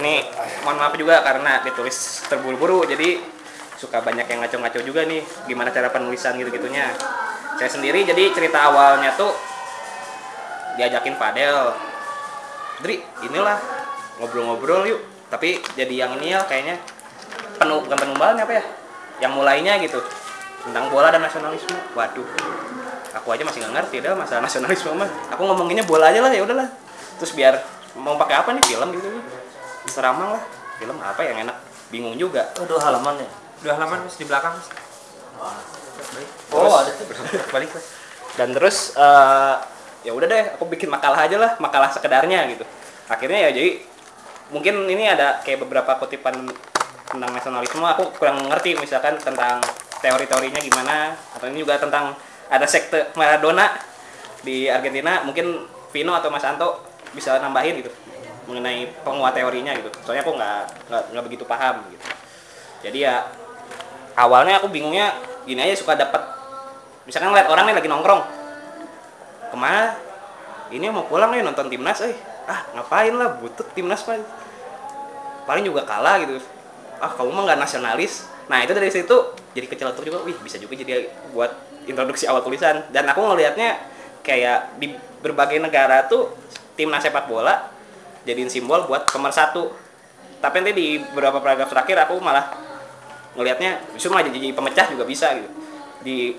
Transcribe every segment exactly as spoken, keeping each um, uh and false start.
Ini mohon maaf juga karena ditulis terburu-buru, jadi suka banyak yang ngaco-ngaco juga nih gimana cara penulisan gitu-gitunya. Saya sendiri jadi cerita awalnya tuh diajakin Fadel, Dri inilah ngobrol-ngobrol yuk. Tapi jadi yang ini ya kayaknya penuh bukan penumbalnya apa ya? Yang mulainya gitu tentang bola dan nasionalisme. Waduh, aku aja masih nggak ngerti dah masalah nasionalisme mah. Aku ngomonginnya bola aja lah, ya udahlah. Terus biar mau pakai apa nih film gitu seramang lah, film apa yang enak, bingung juga. Oh, dua halaman ya? Dua halaman mas di belakang mas. Oh terus, ada tuh balik lah. Dan terus uh, ya udah deh, aku bikin makalah aja lah, makalah sekedarnya gitu. Akhirnya ya jadi mungkin ini ada kayak beberapa kutipan tentang nasionalisme, aku kurang ngerti misalkan tentang teori-teorinya gimana, atau ini juga tentang ada sekte Maradona di Argentina, mungkin Vino atau Mas Anto bisa nambahin gitu mengenai penguat teorinya gitu. Soalnya aku nggak nggak nggak begitu paham gitu. Jadi ya awalnya aku bingungnya gini aja, suka dapat misalkan ngeliat orang nih lagi nongkrong kemana, ini mau pulang nih nonton timnas, eh ah ngapain lah, butut timnas pak, paling juga kalah gitu, ah kamu mah nggak nasionalis. Nah itu dari situ jadi keceletuk juga, wih bisa juga jadi buat introduksi awal tulisan. Dan aku ngelihatnya kayak di berbagai negara tuh timnas sepak bola jadiin simbol buat pemersatu. Tapi nanti di beberapa paragraf terakhir aku malah ngelihatnya justru malah jadi pemecah juga bisa gitu. Di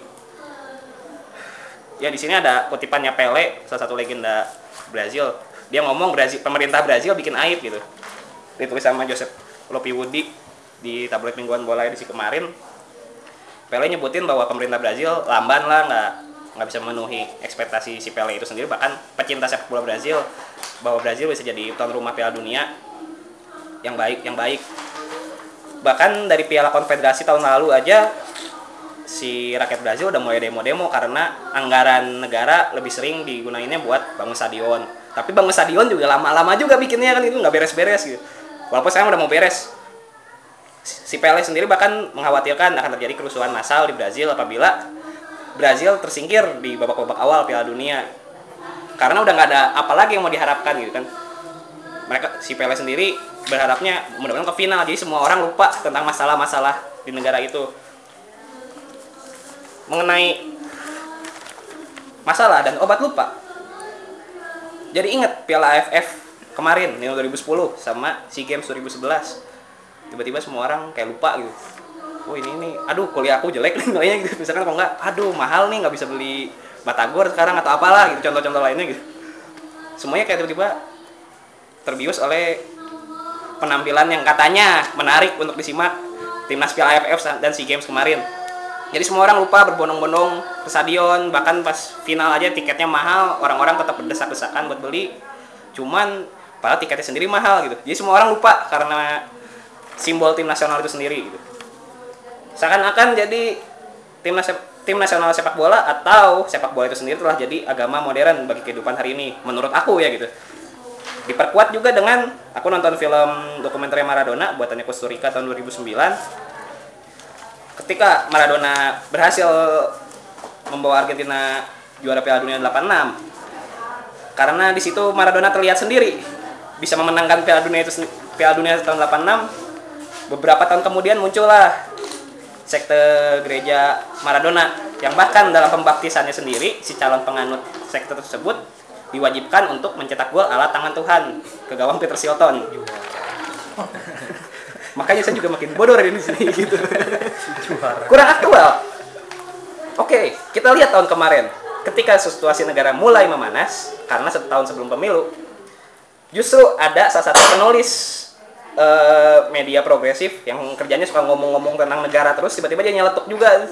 ya di sini ada kutipannya Pele, salah satu legenda Brazil. Dia ngomong Brazil, pemerintah Brazil bikin aib gitu. Ditulis sama Joseph Lopewoody di tabloid mingguan bola edisi kemarin. Pele nyebutin bahwa pemerintah Brazil lamban lah, nggak nggak bisa memenuhi ekspektasi si Pele itu sendiri, bahkan pecinta sepak bola Brazil, bahwa Brazil bisa jadi tuan rumah Piala Dunia yang baik yang baik. Bahkan dari Piala Konfederasi tahun lalu aja si rakyat Brazil udah mulai demo-demo karena anggaran negara lebih sering digunainnya buat bangun stadion. Tapi bangun stadion juga lama-lama juga bikinnya kan, itu nggak beres-beres gitu. Walaupun sekarang udah mau beres. Si Pele sendiri bahkan mengkhawatirkan akan terjadi kerusuhan massal di Brazil apabila Brazil tersingkir di babak-babak awal Piala Dunia. Karena udah nggak ada apa lagi yang mau diharapkan gitu kan. Mereka si Pele sendiri berharapnya mudah-mudahan ke final, jadi semua orang lupa tentang masalah-masalah di negara itu. Mengenai masalah dan obat lupa, jadi ingat Piala A F F kemarin dua ribu sepuluh sama SEA Games dua ribu sebelas, tiba-tiba semua orang kayak lupa gitu. Oh ini ini, aduh kuliah aku jelek nih nilainya gitu. Misalkan kalau nggak, aduh mahal nih nggak bisa beli batagor sekarang atau apalah gitu, contoh-contoh lainnya gitu. Semuanya kayak tiba-tiba terbius oleh penampilan yang katanya menarik untuk disimak timnas Piala A F F dan SEA Games kemarin. Jadi semua orang lupa berbondong-bondong ke stadion, bahkan pas final aja tiketnya mahal, orang-orang tetap berdesak-desakan buat beli. Cuman padahal tiketnya sendiri mahal gitu. Jadi semua orang lupa karena simbol tim nasional itu sendiri gitu. Seakan-akan jadi tim, nas tim nasional sepak bola atau sepak bola itu sendiri telah jadi agama modern bagi kehidupan hari ini, menurut aku ya gitu. Diperkuat juga dengan aku nonton film dokumenter Maradona buatannya Kusturica tahun dua ribu sembilan. Ketika Maradona berhasil membawa Argentina juara Piala Dunia delapan enam, karena di situ Maradona terlihat sendiri bisa memenangkan Piala Dunia itu Piala Dunia tahun delapan enam. Beberapa tahun kemudian muncullah sekte gereja Maradona yang bahkan dalam pembaptisannya sendiri si calon penganut sekte tersebut diwajibkan untuk mencetak gol ala tangan Tuhan ke gawang Peter Shilton. Makanya saya juga makin bodoh di sini gitu. Kurang aktual. Oke, kita lihat tahun kemarin ketika situasi negara mulai memanas karena setahun sebelum pemilu, justru ada salah satu penulis uh, media progresif yang kerjanya suka ngomong-ngomong tentang negara terus tiba-tiba dia nyeletuk juga.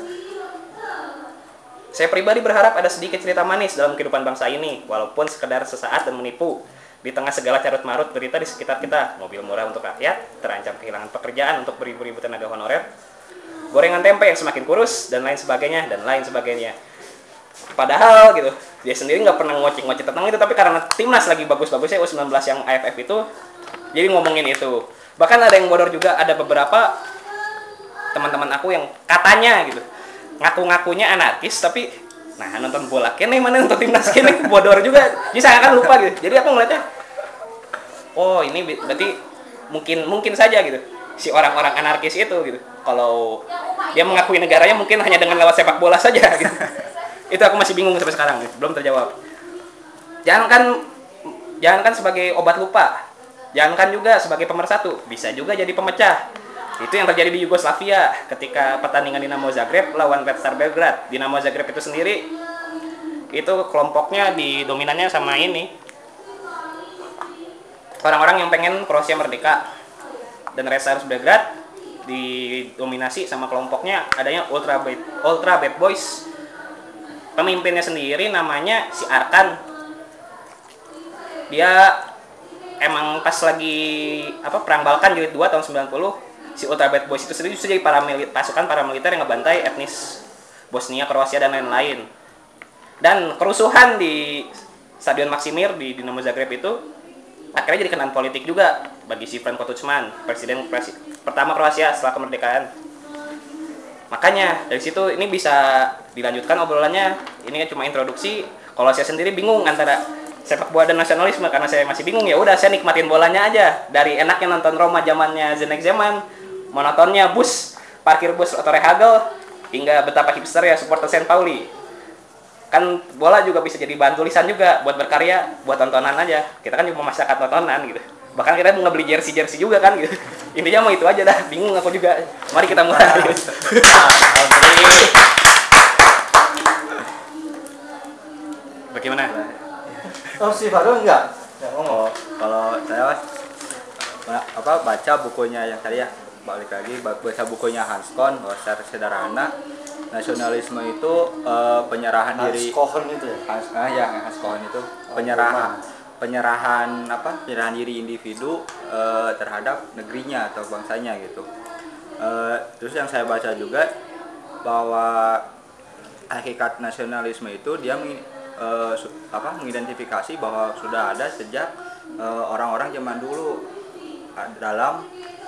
Saya pribadi berharap ada sedikit cerita manis dalam kehidupan bangsa ini, walaupun sekedar sesaat dan menipu. Di tengah segala carut marut berita di sekitar kita, mobil murah untuk rakyat, terancam kehilangan pekerjaan untuk beribu-ribu tenaga honorer, gorengan tempe yang semakin kurus, dan lain sebagainya, dan lain sebagainya. Padahal gitu, dia sendiri nggak pernah ngoceh-ngoceh tentang itu, tapi karena timnas lagi bagus-bagusnya U sembilan belas yang A F F itu, jadi ngomongin itu. Bahkan ada yang bodor juga, ada beberapa teman-teman aku yang katanya gitu, ngaku-ngakunya anarkis, tapi nah nonton bola kene mana nonton timnas kene bodor juga. Jadi saya akan lupa gitu. Jadi aku ngeliatnya, oh ini berarti mungkin mungkin saja gitu si orang-orang anarkis itu gitu kalau dia mengakui negaranya mungkin hanya dengan lewat sepak bola saja gitu. Itu aku masih bingung sampai sekarang gitu. Belum terjawab. Jangankan jangankan sebagai obat lupa, jangankan juga sebagai pemersatu, bisa juga jadi pemecah. Itu yang terjadi di Yugoslavia ketika pertandingan Dinamo Zagreb lawan Red Star Belgrade. Dinamo Zagreb itu sendiri itu kelompoknya didominannya sama ini orang-orang yang pengen Kroasia merdeka, dan Red Star Belgrade didominasi sama kelompoknya adanya Ultra Bad, Ultra Bad Boys. Pemimpinnya sendiri namanya si Arkan. Dia emang pas lagi apa perang Balkan jilid dua tahun sembilan puluh, si Ultra Bad Boys itu sendiri justru jadi paramiliter, pasukan paramiliter yang ngebantai etnis Bosnia, Kroasia dan lain-lain. Dan kerusuhan di Stadion Maksimir di Dinamo Zagreb itu akhirnya jadi kenaan politik juga bagi si Franjo Tuđman, presiden presi, pertama Kroasia setelah kemerdekaan. Makanya dari situ ini bisa dilanjutkan obrolannya. Ini cuma introduksi. Kalau saya sendiri bingung antara sepak bola dan nasionalisme, karena saya masih bingung, ya udah saya nikmatin bolanya aja. Dari enaknya nonton Roma zamannya Zdeněk Zeman, monotonnya bus, parkir bus Otto Rehhagel, hingga betapa hipster ya supporter Saint Pauli. Kan bola juga bisa jadi bahan tulisan juga buat berkarya, buat tontonan aja. Kita kan cuma masyarakat tontonan gitu. Bahkan kita mau ngebeli jersey-jersey juga kan gitu. Intinya mau itu aja dah, bingung aku juga. Mari kita mulai. Bagaimana? Oh, si Fadul enggak? Enggak ngomong. Oh, kalau saya apa baca bukunya yang tadi ya, balik lagi baca bukunya Hans Kohn, bahwa secara sederhana nasionalisme itu uh, penyerahan Hans diri Kohn itu ya. Hans, ah, ya Hans Kohn itu penyerahan penyerahan apa penyerahan diri individu uh, terhadap negerinya atau bangsanya gitu. Uh, terus yang saya baca juga bahwa hakikat nasionalisme itu dia meng, uh, su, apa mengidentifikasi bahwa sudah ada sejak uh, orang-orang zaman dulu uh, dalam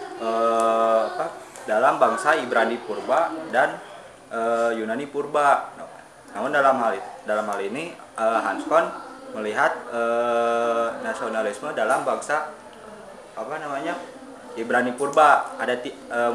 uh, apa dalam bangsa Ibrani Purba dan Uh, Yunani Purba. Namun dalam hal dalam hal ini uh, Hans Kohn melihat uh, nasionalisme dalam bangsa apa namanya Ibrani Purba. Ada uh,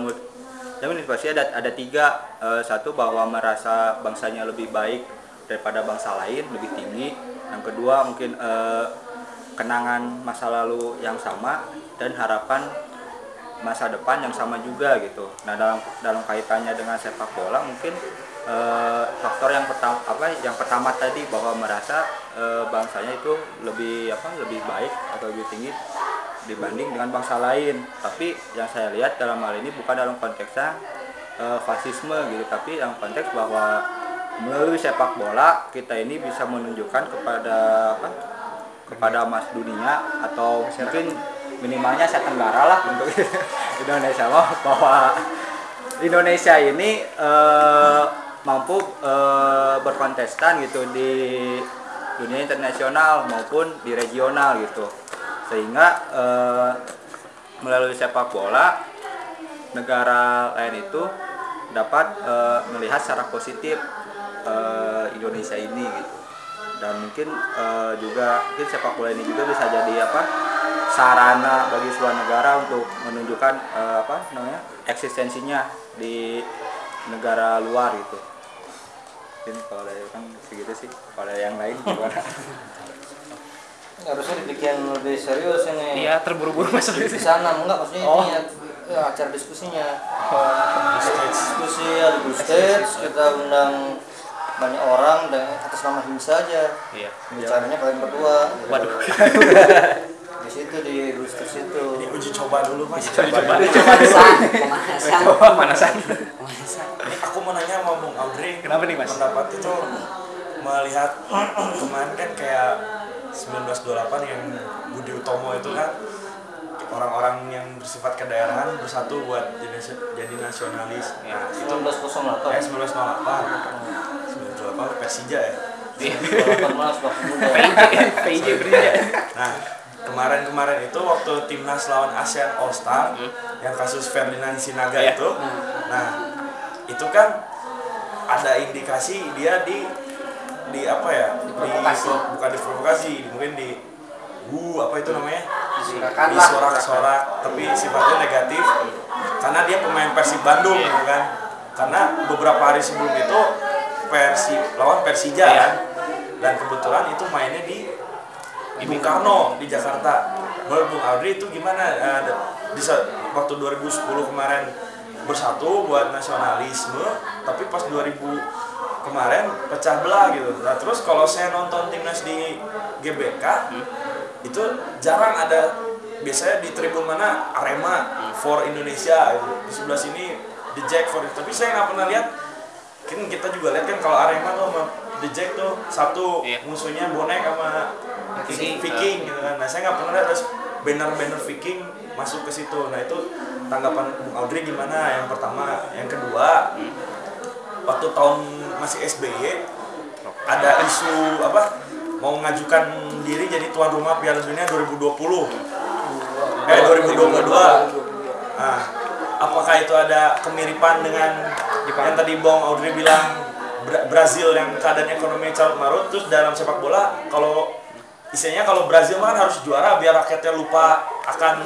ada ada tiga. Uh, satu bahwa merasa bangsanya lebih baik daripada bangsa lain, lebih tinggi. Yang kedua mungkin uh, kenangan masa lalu yang sama dan harapan masa depan yang sama juga gitu. Nah dalam dalam kaitannya dengan sepak bola mungkin eh, faktor yang pertama apa yang pertama tadi bahwa merasa eh, bangsanya itu lebih apa lebih baik atau lebih tinggi dibanding dengan bangsa lain. Tapi yang saya lihat dalam hal ini bukan dalam konteksnya eh, fasisme gitu, tapi dalam konteks bahwa melalui sepak bola kita ini bisa menunjukkan kepada apa kepada mas dunia atau mungkin minimalnya Asia Tenggara lah untuk Indonesia bahwa Indonesia ini eh, mampu eh, berkontestan gitu di dunia internasional maupun di regional gitu, sehingga eh, melalui sepak bola negara lain itu dapat eh, melihat secara positif eh, Indonesia ini gitu. Dan mungkin uh, juga mungkin sepak bola ini juga bisa jadi apa sarana bagi sebuah negara untuk menunjukkan uh, apa namanya eksistensinya di negara luar gitu. Mungkin kalau dari kan segitu sih. Kalau yang lain gimana? Harusnya dibikin lebih serius ini. Iya, terburu-buru masuk di sana enggak maksudnya oh. ini ya, ya acara diskusinya. Oh. Diskusi ya di stage, kita undang banyak orang dan atas nama Himsa aja. Iya. Bicaranya kalian berdua. Waduh. Di situ di Guster situ. Ini uji coba dulu Mas. Uji coba. Uji coba pemanasan. Pemanasan. Ini aku mau nanya sama Bung Audrey. Kenapa nih Mas? Pendapat itu melihat kemarin kan kayak sembilan belas dua puluh delapan yang Budi Utomo itu kan orang-orang yang bersifat kedaerahan bersatu buat jadi, jadi nasionalis. Ya, seribu sembilan ratus delapan. Eh seribu sembilan ratus delapan. sembilan belas delapan Persija ya. P I J Persija. Nah, kemarin-kemarin itu waktu timnas lawan ASEAN All Star hmm. yang kasus Ferdinand Sinaga yeah. itu. Nah, itu kan ada indikasi dia di di apa ya? Di, bukan diprovokasi, mungkin di uh apa itu namanya? Disorakan lah. disorak-sorak tapi sifatnya negatif karena dia pemain Persib Bandung gitu kan. Karena beberapa hari sebelum itu Persib lawan Persija kan. Dan kebetulan itu mainnya di Bung Karno di Jakarta. Menurut Bung Audrey itu gimana? Uh, di waktu dua ribu sepuluh kemarin bersatu buat nasionalisme, tapi pas dua ribu kemarin pecah belah gitu. Nah terus kalau saya nonton timnas di G B K hmm. itu jarang ada, biasanya di tribun mana Arema for Indonesia gitu. Di sebelah sini The Jack for, tapi saya nggak pernah lihat. Kan kita juga lihat kan kalau Arema tuh sama The Jack tuh satu iya. musuhnya bonek sama Viking, Viking gitu kan. Nah saya nggak pernah lihat ada banner-banner Viking masuk ke situ. Nah itu tanggapan Bung Audrey gimana? Yang pertama, yang kedua, hmm. waktu tahun masih S B Y ada isu apa mau mengajukan diri jadi tuan rumah Piala Dunia dua ribu dua puluh eh dua ribu dua puluh dua. Nah, apakah itu ada kemiripan dengan yang tadi Bung Audrey bilang Brazil yang keadaan ekonomi carut marut? Terus dalam sepak bola kalau istilahnya kalau Brazil kan harus juara biar rakyatnya lupa akan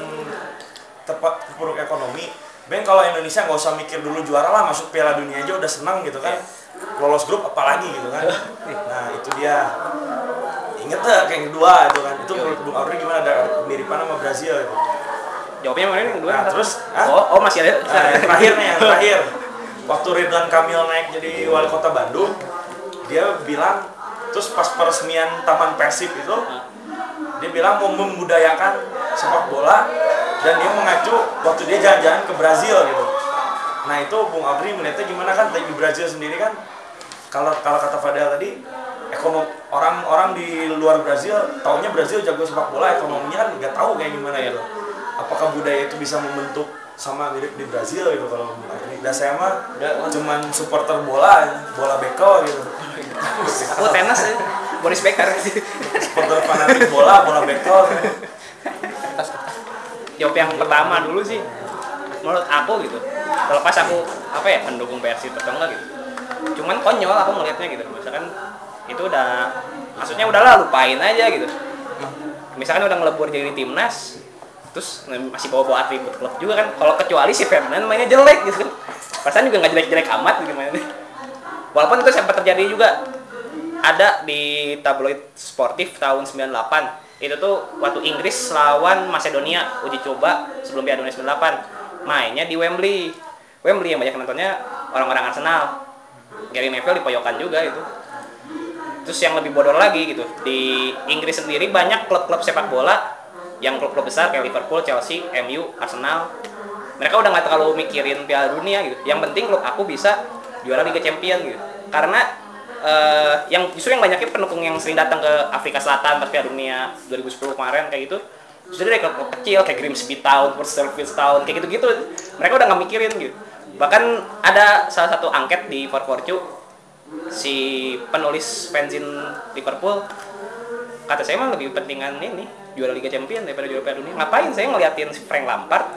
tepat terpuruk ekonomi. Ben kalau Indonesia nggak usah mikir dulu juara lah, masuk Piala Dunia aja udah senang gitu kan. Lolos grup apalagi gitu kan. Nah itu dia. Ingat lah kayak yang kedua itu kan. Itu menurut Bung Audrey gimana, ada kemiripan sama Brazil gitu? Jawabnya mana yang kedua? Nah, terus oh, oh masih ada. Nah, yang terakhir nih, yang terakhir. Waktu Ridwan Kamil naik jadi wali kota Bandung, dia bilang, terus pas peresmian Taman Persib itu, dia bilang mau membudayakan sepak bola dan dia mengacu waktu dia jalan-jalan ke Brazil gitu. Nah itu Bung Audrey melihatnya gimana kan di Brazil sendiri kan, kalau kalau kata Fadel tadi, ekonomi orang-orang di luar Brazil taunya Brazil jago sepak bola, ekonominya kan nggak tahu kayak gimana gitu. Apakah budaya itu bisa membentuk sama mirip di Brazil gitu kalau Bung Audrey? Dan saya mah cuman supporter bola, bola beko gitu. Aku tenis ya, Boris Becker. Supporter fanatik bola, bola beko. Jawab yang pertama dulu sih. Menurut aku gitu, terlepas aku apa ya pendukung Persib atau enggak gitu, cuman konyol aku ngelihatnya gitu. Misalkan itu udah, maksudnya udahlah lupain aja gitu. Misalkan udah ngelebur jadi timnas, terus masih bawa-bawa atribut klub juga kan. Kalau kecuali si Ferdinand mainnya jelek gitu kan, perasaan juga nggak jelek-jelek amat gitu mainnya. Walaupun itu sempat terjadi juga, ada di tabloid sportif tahun sembilan puluh delapan. Itu tuh waktu Inggris lawan Macedonia uji coba sebelum Piala Dunia sembilan puluh delapan. Mainnya di Wembley. Wembley yang banyak nontonnya orang-orang Arsenal. Gary Neville dipoyokan juga itu. Terus yang lebih bodor lagi gitu, di Inggris sendiri banyak klub-klub sepak bola yang klub-klub besar kayak Liverpool, Chelsea, M U, Arsenal. Mereka udah nggak terlalu mikirin Piala Dunia gitu. Yang penting klub aku bisa juara Liga Champions gitu. Karena uh, yang justru yang banyaknya pendukung yang sering datang ke Afrika Selatan pas Piala Dunia dua ribu sepuluh kemarin kayak gitu, justru dari klub kecil kayak Grimsby Town, Port Service Town kayak gitu-gitu. Mereka udah nggak mikirin gitu. Bahkan ada salah satu angket di For Fortune, si penulis fanzine Liverpool kata saya mah lebih pentingan ini juara Liga Champions daripada juara Piala Dunia. Ngapain saya ngeliatin si Frank Lampard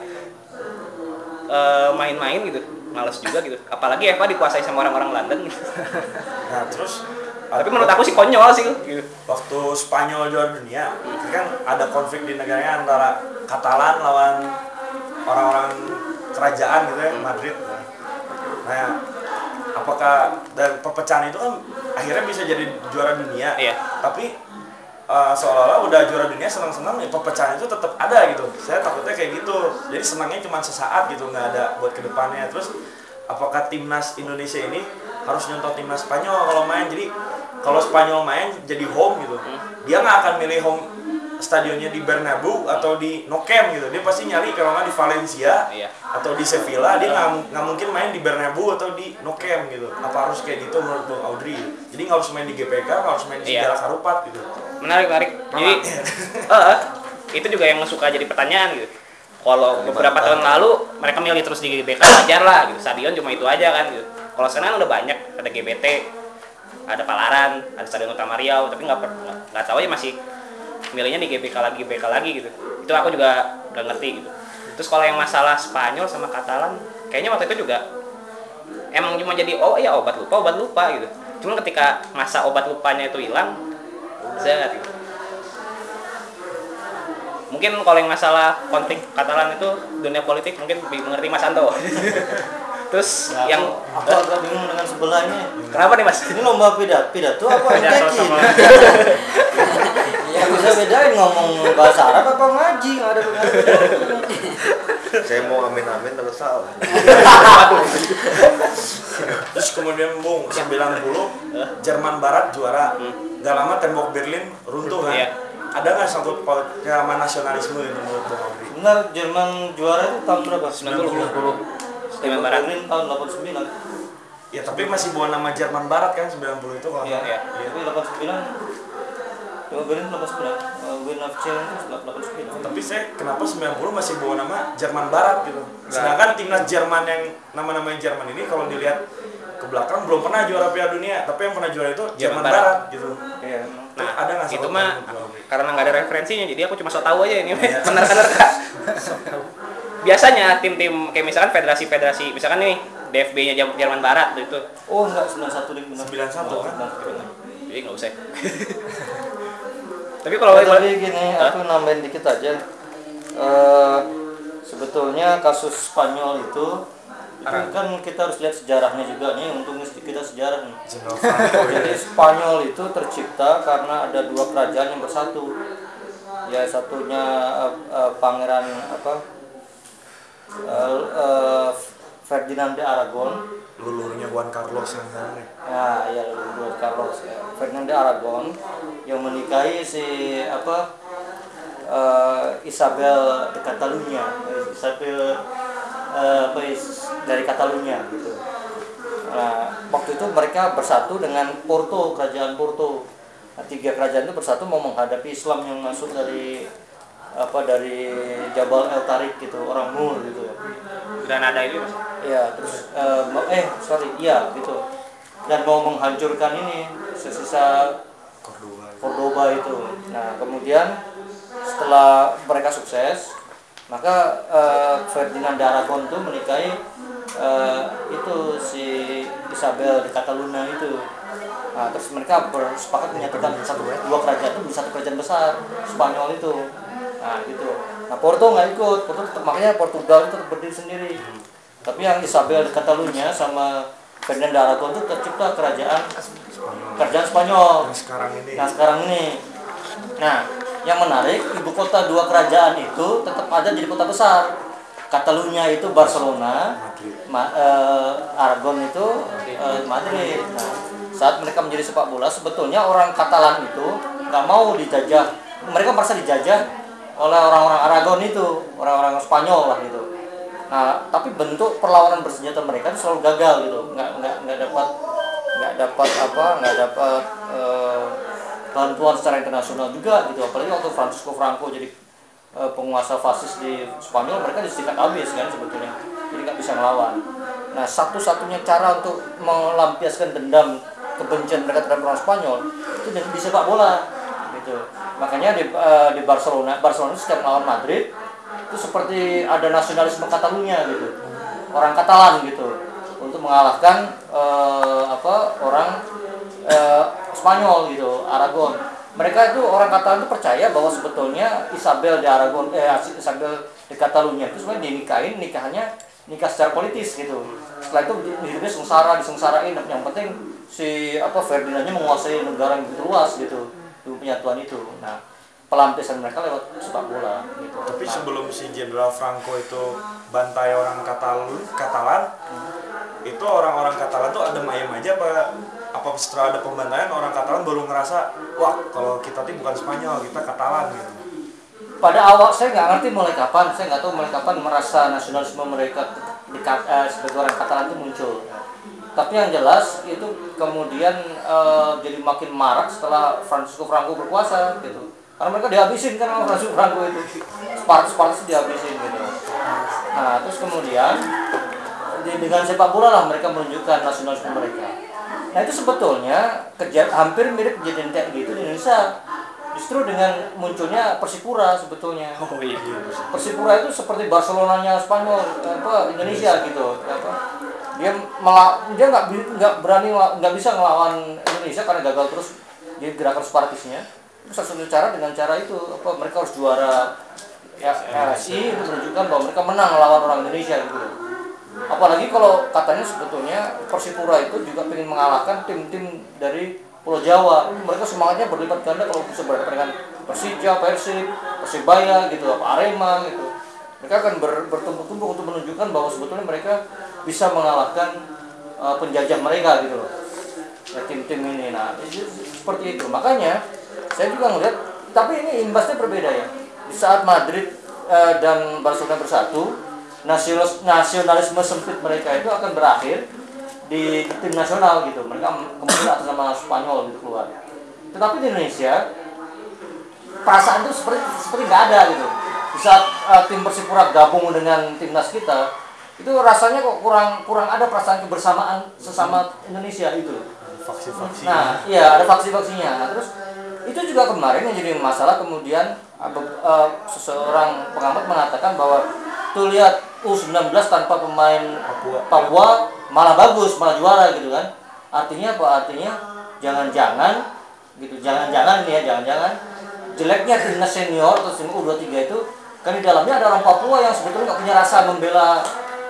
uh, main-main gitu, males juga gitu. Apalagi Eva dikuasai sama orang-orang London gitu. Nah terus tapi menurut aku sih konyol sih gitu. Waktu Spanyol juara dunia kan ada konflik di negaranya antara Katalan lawan orang-orang kerajaan gitu ya, Madrid. Nah apakah dan perpecahan itu kan akhirnya bisa jadi juara dunia, iya. Tapi uh, seolah-olah udah juara dunia senang-senang, ya perpecahan itu tetap ada gitu. Saya takutnya kayak gitu, jadi senangnya cuma sesaat gitu, nggak ada buat kedepannya. Terus apakah timnas Indonesia ini harus nyontoh timnas Spanyol kalau main? Jadi kalau Spanyol main jadi home gitu, hmm. dia nggak akan milih home stadionnya di Bernabeu atau di Nou Camp gitu. Dia pasti nyari kalau nggak di Valencia, iya. atau di Sevilla. Dia nggak nggak mungkin main di Bernabeu atau di Nou Camp gitu. Apa harus kayak gitu menurut Bung Audrey? Jadi nggak harus main di G P K, nggak harus main di iya. Segala Harupat gitu. Menarik, menarik. Jadi uh, itu juga yang suka jadi pertanyaan gitu. Kalau beberapa tahun lalu mereka milih terus di G B K, wajar lah gitu. Stadion cuma itu aja kan gitu. Kalau sekarang udah banyak, ada G B T, ada Palaran, ada Stadion Utama Riau, tapi nggak nggak tahu aja masih milihnya di G B K lagi, G B K lagi gitu. Itu aku juga nggak ngerti gitu. Terus kalau yang masalah Spanyol sama Katalan, kayaknya waktu itu juga emang cuma jadi oh ya obat lupa, obat lupa gitu. Cuman ketika masa obat lupanya itu hilang, zat gitu. Mungkin kalau yang masalah konflik Katalan itu dunia politik mungkin lebih mengerti Mas Anto. Terus Nah, yang aku, aku agak bingung dengan sebelah ini. kenapa nih Mas? Ini lomba pidato, pidato apa Pidato MTQ? sama- Ya bisa bedain ngomong bahasa Arab apa ngaji, nggak ada nggak ada bedanya. Saya mau amin-amin terus salah. Terus kemudian Bung, sembilan puluh Jerman Barat juara. Gak lama tembok Berlin runtuh kan. Iya. Ada nggak sangkut pautnya sama nasionalisme itu menurut Bung Abri? Benar, Jerman juara itu tahun berapa? sembilan puluh. Jerman Barat. Berlin tahun delapan puluh sembilan. Ya tapi masih bawa nama Jerman Barat kan sembilan puluh itu kalau Iya, Iya. tapi delapan puluh sembilan. Jerman Berlin delapan puluh sembilan. Uh, Win of Change itu delapan puluh sembilan. Tapi saya kenapa sembilan puluh masih bawa nama Jerman Barat gitu. Sedangkan timnas Jerman yang nama-namanya Jerman ini kalau dilihat ke belakang belum pernah juara Piala Dunia, tapi yang pernah juara itu Jerman, Jerman Barat. Barat gitu. Iya. Nah, ada nggak itu sangkut mah pautnya, Bung Abri? karena nggak ada referensinya, jadi aku cuma so tahu aja ini. Menerka-nerka. Biasanya tim-tim kayak misalkan federasi-federasi, misalkan nih D F B-nya Jerman Barat itu. Oh enggak, sembilan puluh satu deh benar. sembilan puluh satu kan? Jadi nggak usah. Tapi kalau Ya, tapi gini, aku nambahin dikit aja. Eh, sebetulnya kasus Spanyol itu, itu kan kita harus lihat sejarahnya juga nih. Untungnya kita sejarah nih. General Franco ya. Jadi Spanyol itu tercipta karena ada dua kerajaan yang bersatu. Ya satunya eh, eh, Pangeran apa? Eh, eh, Ferdinand de Aragon. Luluhurnya Juan Carlos yang sekarang nih. Ya, ya Juan Carlos ya. Ferdinand de Aragon yang menikahi si apa uh, Isabel de Catalunya, Isabel uh, apa is- dari Catalunya gitu. Nah, waktu itu mereka bersatu dengan Porto, kerajaan Porto. Nah, tiga kerajaan itu bersatu mau menghadapi Islam yang masuk dari apa dari Jabal El Tarik gitu, orang Moor gitu ya. dan ada ini Mas. Iya, terus eh, mau- eh sorry, iya gitu. Dan mau menghancurkan ini sisa Cordoba. Cordoba itu. Nah, kemudian setelah mereka sukses, maka eh, Ferdinand de Aragon tuh menikahi eh, itu si Isabel de Catalunya itu. Nah, terus mereka bersepakat menyatukan satu dua kerajaan itu menjadi satu kerajaan besar Spanyol itu. Nah, gitu. Nah, Porto nggak ikut. Porto tetap, makanya Portugal itu tetap berdiri sendiri. Tapi yang Isabel de Catalunya sama Ferdinand de Aragon itu tercipta kerajaan kerajaan Spanyol. Yang sekarang ini. Nah, sekarang ini. Nah, yang menarik, ibu kota dua kerajaan itu tetap ada jadi kota besar. Catalunya itu Barcelona, Ma, eh, Aragon itu eh, Madrid. Nah, saat mereka menjadi sepak bola, sebetulnya orang Katalan itu nggak mau dijajah. Mereka merasa dijajah oleh orang-orang Aragon itu, orang-orang Spanyol lah gitu. Nah, tapi bentuk perlawanan bersenjata mereka itu selalu gagal gitu, nggak nggak nggak dapat nggak dapat apa, nggak dapat eh, bantuan secara internasional juga gitu. Apalagi waktu Francisco Franco jadi eh, penguasa fasis di Spanyol, mereka disikat habis kan sebetulnya, jadi nggak bisa melawan. Nah, satu-satunya cara untuk melampiaskan dendam kebencian mereka terhadap orang Spanyol itu di sepak bola gitu. Makanya di, uh, di Barcelona, Barcelona setiap melawan Madrid itu seperti ada nasionalisme Catalunya gitu, orang Katalan gitu, untuk mengalahkan uh, apa orang uh, Spanyol gitu, Aragon. Mereka itu orang Katalan itu percaya bahwa sebetulnya Isabel de Aragon, eh, Isabel de Catalunya itu sebenarnya dinikahin, nikahannya nikah secara politis gitu. Setelah itu hidupnya sengsara, disengsarain. Yang penting si apa Ferdinandnya menguasai negara yang begitu luas gitu, dulu penyatuan itu. Nah, pelampiasan mereka lewat sepak bola gitu. Tapi Nah, sebelum si Jenderal Franco itu bantai orang Katalan, Katalan itu orang-orang Katalan tuh adem ayem aja apa apa setelah ada pembantaian orang Katalan baru ngerasa wah kalau kita tuh bukan Spanyol, kita Katalan gitu. pada awal saya nggak ngerti mulai kapan, saya nggak tahu mulai kapan merasa nasionalisme mereka di, eh, sebagai orang Katalan itu muncul. Tapi yang jelas itu kemudian eh, jadi makin marak setelah Francisco Franco berkuasa gitu. Karena mereka dihabisin kan sama Francisco Franco itu, Spartak dihabisin gitu. Nah, terus kemudian di- dengan sepak bola lah mereka menunjukkan nasionalisme mereka. Nah, itu sebetulnya keja- hampir mirip kejadian kayak gitu di Indonesia. Justru dengan munculnya Persipura sebetulnya. Oh iya. Persipura itu seperti Barcelonanya Spanyol, apa Indonesia gitu, apa dia mela- dia nggak bi- nggak berani nggak bisa ngelawan Indonesia karena gagal terus di gerakan Spartakisnya. Terus satu cara dengan cara itu apa mereka harus juara ya R S I untuk menunjukkan bahwa mereka menang melawan orang Indonesia gitu. Apalagi kalau katanya sebetulnya Persipura itu juga ingin mengalahkan tim-tim dari Pulau Jawa. Mereka semangatnya berlipat ganda kalau bisa berhadapan dengan Persija, Persib, Persibaya gitu, apa Arema gitu. Mereka akan ber, bertumpuk-tumpuk untuk menunjukkan bahwa sebetulnya mereka bisa mengalahkan uh, penjajah mereka gitu loh. Ya, tim-tim ini. Nah, itu, seperti itu. Makanya saya juga ngeliat, tapi ini imbasnya berbeda ya. Di saat Madrid uh, dan Barcelona bersatu, nasionalis, nasionalisme sempit mereka itu akan berakhir di, di tim nasional gitu. Mereka kemudian atas nama Spanyol gitu keluar. Tetapi di Indonesia perasaan itu seperti seperti nggak ada gitu. Di saat uh, tim Persipura gabung dengan timnas kita, itu rasanya kok kurang kurang ada perasaan kebersamaan sesama Indonesia itu. Faksi-faksi. Nah, iya ada faksi-faksinya. Nah, terus itu juga kemarin yang jadi masalah kemudian uh, seseorang pengamat mengatakan bahwa tuh lihat U sembilan belas tanpa pemain Papua, Papua malah bagus, malah juara gitu kan. Artinya apa? Artinya jangan-jangan gitu, jangan-jangan nih ya, jangan-jangan jeleknya timnas senior atau tim U dua puluh tiga itu kan di dalamnya ada orang Papua yang sebetulnya nggak punya rasa membela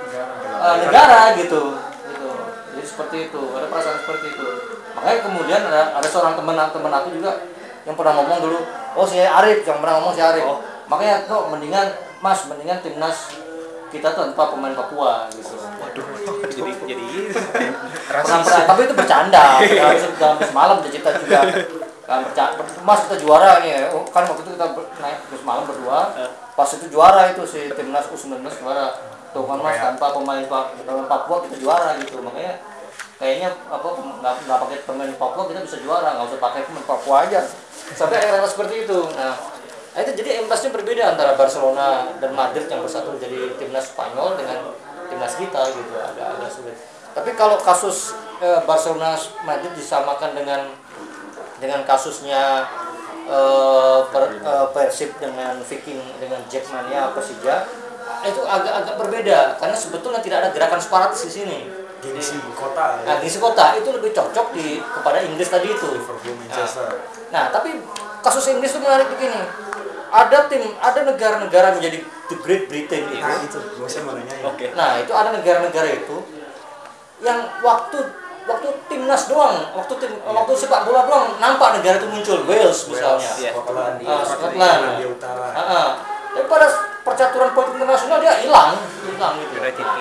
uh, negara gitu, gitu. Jadi seperti itu, ada perasaan seperti itu. Makanya kemudian ada, ada seorang teman teman aku juga yang pernah ngomong dulu, oh si Arif, yang pernah ngomong si Arif. Oh. Makanya tuh mendingan Mas, mendingan timnas kita tanpa pemain Papua gitu. Waduh, jadi jadi Pernah, pernah, tapi itu bercanda. Dalam semalam kita juga kan bercanda. Mas kita juara nih, oh, kan waktu itu kita naik ke semalam berdua. Pas itu juara itu si timnas U sembilan belas juara. Tuh kan Mas, tanpa pemain Papua kita juara gitu. Makanya kayaknya apa nggak nggak pakai pemain Papua kita bisa juara, nggak usah pakai pemain Papua aja. Sampai akhirnya seperti itu. Nah, itu jadi imbasnya berbeda antara Barcelona dan Madrid yang bersatu jadi timnas Spanyol dengan timnas kita gitu, agak agak sulit. Tapi kalau kasus eh, Barcelona Madrid disamakan dengan dengan kasusnya eh, per, eh, Persib dengan Viking dengan Jackmania Persija, itu agak-agak berbeda karena sebetulnya tidak ada gerakan separatis di sini. Gengsi kota. Nah, gengsi kota itu lebih cocok di kepada Inggris tadi itu. Liverpool, Manchester. Nah, nah, tapi kasus Inggris itu menarik begini. Ada tim, ada negara-negara menjadi the Great Britain itu. Nah, itu, gue sih mau nanya. Oke. Nah, itu ada negara-negara itu yang waktu waktu timnas doang, waktu tim, yeah. waktu sepak bola doang nampak negara itu muncul. Wales misalnya, Wales, Scotland, uh, Scotland, Irlandia Utara. Uh, uh. Tapi pada percaturan politik internasional dia hilang, hilang gitu.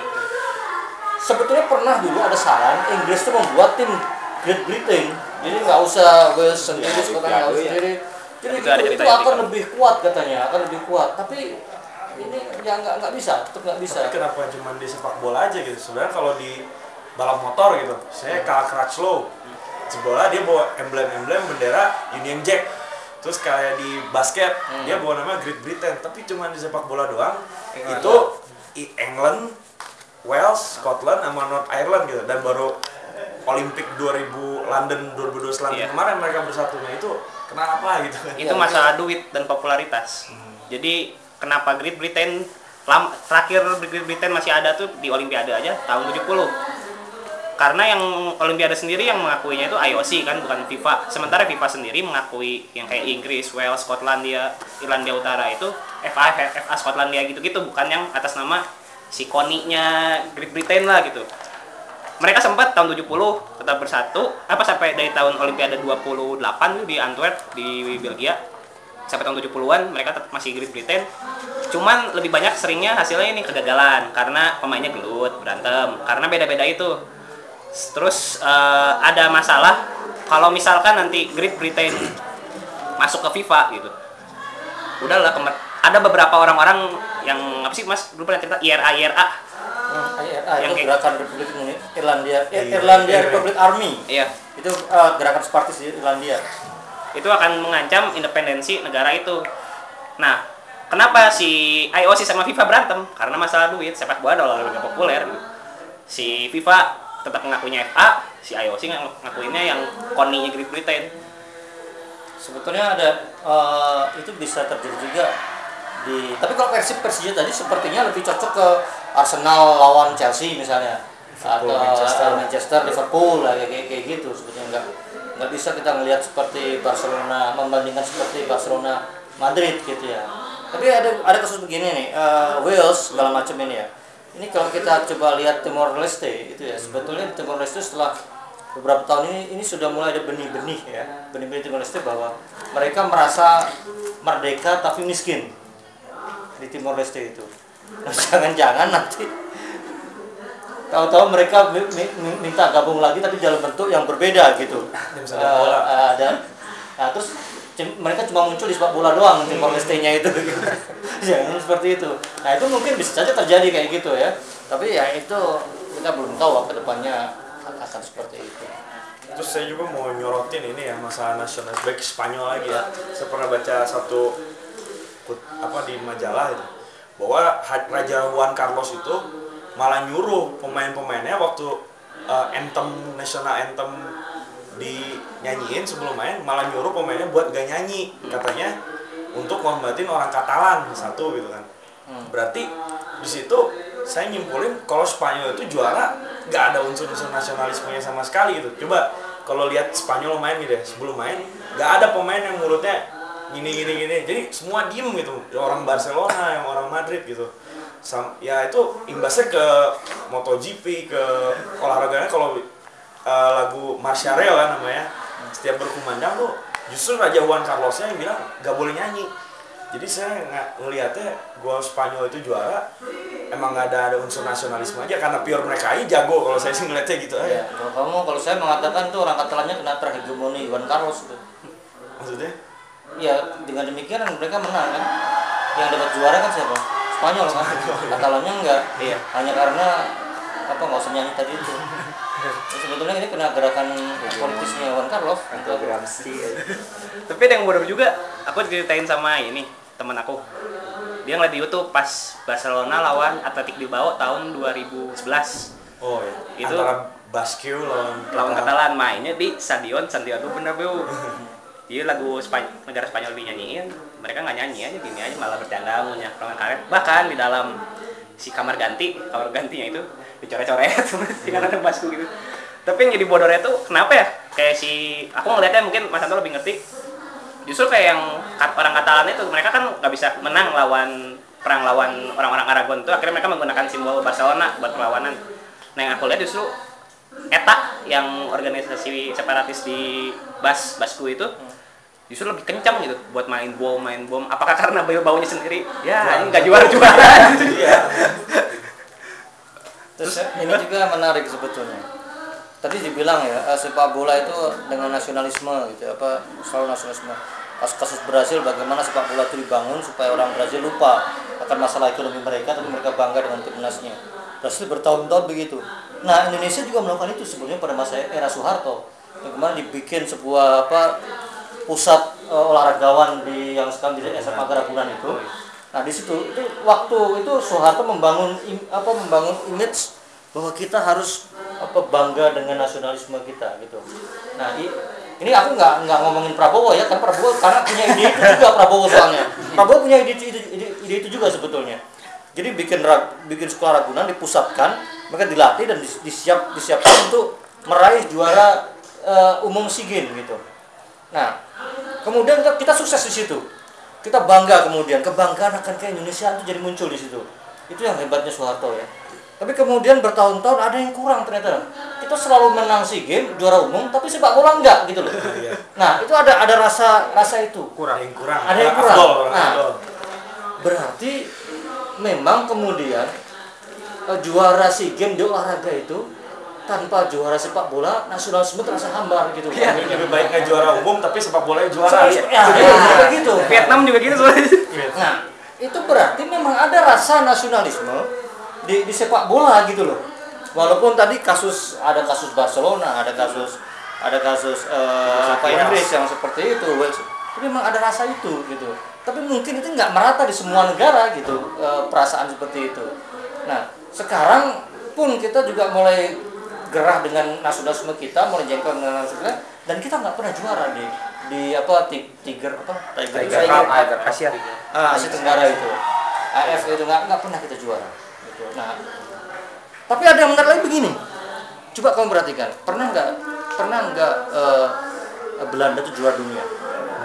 Sebetulnya pernah dulu ada saran Inggris itu membuat tim Great Britain, jadi nggak usah Wales sendiri, Scotland nggak usah sendiri. Jadi itu, itu akan lebih kuat katanya, akan lebih kuat. Tapi ini ya nggak nggak bisa, tetap nggak bisa. Tapi kenapa cuma di sepak bola aja gitu? Sebenarnya kalau di balap motor gitu, saya kalah Crutchlow, jebola dia bawa emblem-emblem bendera Union Jack. Terus kayak di basket hmm. dia bawa nama Great Britain. Tapi cuma di sepak bola doang England. Itu England, Wales, Scotland, sama North Ireland gitu. Dan baru Olimpik dua ribu London dua ribu dua belas London yeah. kemarin mereka bersatu. Nah itu kenapa gitu? Itu masalah duit dan popularitas. Hmm. Jadi kenapa Great Britain lam, terakhir Great Britain masih ada tuh di Olimpiade aja tahun tujuh puluh. Karena yang Olimpiade sendiri yang mengakuinya itu I O C kan, bukan FIFA. Sementara FIFA sendiri mengakui yang kayak Inggris, Wales, Skotlandia, Irlandia Utara itu F A, F A Skotlandia gitu-gitu, bukan yang atas nama si koninya Great Britain lah gitu. Mereka sempat tahun tujuh puluh tetap bersatu, apa sampai dari tahun Olimpiade dua puluh delapan di Antwerp di Belgia. Sampai tahun tujuh puluhan mereka tetap masih Great Britain. Cuman lebih banyak seringnya hasilnya ini kegagalan karena pemainnya gelut, berantem, karena beda-beda itu. Terus uh, ada masalah kalau misalkan nanti Great Britain masuk ke FIFA gitu. Udahlah, ada beberapa orang-orang yang apa sih Mas dulu pernah cerita I R A I R A. Hmm, I R A yang itu gerakan Republik Irlandia, eh, Irlandia Republic Army. Iya. Itu uh, gerakan Spartis di Irlandia. Itu akan mengancam independensi negara itu. Nah, kenapa si I O C sama FIFA berantem? Karena masalah duit. Sepak bola adalah lebih populer. Si FIFA tetap mengakuinya F A, si I O C ngakuinnya yang koninya Great Britain. Sebetulnya ada uh, itu bisa terjadi juga di. Tapi kalau Persib Persija tadi sepertinya lebih cocok ke Arsenal lawan Chelsea misalnya, atau Manchester, Manchester Liverpool lah kayak kayak gitu. Sebetulnya nggak nggak bisa kita melihat seperti Barcelona membandingkan seperti Barcelona Madrid gitu ya. Tapi ada ada kasus begini nih, uh, Wales segala macam ini ya. Ini kalau kita coba lihat Timor Leste itu ya, sebetulnya Timor Leste setelah beberapa tahun ini ini sudah mulai ada benih-benih ya, benih-benih Timor Leste bahwa mereka merasa merdeka tapi miskin di Timor Leste itu. Nah, jangan-jangan nanti tahu-tahu mereka minta gabung lagi tapi dalam bentuk yang berbeda gitu. Uh, uh, dan nah, terus mereka cuma muncul di sepak bola doang Timor Leste-nya itu. Jangan seperti itu. Nah, itu mungkin bisa saja terjadi kayak gitu ya. Tapi ya itu kita belum tahu ke depannya akan seperti itu. Terus saya juga mau nyorotin ini ya, masalah nasional back Spanyol lagi ya. Saya pernah baca satu apa di majalah itu bahwa Raja Juan Carlos itu malah nyuruh pemain-pemainnya waktu uh, anthem national anthem dinyanyiin sebelum main, malah nyuruh pemainnya buat gak nyanyi, katanya untuk ngorbatin orang Katalan satu gitu kan. Berarti di situ saya nyimpulin kalau Spanyol itu juara gak ada unsur-unsur nasionalismenya sama sekali gitu. Coba kalau lihat Spanyol main gitu ya, sebelum main gak ada pemain yang mulutnya gini gini gini, jadi semua diem gitu, orang Barcelona, yang orang Madrid gitu. Sam, ya itu imbasnya ke MotoGP, ke olahraganya. Kalau uh, lagu Marciarel kan namanya, setiap berkumandang tuh justru Raja Juan Carlosnya yang bilang gak boleh nyanyi. Jadi saya nggak ngelihatnya gol Spanyol itu juara emang nggak ada ada unsur nasionalisme aja, karena pure mereka aja jago. Kalau saya sih ngelihatnya gitu aja. Ya, kalau kamu kalau saya mengatakan tuh orang Katalannya kena terhegemoni Juan Carlos tuh. Maksudnya? Ya dengan demikian mereka menang kan. Yang dapat juara kan siapa? Spanyol kan. Katalannya enggak. Iya. Hanya karena apa nggak usah nyanyi tadi itu. Sebetulnya ini kena gerakan politisnya Juan Carlos. Tapi ada yang bodoh juga. Aku ceritain sama ini teman aku. Dia ngeliat di YouTube pas Barcelona lawan Athletic Bilbao tahun dua ribu sebelas. Oh iya. Itu antara Basque lawan lawan Katalan, mainnya di Stadion Santiago Bernabeu. Jadi lagu Spany- negara Spanyol dinyanyiin, mereka nggak nyanyi aja, gini aja malah bercanda punya perang karet. Bahkan di dalam si kamar ganti, kamar gantinya itu dicoret-coret dengan ada basku gitu. Tapi yang jadi bodohnya tuh kenapa ya? Kayak si aku ngeliatnya mungkin Mas Anto lebih ngerti. Justru kayak yang orang Katalan itu, mereka kan nggak bisa menang lawan perang lawan orang-orang Aragon itu, akhirnya mereka menggunakan simbol Barcelona buat perlawanan. Nah yang aku lihat justru E T A yang organisasi separatis di Bas Basku itu justru lebih kencang gitu buat main bom main bom. Apakah karena bau-baunya sendiri? Ya ini nggak juara juara. Terus ini juga menarik sebetulnya. Tadi dibilang ya sepak bola itu dengan nasionalisme gitu, apa selalu nasionalisme. Kasus Brazil bagaimana sepak bola itu dibangun supaya orang Brazil lupa akan masalah ekonomi mereka, tapi mereka bangga dengan timnasnya. Brazil bertahun-tahun begitu. Nah Indonesia juga melakukan itu sebelumnya pada masa era Soeharto. Bagaimana dibikin sebuah apa pusat uh, olahragawan di yang sekarang di S M A Ragunan itu. Nah di situ itu waktu itu Soeharto membangun im, apa membangun image bahwa kita harus apa bangga dengan nasionalisme kita gitu. Nah i, ini aku nggak nggak ngomongin Prabowo ya, kan Prabowo karena punya ide itu juga Prabowo soalnya. Prabowo punya ide ide, ide, ide itu juga sebetulnya. Jadi bikin bikin sekolah Ragunan dipusatkan, mereka dilatih dan disiap disiapkan untuk meraih juara uh, umum SEA Games gitu. Nah, kemudian kita, kita sukses di situ. Kita bangga kemudian, kebanggaan akan ke Indonesia itu jadi muncul di situ. Itu yang hebatnya Soeharto ya. Tapi kemudian bertahun-tahun ada yang kurang ternyata. Kita selalu menang SEA Games, juara umum, tapi sepak bola enggak gitu loh. Nah, itu ada ada rasa rasa itu. Kurang yang kurang. Ada yang kurang. Nah, berarti memang kemudian uh, juara SEA Games di olahraga itu tanpa juara sepak bola nasionalisme terasa hambar gitu. Ya, lebih baik nggak juara umum tapi sepak bolanya juara. Ya, ya, ya, gitu. Vietnam juga gitu soalnya. Nah, itu berarti memang ada rasa nasionalisme di, di sepak bola gitu loh. Walaupun tadi kasus ada kasus Barcelona, ada kasus ada kasus uh, apa Inggris yang seperti itu, tapi memang ada rasa itu gitu. Tapi mungkin itu nggak merata di semua negara gitu uh, perasaan seperti itu. Nah, sekarang pun kita juga mulai gerah dengan nasionalisme kita, mulai jengkel dengan nasionalisme dan kita nggak pernah juara di di apa Tiger apa Tiger Tiger Asia ah, Asia Tenggara itu A F itu nggak nggak pernah kita juara gitu. Nah tapi ada yang menarik lagi begini, coba kamu perhatikan, pernah nggak pernah nggak uh, Belanda itu juara dunia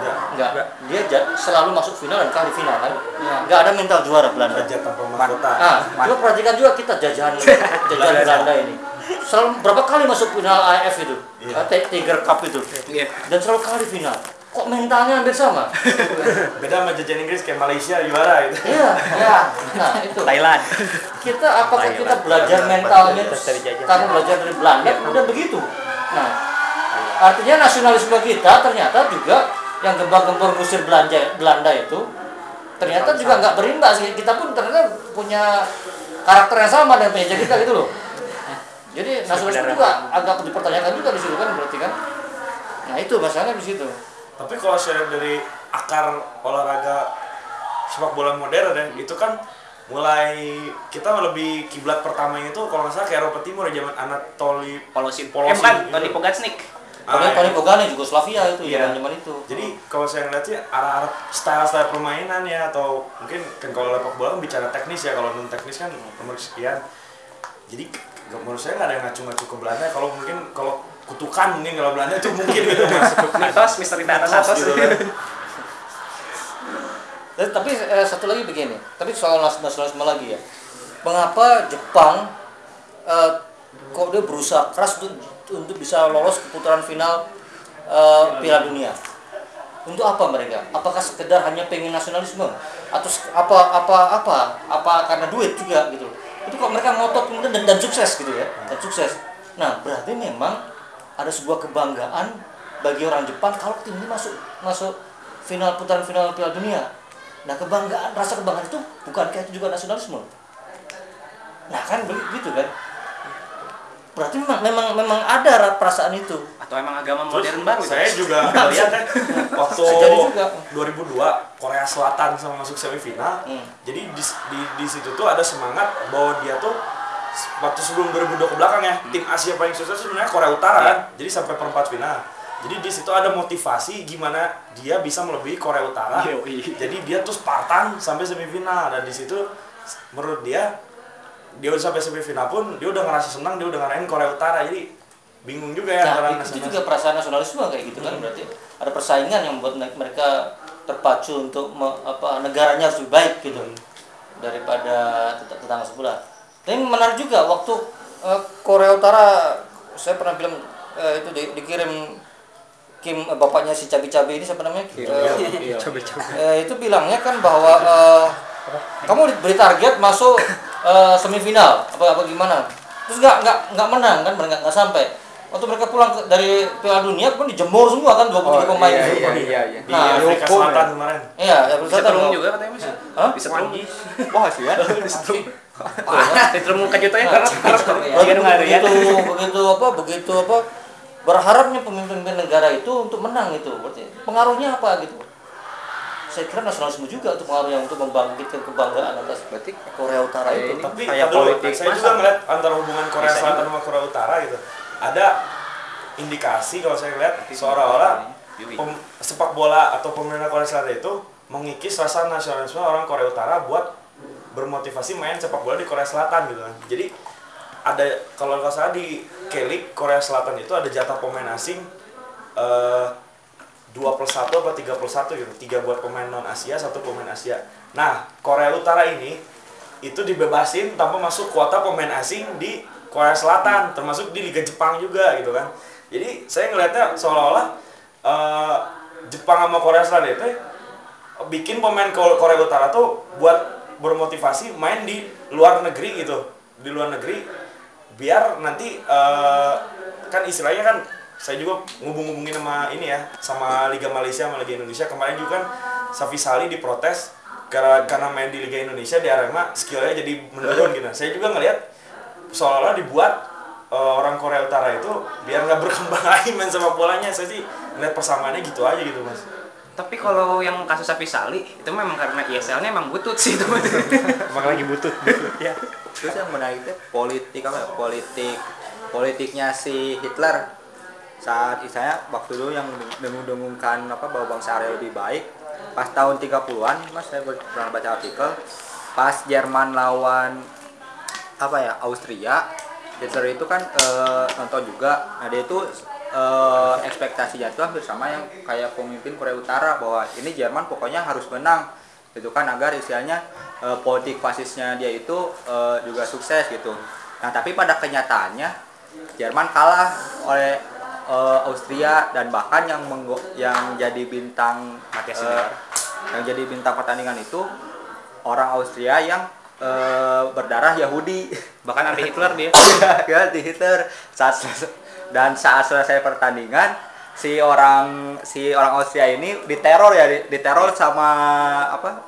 Enggak. Dia ja- selalu masuk final dan kalah di final kan. Enggak ada mental juara Belanda. Raja tanpa mahkota. Ah, coba perhatikan juga kita jajahan jajahan Belanda ini. Selalu berapa kali masuk final A F itu? Iya. Iya. Tiger Cup itu. Iya. Dan selalu kalah di final. Kok mentalnya hampir sama? Beda sama jajahan Inggris kayak Malaysia juara gitu. Iya, ya. Nah, itu. Thailand. Kita apakah Thailand. kita belajar Thailand. mentalnya Terus dari jajahan. karena belajar dari Belanda udah begitu. Nah, artinya nasionalisme kita ternyata juga yang gembar-gembor ngusir Belanda Belanda itu ternyata juga nggak berimbas. Kita pun ternyata punya karakter yang sama dengan penjajah kita gitu loh. Jadi nasionalisme juga agak dipertanyakan juga di situ kan berarti kan. Nah, itu masalahnya di situ. Tapi kalau saya dari akar olahraga sepak bola modern ya, itu kan mulai kita lebih kiblat pertamanya itu kalau nggak salah ke Eropa Timur ya, zaman Anatoli Polosin. Polosin Eh, bukan, gitu. Tony Pogacnik. Tony Ah, Tony Pogane Yugoslavia itu Iya. zaman-zaman itu. Jadi kalau saya ngeliat sih arah-arah style-style permainan ya, atau mungkin kan kalau sepak bola kan bicara teknis ya, kalau non teknis kan nomor sekian. Jadi nggak- menurut saya nggak ada yang ngacu-ngacu ke Belanda. Kalau mungkin kalau kutukan mungkin kalau Belanda itu mungkin gitu mas. Atos, Mister Rita Atos. Gitu kan. Eh, tapi eh, satu lagi begini, tapi soal nas- nasionalisme lagi ya. Mengapa Jepang eh, kok dia berusaha keras untuk untuk bisa lolos ke putaran final eh, Piala Dunia? Untuk apa mereka? Apakah sekedar hanya pengen nasionalisme atau se- apa apa apa apa karena duit juga gitu? Itu kok mereka ngotot kemudian dan, dan sukses gitu ya, dan sukses. Nah, berarti memang ada sebuah kebanggaan bagi orang Jepang kalau tim ini masuk masuk final putaran final Piala Dunia. Nah, kebanggaan, rasa kebanggaan itu bukankah itu juga nasionalisme? Nah, kan begitu kan? Berarti memang memang, memang ada perasaan itu. Atau emang agama Terus modern baru? saya itu? juga lihat kan waktu Jadi juga. dua ribu dua Korea Selatan sama masuk semifinal. Hmm. Jadi di, di di situ tuh ada semangat bahwa dia tuh waktu sebelum dua ribu dua ke belakang ya, tim Asia paling sukses sebenarnya Korea Utara kan. Jadi sampai perempat final. Jadi di situ ada motivasi gimana dia bisa melebihi Korea Utara. Yoi. Jadi dia tuh Spartan sampai semifinal, dan di situ menurut dia dia udah sampai semifinal pun dia udah ngerasa senang, dia udah ngarahin Korea Utara. Jadi bingung juga ya antara Nah, itu nasionalis- juga perasaan nasionalisme kayak gitu kan, berarti ada persaingan yang membuat mereka terpacu untuk me- apa negaranya harus lebih baik gitu daripada tet- tetangga sebelah. Tapi menarik juga waktu eh, Korea Utara, saya pernah bilang eh, itu di- dikirim Kim eh, bapaknya si cabi-cabi ini siapa namanya? Eh, eh, itu bilangnya kan bahwa eh, kamu diberi target masuk eh, semifinal apa apa gimana, terus nggak nggak nggak menang kan, nggak nggak sampai. Waktu mereka pulang ke- dari Piala Dunia pun dijemur semua kan dua puluh tiga pemain iya, itu. iya, iya, iya. di Nah, Afrika hukum Selatan ya. kemarin. Iya, ya Bisa terung juga katanya mas. Hah? Bisa terung. Wah sih ya. Di terung kajutanya karena Begitu, begitu, begitu apa, begitu apa, berharapnya pemimpin negara itu untuk menang itu, berarti pengaruhnya apa gitu? Saya kira nasionalisme juga untuk pengaruhnya untuk membangkitkan kebanggaan atas Berarti Korea Utara itu. ini Tapi kayak aduh, politik saya masa. juga ngeliat antara hubungan Korea Bisa Selatan sama Korea Utara gitu. Ada indikasi kalau saya lihat seolah-olah pem- sepak bola atau pemerintah Korea Selatan itu mengikis rasa nasionalisme orang Korea Utara buat bermotivasi main sepak bola di Korea Selatan gitu kan. Jadi ada, kalau nggak salah di K-League Korea Selatan itu ada jatah pemain asing eh, dua plus satu atau tiga plus satu gitu. tiga buat pemain non Asia, satu pemain Asia. Nah, Korea Utara ini itu dibebasin tanpa masuk kuota pemain asing di Korea Selatan, termasuk di Liga Jepang juga gitu kan. Jadi saya ngelihatnya seolah-olah eh, Jepang sama Korea Selatan itu bikin pemain Ko- Korea Utara tuh buat bermotivasi main di luar negeri gitu, di luar negeri biar nanti eh, kan istilahnya kan, saya juga ngubung-ngubungin sama ini ya, sama Liga Malaysia sama Liga Indonesia. Kemarin juga kan Safi Sali diprotes karena karena main di Liga Indonesia di Arema skillnya jadi menurun gitu. Saya juga ngelihat seolah-olah dibuat uh, orang Korea Utara itu biar nggak berkembang lagi main sepak bolanya. Saya sih ngeliat persamaannya gitu aja gitu mas. Tapi kalau yang kasus Safi Sali itu memang karena I S L-nya emang butut sih itu. Emang lagi butut. Ya. Terus yang menarik itu politik apa? ya? Politik politiknya si Hitler saat istilahnya waktu dulu yang dengung-dengungkan apa bahwa bangsa Arya lebih baik. Pas tahun tiga puluhan, Mas, saya pernah baca artikel pas Jerman lawan apa ya, Austria, Hitler itu kan e, nonton juga. Nah, dia itu eh, ekspektasinya itu hampir sama yang kayak pemimpin Korea Utara, bahwa ini Jerman pokoknya harus menang gitu kan, agar istilahnya eh, politik fasisnya dia itu eh, juga sukses gitu. Nah tapi pada kenyataannya Jerman kalah oleh eh, Austria, dan bahkan yang menggo- yang jadi bintang Matias eh, Sindelar. yang jadi bintang pertandingan itu orang Austria yang eh, berdarah Yahudi. Bahkan anti Hitler dia. Ya, di Hitler. Saat selesai- dan saat selesai pertandingan, si orang si orang Austria ini diteror ya, di- diteror sama apa?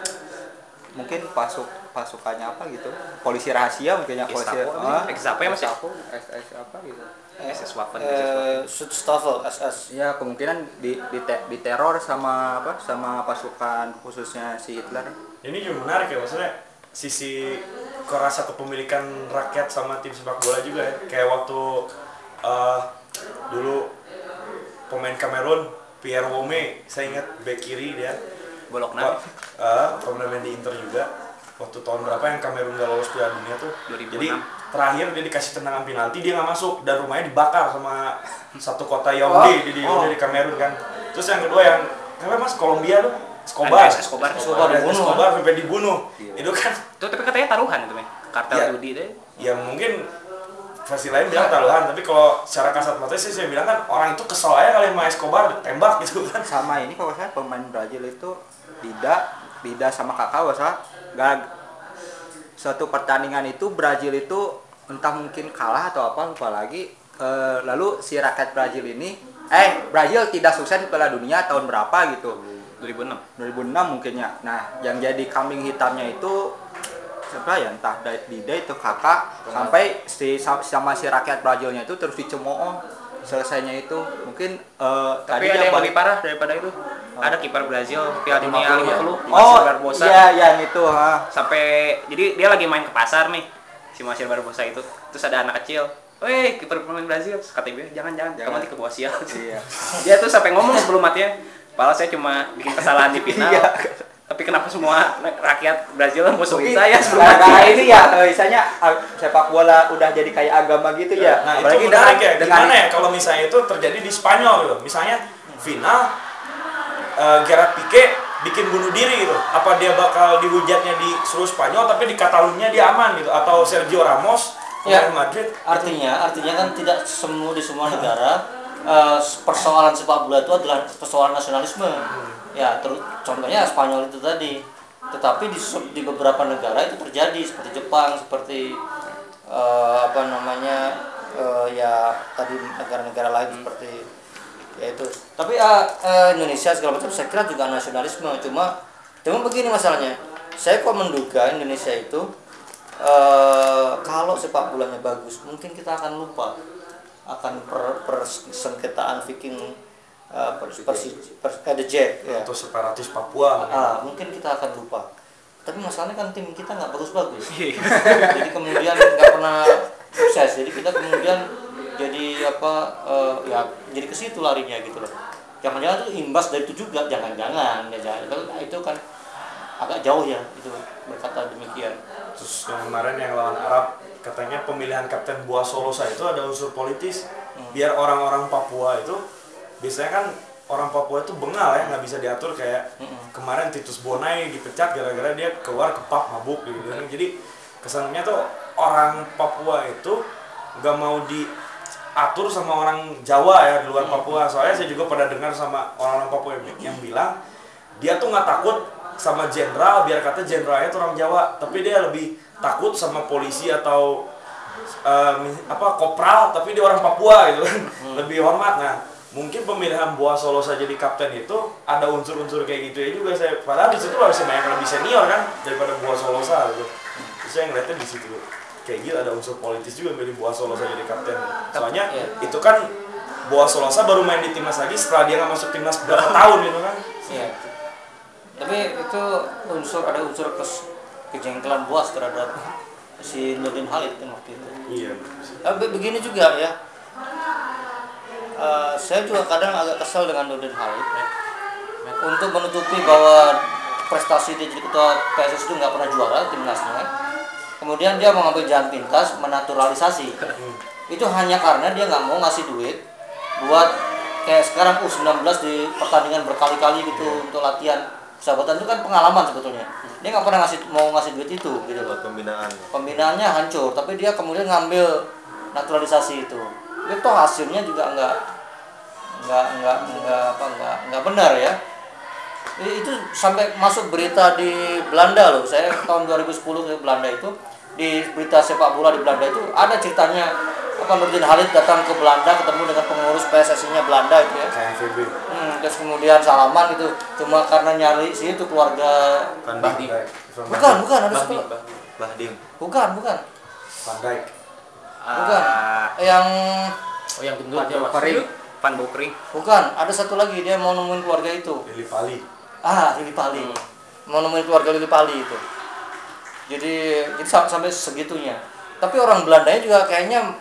Mungkin pasuk pasukannya apa gitu. Polisi rahasia mungkin ya, polisi. Gestapo, ah, Gestapo ya, Mas, ya? Gestapo, S S apa gitu. S S Waffen, S S Waffen. Eh, Schutzstaffel S S. Ya, kemungkinan di, di diteror sama apa? Sama pasukan khususnya si Hitler. Ini juga menarik ya, maksudnya sisi rasa kepemilikan rakyat sama tim sepak bola juga ya. Kayak waktu uh, dulu pemain Kamerun Pierre Wome, saya ingat bek kiri dia. Golok Pak, nabi. uh, pernah main di Inter juga. Waktu tahun berapa yang Kamerun gak lolos Piala Dunia tuh. dua ribu enam. Jadi terakhir dia dikasih tendangan penalti, dia nggak masuk dan rumahnya dibakar sama satu kota Yaounde di Oh. di, di Kamerun kan. Terus yang kedua yang apa Mas, Kolombia tuh Escobar. Andres Escobar. Escobar Andres dibunuh, Escobar sampai dibunuh. Iya. Itu kan Itu tapi katanya taruhan itu, men. Kartel Iya. judi deh. ya mungkin versi lain bilang taruhan, tapi kalau secara kasat mata sih saya bilang kan orang itu kesel aja kali sama Escobar ditembak gitu kan. Sama ini kalau saya pemain Brazil itu tidak tidak sama kakak saya gak suatu pertandingan itu Brazil itu entah mungkin kalah atau apa lupa lagi. Eh, lalu si rakyat Brazil ini eh Brazil tidak sukses di Piala Dunia tahun berapa gitu, dua ribu enam. dua ribu enam mungkinnya. Nah yang jadi kambing hitamnya itu siapa ya, entah Dida itu kakak, sampai si sama si rakyat Brazilnya itu terus dicemooh selesainya itu. Mungkin eh, Tapi tadi ada yang paling- lebih parah daripada itu. Ada kiper Brazil Piala Dunia lima puluh ya? lima puluh, oh Marcelo Barbosa. iya yang itu ha. Sampai jadi dia lagi main ke pasar nih, si Marcelo Barbosa itu. Terus ada anak kecil, "Woi, kiper pemain Brazil." Terus kata ibunya, "Jangan, jangan, kamu Jangan. nanti ke bawah sial." Iya. Dia tuh sampai ngomong sebelum matinya, "Padahal saya cuma bikin kesalahan di final." Iya. Tapi kenapa semua rakyat Brazil musuhin Mungkin saya sebelum gara-gara mati? ini ya, eh, misalnya ah, sepak bola udah jadi kayak agama gitu ya. Nah Apalagi itu menarik ya, dengan gimana ya kalau misalnya itu terjadi di Spanyol gitu. Misalnya final uh, Gerard Pique bikin bunuh diri gitu. Apa dia bakal dihujatnya di seluruh Spanyol tapi di Catalunya dia aman gitu, atau Sergio Ramos Ya, pemain Madrid. artinya artinya kan tidak semua di semua negara eh, persoalan sepak bola itu adalah persoalan nasionalisme. Ya, terus contohnya Spanyol itu tadi. Tetapi di se- di beberapa negara itu terjadi, seperti Jepang, seperti eh, apa namanya eh, ya tadi negara-negara lain seperti ya itu. Tapi eh, eh, Indonesia segala macam saya kira juga nasionalisme. Cuma cuma begini masalahnya. Saya kok menduga Indonesia itu eh, kalau sepak bolanya bagus, mungkin kita akan lupa akan per, persengketaan Viking eh, per, persi, per, eh, The Jack ya. Atau separatis Papua. Ah, mungkin kita akan lupa. Tapi masalahnya kan tim kita nggak bagus-bagus. Jadi kemudian nggak pernah sukses. Jadi kita kemudian jadi apa eh, ya jadi ke situ larinya gitu loh. Jangan-jangan itu imbas dari itu juga, jangan-jangan ya jangan. Itu, itu kan agak jauh ya itu berkata demikian. Terus yang kemarin yang lawan Arab, katanya pemilihan Kapten Boa Solosa itu ada unsur politis. Biar orang-orang Papua itu, biasanya kan orang Papua itu bengal ya, nggak bisa diatur. Kayak kemarin Titus Bonai dipecat gara-gara dia keluar ke pub mabuk gitu. Jadi kesannya tuh orang Papua itu nggak mau diatur sama orang Jawa ya di luar Papua. Soalnya saya juga pernah dengar sama orang-orang Papua yang, yang bilang dia tuh nggak takut sama jenderal, biar kata jenderalnya tuh orang Jawa, tapi dia lebih takut sama polisi atau um, apa kopral, tapi dia orang Papua gitu kan. Hmm. Lebih hormat. Nah mungkin pemilihan Boa Solosa jadi kapten itu ada unsur-unsur kayak gitu ya juga. Saya padahal di situ harusnya banyak lebih senior kan daripada Boa Solosa gitu. Terus saya ngeliatnya di situ kayak gitu ada unsur politis juga milih Boa Solosa jadi kapten. Soalnya Ya. itu kan Boa Solosa baru main di timnas lagi setelah dia nggak masuk timnas berapa tahun gitu kan. Iya. Tapi itu unsur ada unsur kes, kejengkelan Boas terhadap si Nurdin Halid kan waktu itu. Iya. Tapi begini juga ya. Uh, saya juga kadang agak kesal dengan Nurdin Halid ya. Untuk menutupi bahwa prestasi dia jadi ketua P S S I itu nggak pernah juara timnasnya. Kemudian dia mengambil jalan pintas menaturalisasi. Itu hanya karena dia nggak mau ngasih duit buat kayak sekarang U sembilan belas di pertandingan berkali-kali gitu untuk latihan persahabatan itu kan pengalaman sebetulnya. Dia nggak pernah ngasih mau ngasih duit itu gitu loh. Pembinaan. Pembinaannya hancur, tapi dia kemudian ngambil naturalisasi itu. Itu hasilnya juga nggak nggak nggak nggak apa nggak nggak benar ya. Itu sampai masuk berita di Belanda loh. Saya tahun dua ribu sepuluh ke Belanda itu, di berita sepak bola di Belanda itu ada ceritanya apa Nurdin Halid datang ke Belanda ketemu dengan pengurus P S S I-nya Belanda itu ya. K N V B. Hmm, terus kemudian salaman gitu. Cuma karena nyari sih itu keluarga Van Bahdi. Dijk. bukan bukan ada Bahdi, satu Bah- Bahdim. bukan bukan Van Dijk. bukan Ah, yang Oh yang gendut ya mas. Bokering, Van Bokering. bukan ada satu lagi dia mau nemuin keluarga itu. Lili Pali. Ah, Lili Pali. Mau nemuin keluarga Lili Pali itu. Jadi, jadi sam- sampai segitunya. Tapi orang Belandanya juga kayaknya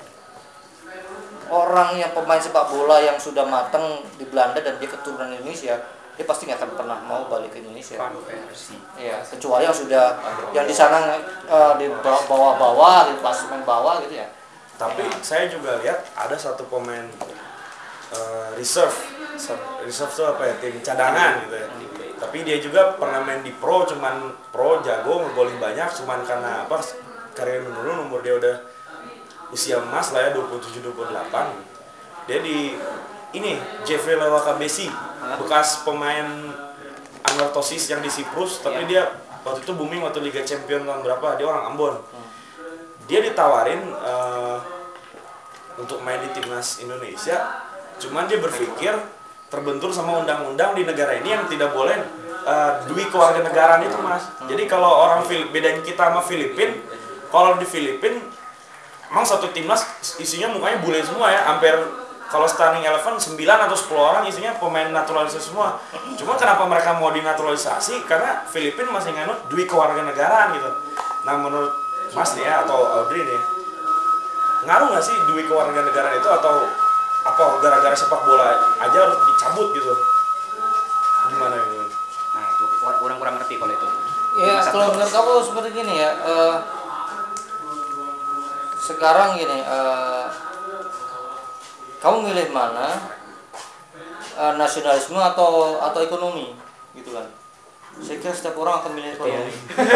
orang yang pemain sepak bola yang sudah matang di Belanda dan dia keturunan Indonesia, dia pasti nggak akan pernah mau balik ke Indonesia. Iya, kecuali yang sudah yang di sana eh, di bawah-bawah, di klasemen bawah gitu ya. Tapi saya juga lihat ada satu pemain eh, reserve. Reserve itu apa ya? Tim cadangan gitu ya. Tapi dia juga pernah main di pro, cuman pro jago, ngegolin banyak, cuman karena apa? Karir menurun, umur dia udah usia emas lah ya, dua puluh tujuh dua puluh delapan. Dia di ini Jeffrey Lewakabesi, bekas pemain Anorthosis yang di Siprus, tapi dia waktu itu booming waktu Liga Champion tahun berapa, dia orang Ambon. Dia ditawarin uh, untuk main di timnas Indonesia, cuman dia berpikir terbentur sama undang-undang di negara ini yang tidak boleh uh, dui kewarganegaraan itu mas. Jadi kalau orang Filip, bedain kita sama Filipin, kalau di Filipin emang satu timnas isinya mukanya bule semua ya, hampir kalau starting eleven sembilan atau sepuluh orang isinya pemain naturalisasi semua. Cuma kenapa mereka mau dinaturalisasi? Karena Filipin masih nganut dui kewarganegaraan gitu. Nah menurut Mas nih ya, atau Audrey nih, ngaruh nggak sih dui kewarganegaraan itu, atau apa gara-gara sepak bola aja harus dicabut gitu? Gimana itu? Nah, itu kurang kurang ngerti kalau itu. Ya, Masa kalau terus. menurut kamu seperti gini ya, eh, sekarang gini, eh, kamu milih mana, eh, nasionalisme atau atau ekonomi, gitu kan? Saya kira setiap orang akan milih ekonomi.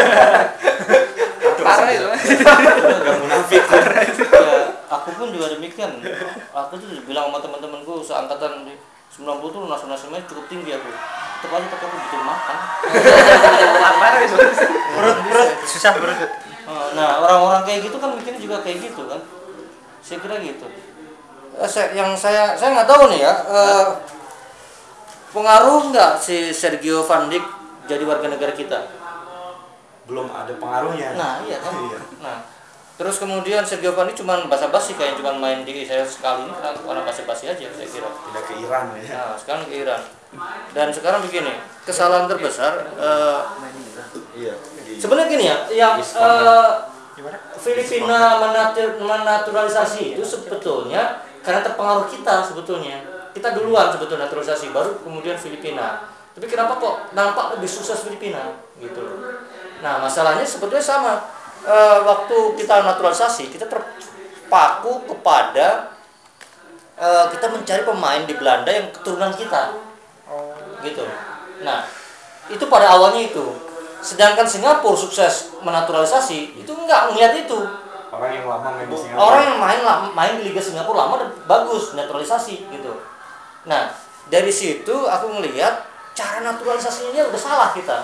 Parah itu. Gak munafik. Ya, aku pun juga demikian. Aku tuh bilang sama teman-temanku seangkatan di sembilan puluh tuh nasionalismenya cukup tinggi aku. Tetap aja tapi aku butuh makan. Parah itu. Perut perut susah perut. Nah, orang-orang kayak gitu kan mikirnya juga kayak gitu kan. Saya kira gitu. Eh, saya, yang saya saya nggak tahu nih ya, eh, pengaruh nggak si Sergio Van Dijk jadi warga negara kita? Belum ada pengaruhnya. Nah, iya kan. Iya. Nah, terus kemudian Sergio Van Dijk cuma basa-basi kayak cuma main di saya sekali ini kan orang basa-basi aja saya kira. Tidak ke Iran ya. Nah, sekarang ke Iran. Dan sekarang begini, kesalahan terbesar eh, Iya. di- sebenarnya gini ya, yang eh, Filipina menatur, menaturalisasi itu sebetulnya karena terpengaruh kita sebetulnya. Kita duluan sebetulnya naturalisasi, baru kemudian Filipina. Tapi kenapa kok nampak lebih sukses Filipina gitu loh. Nah, masalahnya sebetulnya sama. E, waktu kita naturalisasi, kita terpaku kepada e, kita mencari pemain di Belanda yang keturunan kita. Gitu. Nah, itu pada awalnya itu. Sedangkan Singapura sukses menaturalisasi, itu enggak melihat itu. Orang yang lama main di Singapura. Orang yang main main di Liga Singapura lama dan bagus naturalisasi gitu. Nah, dari situ aku melihat cara naturalisasinya udah salah kita.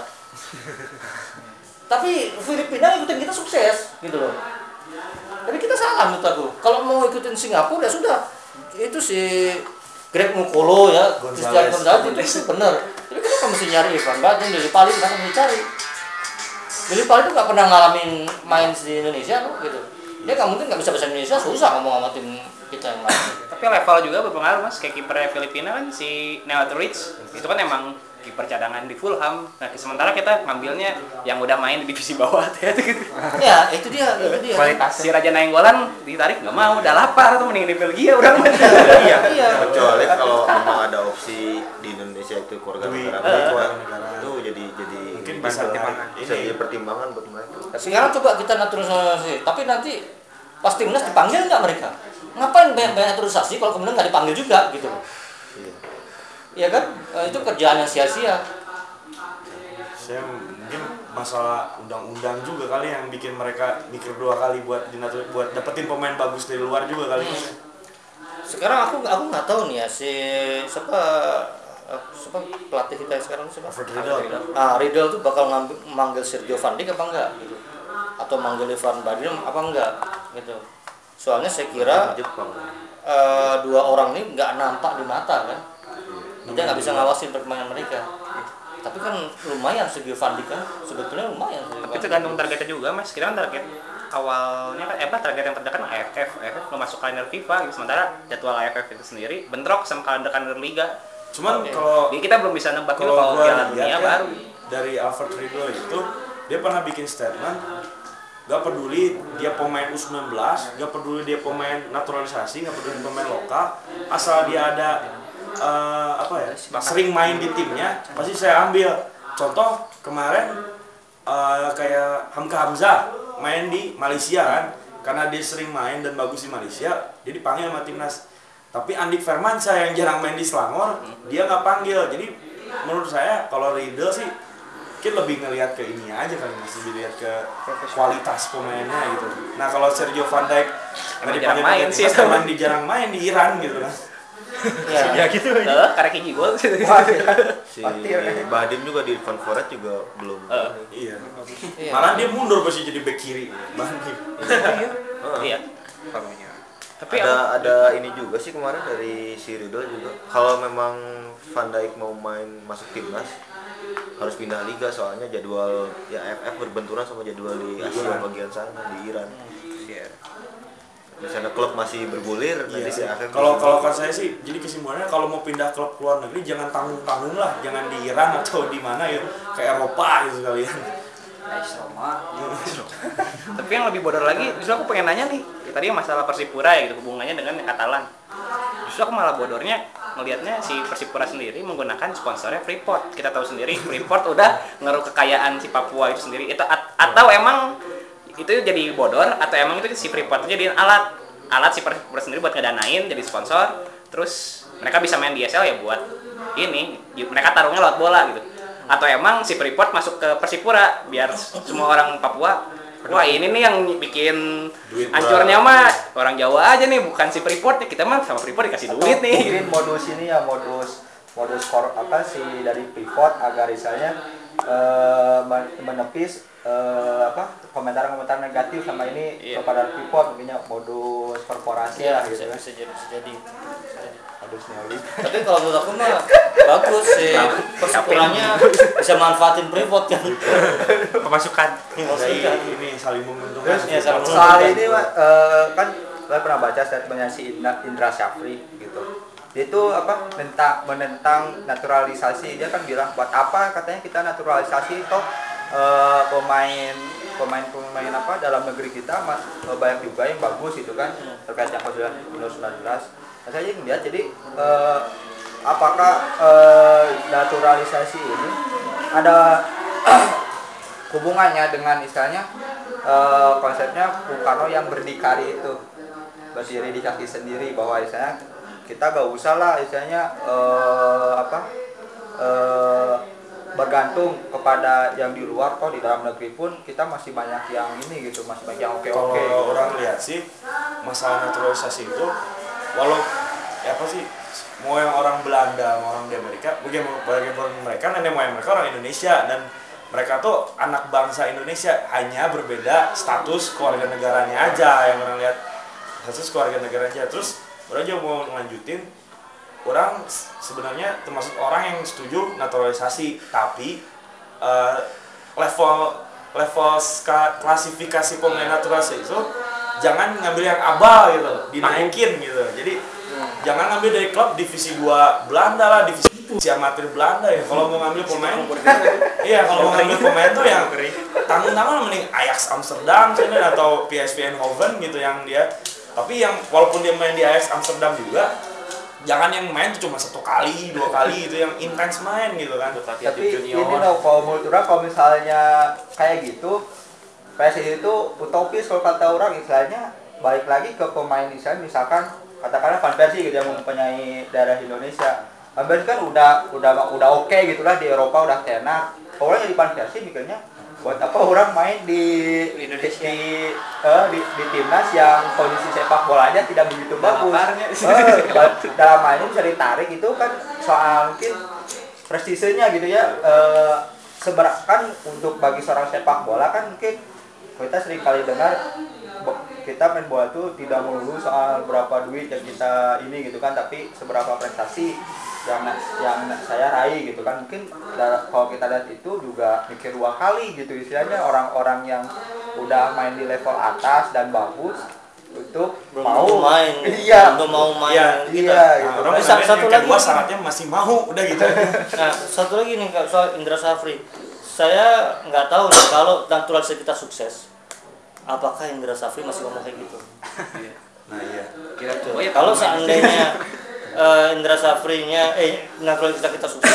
Tapi Filipina ikutin kita sukses gitu loh. Tapi kita salah menurut aku. Kalau mau ikutin Singapura ya sudah. Itu si Greg Mukolo ya, Christian Gonzalez itu, itu benar. Tapi kenapa mesti nyari Ivan Batin dari Pali, kenapa mesti cari? Lili Pali itu nggak pernah ngalamin main di Indonesia loh gitu. Dia nggak mungkin nggak bisa bahasa Indonesia, susah ngomong sama tim kita yang lain. Tapi level juga berpengaruh mas, kayak kipernya Filipina kan si Neil Rich itu kan emang kiper cadangan di Fulham. Nah sementara kita ngambilnya yang udah main di divisi bawah ya gitu. Ya itu dia, itu dia. Si Raja Nainggolan ditarik nggak mau, udah lapar tuh mending di Belgia udah. Iya. Iya. Kecuali kalau memang ada opsi di Indonesia itu keluarga negara itu jadi jadi Mungkin bisa bisa bisa ini. jadi pertimbangan buat mereka. Sekarang coba kita naturalisasi, tapi nanti Pas timnas dipanggil nggak mereka? Ngapain banyak-banyak naturalisasi kalau kemudian nggak dipanggil juga gitu loh. Iya. Iya kan? Eh, itu kerjaan yang sia-sia. Saya mungkin masalah undang-undang juga kali yang bikin mereka mikir dua kali buat dinatur, buat dapetin pemain bagus dari luar juga kali. Sekarang aku aku nggak tahu nih ya si siapa eh, siapa pelatih kita yang sekarang siapa? Alfred Riedel. Ah, Riedel tuh bakal ngambil manggil Sergio Van Dijk apa enggak gitu. Atau manggil Ivan Badim apa enggak gitu. Soalnya saya kira Jepang. eh, dua orang ini nggak nampak di mata kan. Kita nggak bisa ngawasin permainan mereka. Tapi kan lumayan Sergio Van Dijk kan sebetulnya lumayan. Tapi tergantung targetnya juga mas. Kita kan target awalnya kan eh apa target yang terdekat kan A F F, A F F mau masuk kalender FIFA gitu. Sementara jadwal A F F itu sendiri bentrok sama kalender-kalender liga. Cuman Oke. kalau Jadi kita belum bisa nebak dulu kalau kalau gua Piala lihat Dunia kan, baru. dari Alfred Riedel itu dia pernah bikin statement, gak peduli dia pemain U sembilan belas, gak peduli dia pemain naturalisasi, gak peduli pemain lokal, asal dia ada eh, apa ya sering main di timnya pasti saya ambil. Contoh kemarin eh, kayak Hamka Hamzah main di Malaysia kan, karena dia sering main dan bagus di Malaysia dia dipanggil sama timnas. Tapi Andik Firmansyah yang jarang main di Selangor dia nggak panggil. Jadi menurut saya kalau Riedel sih mungkin lebih ngelihat ke ini aja kali, masih dilihat ke kualitas pemainnya gitu. Nah kalau Sergio Van Dijk Emang nggak jarang dipanggil main ke sih, timnas, emang di jarang main di Iran gitu kan. Ya. gitu aja. Karena Kiki gol. Si Badim juga di Van Foret juga belum. Eh. Iya. Iya. Malah dia mundur pasti jadi bek kiri. Badim. Iya. Formenya. Tapi ada ada ini juga sih kemarin dari si Riedel juga. Kalau memang Van Dijk mau main masuk timnas harus pindah liga soalnya jadwal ya A F F berbenturan sama jadwal di Asia bagian sana di Iran. Iya. Di sana klub masih bergulir Iya nanti si sih. A F F. Kalau kalau kan saya sih, jadi kesimpulannya kalau mau pindah klub ke luar negeri jangan tanggung-tanggung lah, jangan di Iran atau di mana ya, ke Eropa gitu sekalian. Tapi yang lebih bodoh lagi, justru aku pengen nanya nih, tadi masalah Persipura ya gitu, hubungannya dengan Katalan. Justru aku malah bodornya melihatnya si Persipura sendiri menggunakan sponsornya Freeport. Kita tahu sendiri Freeport udah ngaruh kekayaan si Papua itu sendiri. Itu at- atau emang itu jadi bodor atau emang itu si Freeport itu jadiin alat alat si Persipura sendiri buat ngedanain jadi sponsor. Terus mereka bisa main di S L ya buat ini, mereka taruhnya lewat bola gitu. Atau emang si Freeport masuk ke Persipura biar semua orang Papua, wah ini nih yang bikin Duit hancurnya gua. mah orang Jawa aja nih, bukan si Freeport nih. Kita mah sama Freeport dikasih Atau duit nih. mungkin modus ini ya modus modus kor apa sih dari Freeport agar misalnya eh, men- menepis eh, apa komentar-komentar negatif sama ini Iya. kepada Freeport, mungkinnya modus korporasi Ya, lah gitu bisa, kan. bisa jadi, bisa jadi. Bisa jadi. Modus neolib. Tapi kalau menurut aku mah bagus sih. Persipuranya bisa manfaatin Freeport kan. Pemasukan. Jadi ini saling menguntungkan. Terus, ya, saling Soal ini Pak, eh, kan saya pernah baca statementnya si Indra, Indra Syafri gitu. Dia itu apa menentang menentang naturalisasi. Dia kan bilang buat apa katanya kita naturalisasi toh eh, pemain pemain pemain apa dalam negeri kita mas, eh, banyak juga yang bagus itu kan terkait yang sudah minus sembilan belas. Nah, saya melihat jadi eh, apakah eh, naturalisasi ini ada hubungannya dengan istilahnya eh, konsepnya Bung Karno yang berdikari itu, berdiri di kaki sendiri, bahwa istilahnya kita gak usah lah istilahnya eh, apa eh, bergantung kepada yang di luar, toh di dalam negeri pun kita masih banyak yang ini gitu, masih banyak yang oke-oke. Kalau orang lihat sih masalah naturalisasi itu, walau ya apa sih, mau yang orang Belanda, mau orang di Amerika, bagaimana mereka nenek moyang mereka orang Indonesia dan mereka tuh anak bangsa Indonesia, hanya berbeda status keluarga negaranya aja yang orang lihat, status keluarga negara aja. Terus orang juga mau lanjutin, orang sebenarnya termasuk orang yang setuju naturalisasi, tapi uh, level level ska, klasifikasi pemain naturalisasi itu jangan ngambil yang abal gitu, dinaikin gitu. Jadi hmm. jangan ngambil dari klub divisi dua Belanda lah, divisi amatir Belanda ya. Kalau mau ngambil pemain, iya kalau mau ngambil pemain tuh yang tanggung-tanggung mending Ajax Amsterdam atau P S V Eindhoven gitu yang dia. Tapi yang walaupun dia main di Ajax Amsterdam juga, jangan yang main tuh cuma satu kali, dua kali itu yang intens main gitu kan. Tapi ini loh, kalau menurut orang kalau misalnya kayak gitu, P S I itu utopis kalau kata orang, istilahnya balik lagi ke pemain Israel, misalkan katakanlah Van Persie gitu yang mempunyai daerah Indonesia. Van Persie kan udah udah udah oke okay gitulah di Eropa, udah tenar. Orang jadi Van Persie mikirnya buat apa orang main di Indonesia di eh, di, di timnas yang kondisi sepak bolanya tidak begitu bagus. Eh, dalam hal ini bisa ditarik itu kan soal mungkin prestisenya gitu ya. Eh, seberat kan untuk bagi seorang sepak bola kan mungkin kita sering kali dengar kita main bola tuh tidak melulu soal berapa duit yang kita ini gitu kan, tapi seberapa prestasi yang yang saya raih gitu kan. Mungkin kalau kita lihat itu juga mikir dua kali gitu istilahnya, orang-orang yang udah main di level atas dan bagus untuk belum mau main, iya belum mau main iya, gitu. iya Nah, gitu. orang Tapi satu, satu yang lagi kedua syaratnya masih mau, udah gitu. Nah, satu lagi nih Kak, soal Indra Safri. Saya nggak tahu nih kalau naturalisasi kita sukses, apakah Indra Safri masih ngomong kayak gitu? Nah iya. Kira Oh, ya, kalau seandainya uh, Indra Safrinya, eh naturalisasi kita sukses,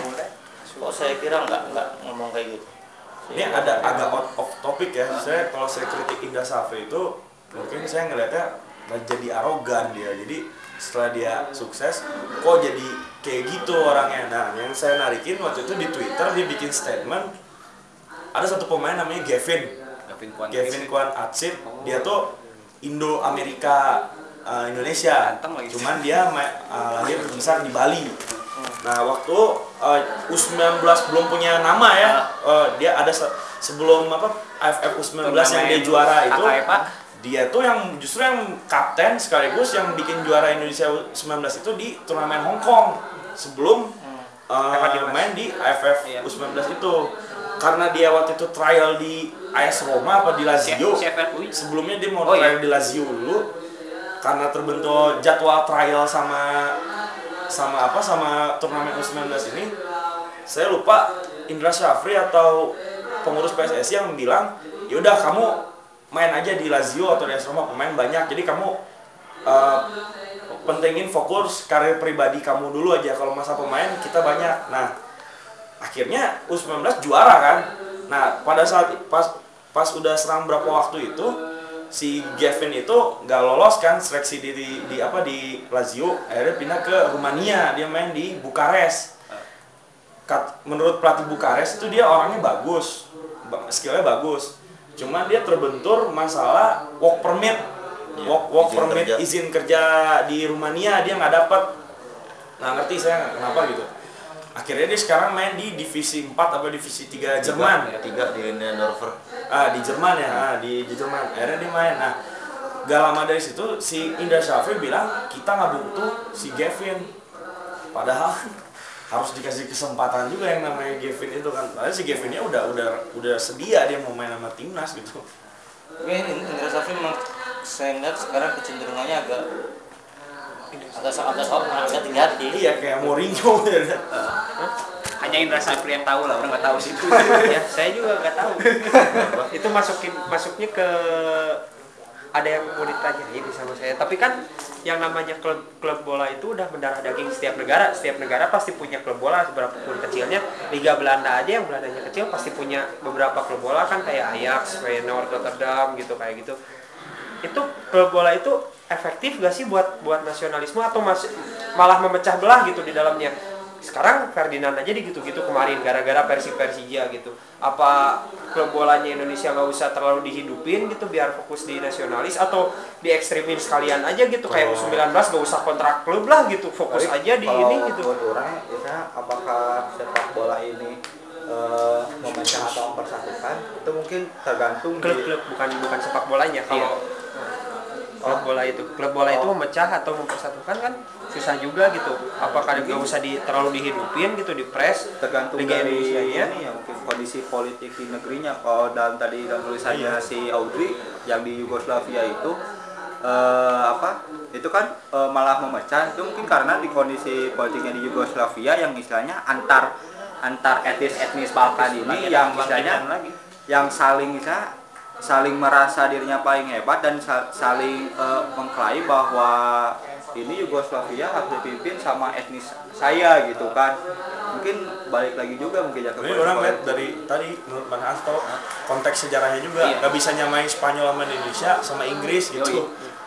kok saya kira nggak nggak ngomong kayak gitu. Ini ada agak out of topic ya. Saya kalau saya kritik Indra Safri itu mungkin saya ngelihatnya jadi arogan dia. Jadi setelah dia sukses kok jadi kayak gitu orangnya. Nah, yang saya narikin waktu itu di Twitter dia bikin statement, ada satu pemain namanya Gavin Gavin Kwan Gavin Kwan Atsip, dia tuh Indo Amerika uh, Indonesia, Ganteng lagi. cuman dia uh, lahir besar di Bali. Nah, waktu uh, U sembilan belas belum punya nama ya, uh, dia ada se sebelum apa A F F U sembilan belas yang dia juara itu, dia tuh yang justru yang kapten sekaligus yang bikin juara Indonesia U sembilan belas itu di turnamen Hong Kong sebelum uh, main di A F F U sembilan belas itu. Karena dia waktu itu trial di A S Roma apa di Lazio, sebelumnya dia mau oh, trial iya. di Lazio dulu, karena terbentuk jadwal trial sama sama apa sama turnamen U sembilan belas ini. Saya lupa Indra Safri atau pengurus P S S I yang bilang, ya udah kamu main aja di Lazio atau di A S Roma, pemain banyak, jadi kamu uh, pentingin fokus karir pribadi kamu dulu aja, kalau masa pemain kita banyak. Nah, akhirnya U sembilan belas juara kan. Nah, pada saat pas pas udah serang berapa waktu itu, si Gavin itu nggak lolos kan seleksi di, di, di apa di Lazio, akhirnya pindah ke Rumania, dia main di Bukares. Kat, menurut pelatih Bukares itu dia orangnya bagus, skillnya bagus, cuman dia terbentur masalah work permit, work, work izin permit kerja. izin kerja di Rumania dia nggak dapat. Nah, ngerti saya kenapa gitu. Akhirnya dia sekarang main di divisi empat atau divisi tiga Jerman ya, tiga di Hannover. Ah, di Jerman ya, ah, di, di Jerman. Akhirnya dia main. Nah, gak lama dari situ si Indra Safri bilang kita nggak butuh si Gavin. Padahal harus dikasih kesempatan juga yang namanya Gavin itu kan. Padahal si Gavinnya udah udah udah sedia dia mau main sama timnas gitu. Oke, Indra Safri memang saya lihat sekarang kecenderungannya agak agak agak agak tinggi hati. Iya, kayak Mourinho ya. Hanya Indra Safri yang tahu lah, orang nggak tahu sih. Ya, saya juga nggak tahu. Itu masukin masuknya ke ada yang mau ditanyain sama saya. Tapi kan yang namanya klub klub bola itu udah mendarah daging setiap negara. Setiap negara pasti punya klub bola, seberapapun kecilnya. Liga Belanda aja yang Belandanya kecil pasti punya beberapa klub bola kan, kayak Ajax, Feyenoord, Rotterdam gitu kayak gitu. Itu klub bola itu efektif gak sih buat buat nasionalisme atau masih malah memecah belah gitu di dalamnya? Sekarang Ferdinand aja digitu-gitu kemarin gara-gara Persib Persija gitu. Apa klub bolanya Indonesia nggak usah terlalu dihidupin gitu biar fokus di nasionalis, atau diekstremin sekalian aja gitu kayak U sembilan belas gak usah kontrak klub lah gitu, fokus Tapi aja di ini gitu. Buat orang ya, apakah sepak bola ini uh, memecah atau mempersatukan itu mungkin tergantung Klub-klub bukan bukan sepak bolanya. Kalau klub bola itu klub bola itu memecah atau mempersatukan kan susah juga gitu. Apakah nggak usah di, terlalu dihidupin gitu, di press tergantung Liga dari Indonesia ya? ini ya, mungkin kondisi politik di negerinya. Kalau dalam tadi dalam tulisannya si Audrey yang di Yugoslavia itu uh, apa itu kan uh, malah memecah, itu mungkin karena di kondisi politiknya di Yugoslavia yang istilahnya antar antar etnis etnis Balkan ini yang istilahnya yang saling misalnya saling merasa dirinya paling hebat dan saling uh, mengklaim bahwa ini Yugoslavia harus dipimpin sama etnis saya gitu kan. Mungkin balik lagi juga mungkin ya ke Jadi orang lihat dari tadi menurut Bang Hasto konteks sejarahnya juga Iya. nggak bisa nyamain Spanyol sama Indonesia sama Inggris gitu. Yoi.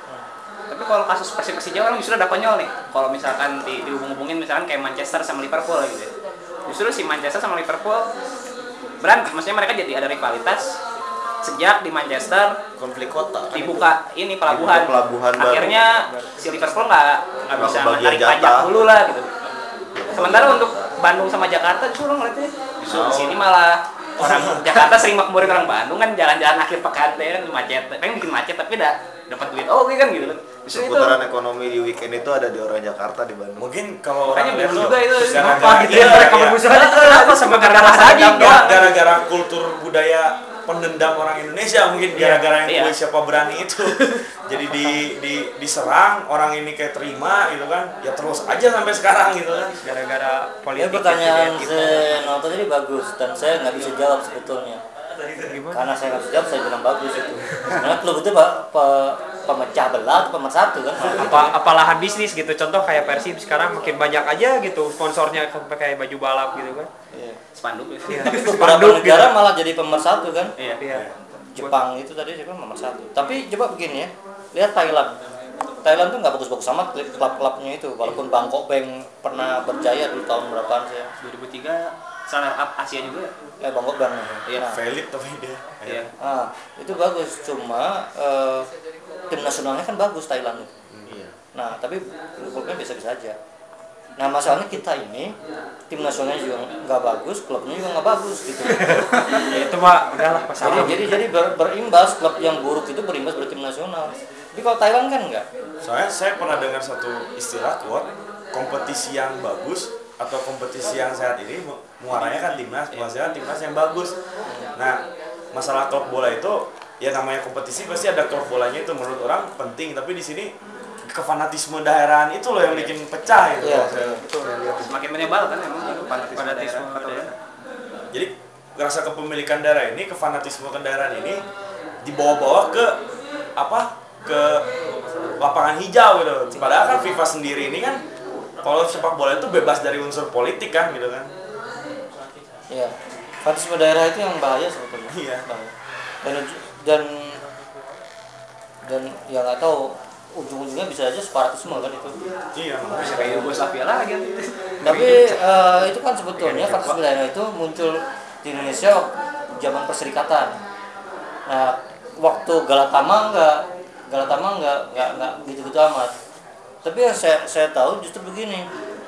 Tapi kalau kasus Persib Persija orang justru ada konyol nih. Kalau misalkan di, dihubung-hubungin misalkan kayak Manchester sama Liverpool gitu ya. Justru si Manchester sama Liverpool berantem, maksudnya mereka jadi ada rivalitas sejak di Manchester Konflik kota. kan dibuka ini pelabuhan. Dibuka pelabuhan baru. Akhirnya si Liverpool nggak nggak Nggak bisa kebagian menarik pajak jatah. dulu lah gitu. Sementara untuk Bandung sama Jakarta justru orang ngeliatnya justru di sini malah orang Jakarta sering makmurin orang Bandung kan jalan-jalan akhir pekan teh kan macet, pengen bikin macet tapi udah dapat duit oh kan gitu. Justru itu Seputaran ekonomi di weekend itu ada di orang Jakarta di Bandung. Mungkin kalau makanya orang lihat bingung tuh juga itu gara-gara apa gitu ya iya, mereka iya. bermusuhan kenapa sama gara-gara daging Gara- doang. gara-gara kultur budaya pendendam orang Indonesia mungkin gara-gara yang Iya. gue siapa berani itu jadi di, di diserang orang ini kayak terima gitu kan ya terus aja sampai sekarang gitu kan. Gara-gara Ya politik pertanyaan gitu saya nonton tadi bagus dan saya nggak bisa jawab sebetulnya. Karena saya nggak bisa jawab saya bilang bagus itu. Karena klub itu pe, pe- pemecah belah, atau pemersatu kan. apa apa lahan bisnis gitu, contoh kayak Persib sekarang makin banyak aja gitu sponsornya sampai kayak baju balap gitu kan. Iya. Spanduk gitu. Iya. Tapi beberapa Spanduk negara gitu. malah jadi pemersatu kan. Iya. Iya. Jepang itu tadi saya bilang pemersatu. Tapi coba begini ya, lihat Thailand. Thailand tuh nggak bagus-bagus amat klub-klubnya itu, walaupun Bangkok Bank pernah berjaya di tahun berapaan saya. dua ribu tiga startup Asia juga. Eh Bangkok Bank. Iya. Nah, Valid tapi dia. Iya. ah, itu bagus, cuma eh, tim nasionalnya kan bagus Thailand itu. Iya. Nah, tapi klubnya biasa-biasa aja. Nah, masalahnya kita ini tim nasionalnya juga nggak bagus, klubnya juga nggak bagus gitu. Ya, itu mah udahlah Jadi masalah. jadi jadi ber- berimbas klub yang buruk itu berimbas ber tim nasional. Tapi kalau Thailand kan enggak. Soalnya saya pernah dengar satu istilah quote kompetisi yang bagus atau kompetisi yang sehat ini mu- muaranya kan timnas, menghasilkan timnas yang bagus. Nah, masalah klub bola itu ya namanya kompetisi pasti ada klub bolanya itu menurut orang penting, tapi di sini kefanatisme daerahan itu loh yang bikin pecah gitu. Iya. Saya- Betul. Semakin menyebalkan emang fanatisme Fanatisme daerah. daerah. Jadi rasa kepemilikan daerah ini, kefanatisme kendaraan ini dibawa-bawa ke apa? Ke lapangan hijau gitu. Padahal kan FIFA sendiri ini kan kalau sepak bola itu bebas dari unsur politik kan gitu kan. Iya. Fanatisme daerah itu yang bahaya sebetulnya. Iya. Bahaya. Dan dan dan ya nggak tahu ujung-ujungnya bisa aja separatisme kan itu. Iya, makanya Kayak Yugoslavia lagi. Tapi eh, itu kan sebetulnya fanatisme daerah itu muncul di Indonesia zaman perserikatan. Nah, waktu Galatama enggak Galatama enggak enggak enggak gitu-gitu amat. Tapi yang saya saya tahu justru begini.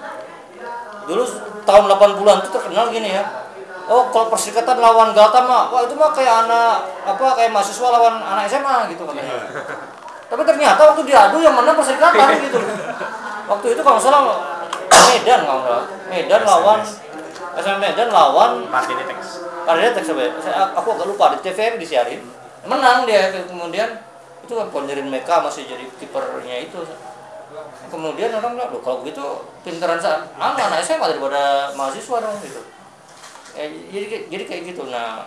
Dulu tahun delapan puluhan itu terkenal gini ya. Oh, kalau perserikatan lawan Galatama, wah itu mah kayak anak apa kayak mahasiswa lawan anak S M A gitu katanya. Tapi ternyata waktu diadu yang menang perserikatan gitu. Waktu itu kalau nggak salah Medan kalau nggak salah. Medan lawan S M Medan lawan Partai Detex. Pardetek sampai saya aku agak lupa di T V M disiarin. Menang dia kemudian itu kan Ponjerin Meka masih jadi kipernya itu. Kemudian orang bilang, loh kalau begitu pinteran saat anu anak S M A daripada mahasiswa dong gitu. Eh, jadi jadi kayak gitu. Nah,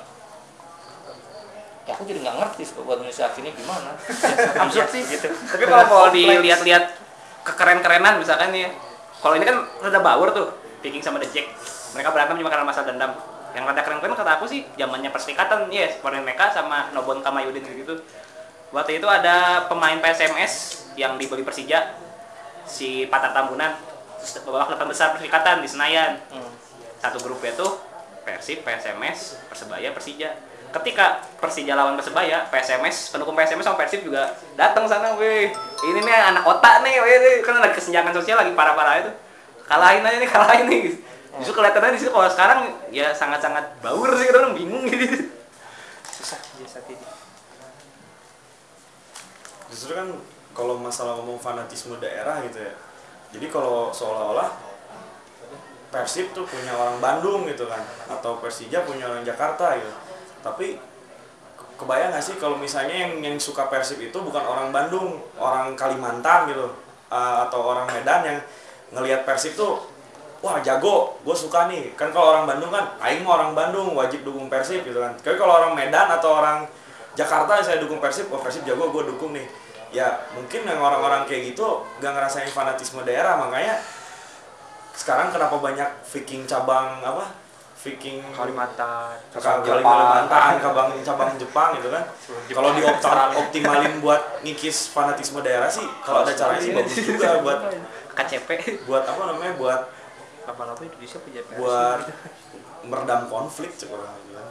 ya aku jadi nggak ngerti buat Indonesia akhirnya gimana. Absurd sih gitu. Tapi kalau mau dilihat-lihat kekeren-kerenan misalkan nih, kalau ini kan rada baur tuh, Viking sama The Jack. Mereka berantem cuma karena masa dendam. Yang rada keren-keren kata aku sih zamannya perserikatan, yes, Ponjerin Meka sama Nobon Kamayudin gitu. Waktu itu ada pemain P S M S yang dibeli Persija, si Patar Tambunan, terus bawa klub besar perserikatan di Senayan. Hmm. Satu grupnya tuh Persib, P S M S, Persebaya, Persija. Ketika Persija lawan Persebaya, P S M S, pendukung P S M S sama Persib juga datang sana, weh. Ini nih anak kota nih, weh. Kan lagi kesenjangan sosial lagi parah-parah itu. Kalahin aja nih, kalahin nih. Justru kelihatannya di situ kalau sekarang ya sangat-sangat baur sih, orang bingung gitu. Susah ya saat ini. Justru kan kalau masalah ngomong fanatisme daerah gitu ya. Jadi kalau seolah-olah Persib tuh punya orang Bandung gitu kan, atau Persija punya orang Jakarta gitu. Tapi ke- kebayang nggak sih kalau misalnya yang yang suka Persib itu bukan orang Bandung, orang Kalimantan gitu, uh, atau orang Medan yang ngelihat Persib tuh, wah jago, gue suka nih. Kan kalau orang Bandung kan, aing mah orang Bandung wajib dukung Persib gitu kan. Tapi kalau orang Medan atau orang Jakarta saya dukung Persib, wah Persib jago, gue dukung nih. ya mungkin yang orang-orang kayak gitu gak ngerasain fanatisme daerah, makanya sekarang kenapa banyak Viking cabang apa Viking Kalimantan, cabang Kalimantan, cabang cabang Jepang gitu kan. Kalau dioptimalin buat ngikis fanatisme daerah sih, kalau ada caranya sih bagus juga buat K C P, buat apa namanya buat apa-apa Indonesia punya P R S. buat meredam konflik coba orang bilang.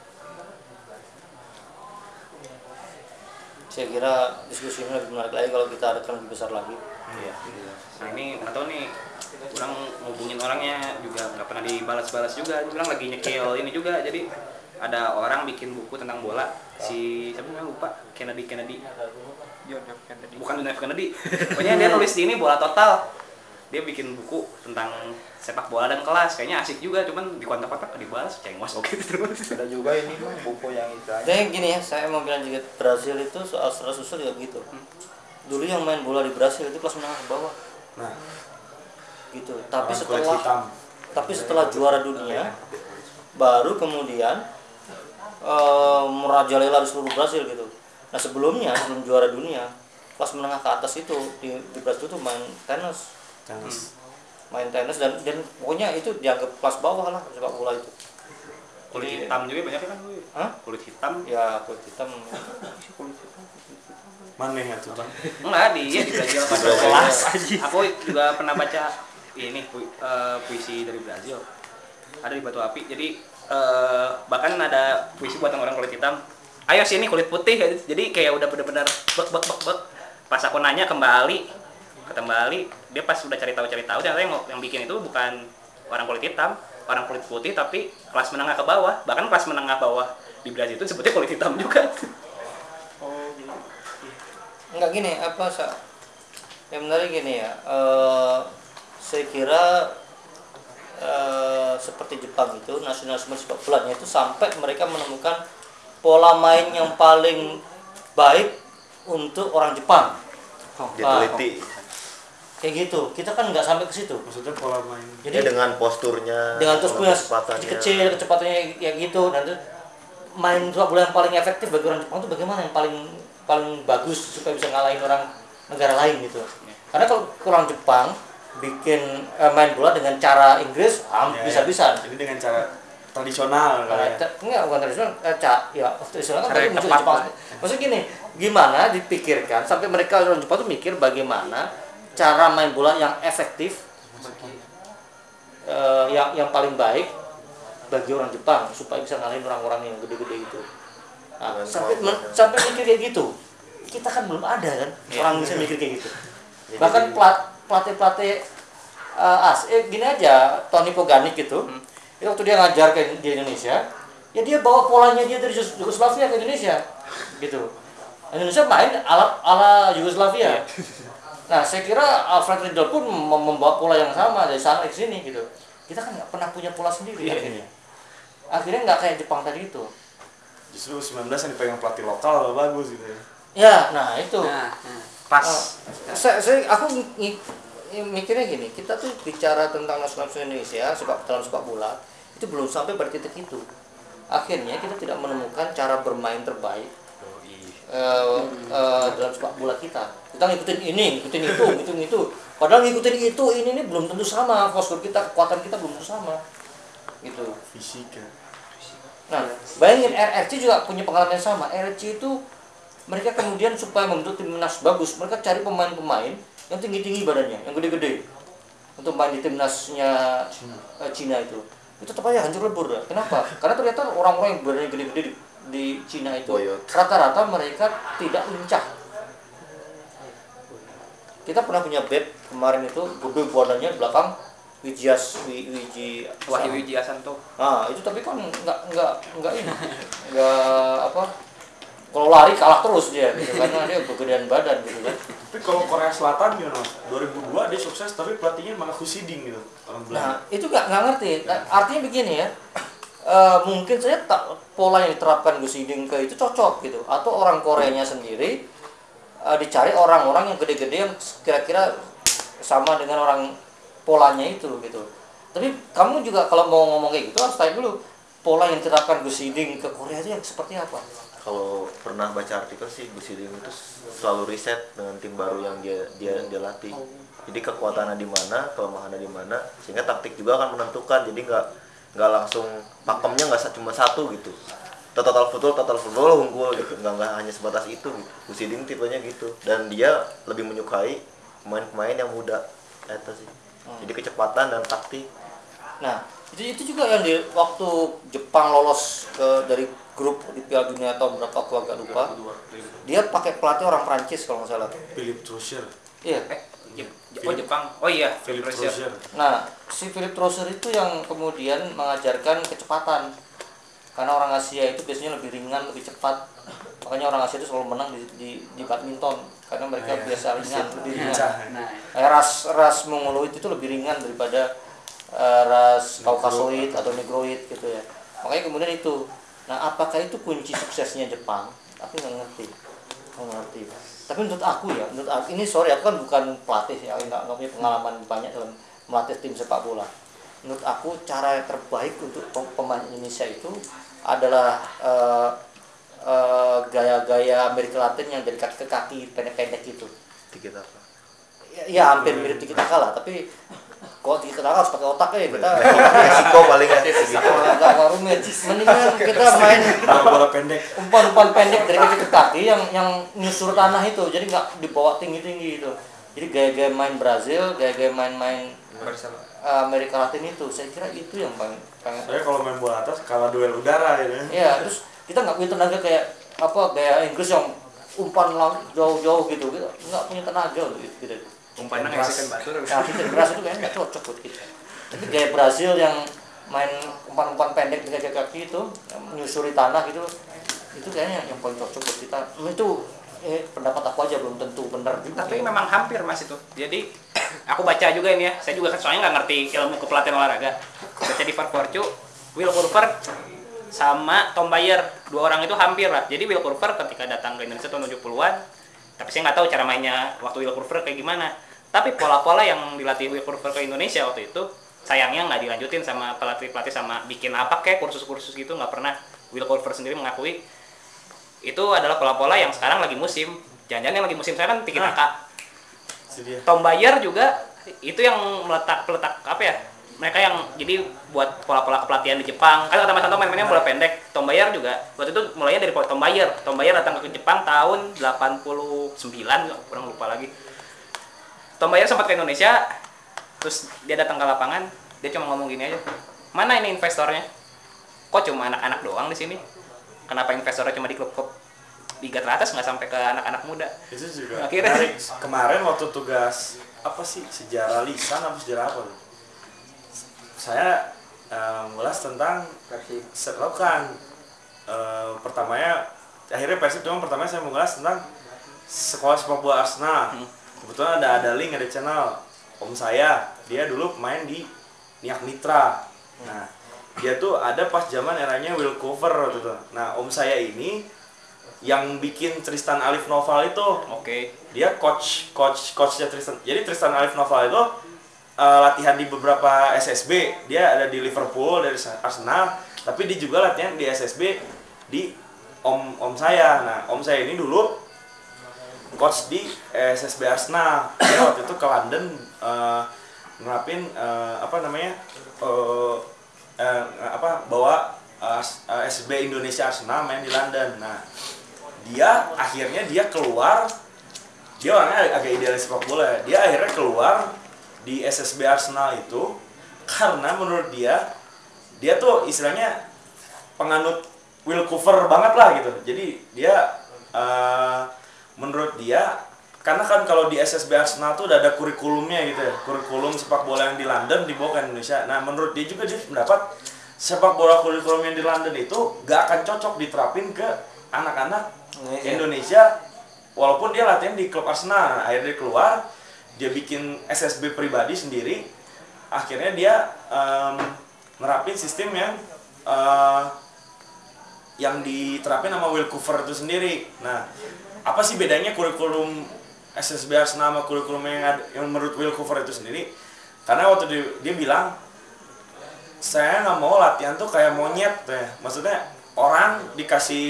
Saya kira diskusi ini lebih menarik lagi kalau kita adakan lebih besar lagi. Iya. Nah ini atau nih orang ngubungin orangnya juga nggak pernah dibalas-balas juga. Dia bilang lagi nyekil ini juga. Jadi ada orang bikin buku tentang bola, si siapa namanya lupa, Kennedy Kennedy. John F. Kennedy. Bukan John F. Kennedy. Pokoknya dia nulis di ini bola total. Dia bikin buku tentang sepak bola dan kelas. Kayaknya asik juga, cuman di kontak-kontak dibalas cengos oke terus. Ada juga ini mah buku yang itu aja. Dan gini ya, saya mau bilang juga Brasil itu soal secara susul juga gitu. Dulu yang main bola di Brasil itu kelas menengah ke bawah. Nah, Gitu. Tapi orang kulit setelah hitam. tapi setelah juara dunia baru kemudian uh, merajalela di seluruh Brasil gitu. Nah, sebelumnya sebelum juara dunia, kelas menengah ke atas itu di, di Brasil itu main tenis. Tenis. Main tenis dan dan pokoknya itu dianggap kelas bawah lah sepak bola itu. Kulit Jadi- hitam juga banyak kan lu. Hah? Kulit hitam. Ya, kulit hitam. Mana ya tuh bang? Enggak, di iya di Brazil pas Brazil. kelas. Aku juga pernah baca ini pu- eh, puisi dari Brazil. Ada di Batu Api. Jadi eh, bahkan ada puisi buat orang kulit hitam. Ayo sini kulit putih. Jadi kayak udah benar-benar bek bek bek bek. Pas aku nanya kembali, kembali dia pas udah cari tahu cari tahu ternyata yang yang bikin itu bukan orang kulit hitam, orang kulit putih tapi kelas menengah ke bawah. Bahkan kelas menengah bawah di Brazil itu sebutnya kulit hitam juga. Oh, gitu. Enggak gini, apa Sa? Yang menarik gini ya. eh, saya kira eh, seperti Jepang itu nasionalisme sepak bolanya itu sampai mereka menemukan pola main yang paling baik untuk orang Jepang. Diteliti. Kayak gitu. Kita kan nggak sampai ke situ. Maksudnya pola main. Ya Jadi dengan posturnya, dengan terus punya kecepatannya. kecil, kecepatannya ya gitu. Dan itu main sepak bola yang paling efektif bagi orang Jepang itu bagaimana yang paling paling bagus supaya bisa ngalahin orang negara lain gitu. Karena kalau orang Jepang bikin eh, main bola dengan cara Inggris, ah, Ya, bisa-bisa. ya. Jadi dengan cara tradisional kali Nah, ya. te- enggak bukan tradisional, eh, ca, ya tradisional kan Cara tadi yang muncul di tepat Jepang. lah. Maksudnya gini, gimana dipikirkan sampai mereka orang Jepang tuh mikir bagaimana cara main bola yang efektif, eh, yang yang paling baik bagi orang Jepang supaya bisa ngalahin orang-orang yang gede-gede itu. Nah, Dengan sampai kemampuannya. men- sampai mikir kayak gitu, kita kan belum ada kan Iya. orang bisa mikir kayak gitu. Jadi- Bahkan plat pelatih-pelatih uh, as, eh, gini aja, Tony Pogani gitu, itu waktu dia ngajar ke di Indonesia, ya dia bawa polanya dia dari Yugos- Yugoslavia ke Indonesia, gitu. Indonesia main ala ala Yugoslavia. Nah, saya kira Alfred Riedel pun mem- membawa pola yang sama dari sana ke sini gitu. Kita kan nggak pernah punya pola sendiri Iya. akhirnya. Akhirnya nggak kayak Jepang tadi itu. Justru U sembilan belas yang dipegang pelatih lokal bagus gitu ya. Ya, nah itu. Nah, nah, pas. Oh, saya, saya aku ng- ng- mikirnya gini, kita tuh bicara tentang nasionalisme Indonesia sepak dalam sepak bola itu belum sampai pada titik itu. Akhirnya kita tidak menemukan cara bermain terbaik eh, eh, dalam sepak bola kita. Kita ngikutin ini, ngikutin itu, ngikutin itu. Padahal ngikutin itu ini ini belum tentu sama. Postur kita, kekuatan kita belum tentu sama. Gitu. Fisika. Nah, bayangin R R C juga punya pengalaman yang sama. R R C itu mereka kemudian supaya membentuk timnas bagus, mereka cari pemain-pemain yang tinggi-tinggi badannya, yang gede-gede untuk main di timnasnya eh, Cina itu. Itu tetap aja hancur lebur. Ya. Kenapa? Karena ternyata orang-orang yang badannya gede-gede di, di Cina itu Boyot. rata-rata mereka tidak lincah. Kita pernah punya back kemarin itu gede badannya di belakang Wijias Wi- Wiji Wahyu Wijiasanto. Nah, itu tapi kan nggak nggak nggak ini, nggak apa? Kalau lari kalah terus dia, gitu karena dia kegedean badan gitu kan. Tapi kalau Korea Selatan gimana? dua ribu dua dia sukses tapi pelatihnya malah Husiding gitu. Orang Belanda. Nah, itu nggak nggak ngerti. Nah, artinya begini ya, eh, mungkin saja tak, pola yang diterapkan Gus Hiding ke itu cocok gitu, atau orang Koreanya sendiri eh, dicari orang-orang yang gede-gede yang kira-kira sama dengan orang polanya itu gitu. Tapi kamu juga kalau mau ngomong kayak gitu harus tanya dulu pola yang diterapkan Gus Hiding ke Korea itu yang seperti apa. kalau pernah baca artikel sih Gus Idim itu selalu riset dengan tim baru yang dia dia dia latih. Jadi kekuatannya di mana, kelemahannya di mana, sehingga taktik juga akan menentukan. Jadi nggak nggak langsung pakemnya nggak cuma satu gitu. Total football, total football unggul gitu. Nggak nggak hanya sebatas itu gitu. Gus Idim tipenya gitu. Dan dia lebih menyukai pemain-pemain yang muda. Itu sih. Jadi kecepatan dan taktik. Nah, itu itu juga yang di waktu Jepang lolos ke dari grup di Piala Dunia tahun berapa aku agak lupa. Dia pakai pelatih orang Prancis kalau nggak salah. Philip Troussier. Iya. Eh, Jep- oh Jepang. Oh iya, Philip Rusia. Troussier. Nah, si Philip Troussier itu yang kemudian mengajarkan kecepatan. Karena orang Asia itu biasanya lebih ringan, lebih cepat. Makanya orang Asia itu selalu menang di di, di badminton karena mereka Nah, iya. biasa ringan, lebih ringan. Lincah. Nah, Eh, ras ras Mongoloid itu lebih ringan daripada eh, ras Kaukasoid atau Negroid gitu ya. Makanya kemudian itu. Nah, apakah itu kunci suksesnya Jepang? Aku nggak ngerti. Nggak ngerti. Tapi menurut aku ya, menurut aku, ini sorry aku kan bukan pelatih ya, nggak nggak punya pengalaman banyak dalam melatih tim sepak bola. Menurut aku cara yang terbaik untuk pem- pemain Indonesia itu adalah eh, eh, gaya-gaya Amerika Latin yang dari kaki ke kaki pendek-pendek itu. Dikit apa? Ya, ya hampir mirip tiki taka lah, tapi kok tiki taka harus pakai otak ya kita. Resiko paling ya gitu. Nggak nggak rumit. Mendingan kita main Bola pendek. umpan-umpan pendek dari kaki ke kaki yang yang nyusur tanah itu, jadi nggak dibawa tinggi-tinggi itu. Jadi gaya-gaya main Brazil, gaya-gaya main-main Barcelona. eh, Amerika Latin itu, saya kira itu yang paling paling. Saya kalau main bola atas kalah duel udara gitu. Ya, terus kita nggak punya tenaga kayak apa gaya Inggris yang umpan lang- jauh-jauh gitu, kita nggak punya tenaga untuk itu. Gitu. Umpannya Keras. ngasihkan batur. Nah, kita keras itu kayaknya nggak cocok buat kita. Tapi gaya Brazil yang main umpan-umpan pendek di kaki-kaki itu, yang menyusuri tanah gitu, itu kayaknya yang paling cocok buat kita. Itu eh, pendapat aku aja belum tentu benar juga. Tapi memang hampir Mas itu. Jadi aku baca juga ini ya. Saya juga kan soalnya nggak ngerti ilmu kepelatihan olahraga. Baca di Farforcu, Will Curver sama Tom Bayer, dua orang itu hampir lah. Jadi Will Curver ketika datang ke Indonesia tahun tujuh puluhan, tapi saya nggak tahu cara mainnya waktu Will Curver kayak gimana. Tapi pola-pola yang dilatih Will Curver ke Indonesia waktu itu sayangnya nggak dilanjutin sama pelatih-pelatih, sama bikin apa kayak kursus-kursus gitu, nggak pernah. Will Curver sendiri mengakui itu adalah pola-pola yang sekarang lagi musim. Jangan-jangan yang lagi musim sekarang tiki taka. Si dia. Tom Bayer juga itu yang meletak peletak apa ya? Mereka yang jadi buat pola-pola kepelatihan di Jepang. Kan kata Mas Anto main-mainnya bola pendek. Tom Bayer juga waktu itu mulainya dari Tom Bayer. Tom Bayer datang ke Jepang tahun delapan puluh sembilan, kurang lupa lagi. Tom Bayer sempat ke Indonesia, terus dia datang ke lapangan, dia cuma ngomong gini aja. Mana ini investornya? Kok cuma anak-anak doang di sini? Kenapa investornya cuma di klub-klub liga teratas nggak sampai ke anak-anak muda? Itu juga Akhirnya- menarik. Kemarin waktu tugas apa sih sejarah lisan apa sejarah apa? Saya eh, mengulas tentang selokan. Eh, pertamanya akhirnya Persib cuma pertamanya saya mengulas tentang sekolah sepak bola Arsenal. Kebetulan ada ada link, ada channel. Om saya dia dulu main di Niak Mitra. Nah, dia tuh ada pas zaman eranya Will Cover waktu itu. Nah, om saya ini yang bikin Tristan Alif Noval itu, Oke. dia coach coach coachnya Tristan. Jadi Tristan Alif Noval itu uh, latihan di beberapa S S B. Dia ada di Liverpool dari Arsenal, tapi dia juga latihan di S S B di om om saya. Nah, om saya ini dulu coach di S S B Arsenal. Dia waktu itu ke London uh, nerapin uh, apa namanya uh, uh, apa bawa uh, S B Indonesia Arsenal main di London. Nah, dia akhirnya dia keluar, dia orangnya agak idealis sepak bola. Dia akhirnya keluar di S S B Arsenal itu karena menurut dia dia tuh istilahnya penganut Will Cover banget lah gitu. Jadi dia uh, menurut dia, karena kan kalau di S S B Arsenal tuh udah ada kurikulumnya gitu ya, kurikulum sepak bola yang di London dibawa ke Indonesia. Nah, menurut dia juga dia mendapat sepak bola kurikulum yang di London itu gak akan cocok diterapin ke anak-anak Indonesia. Indonesia, walaupun dia latihan di klub Arsenal. Nah, akhirnya dia keluar, dia bikin S S B pribadi sendiri. Akhirnya dia um, nerapin sistem yang uh, yang diterapin sama Will Cover itu sendiri. Nah, apa sih bedanya kurikulum S S B Arsenal sama kurikulum yang, ada, yang menurut Will Cover itu sendiri? Karena waktu dia, dia bilang, saya nggak mau latihan tuh kayak monyet ya. Maksudnya orang dikasih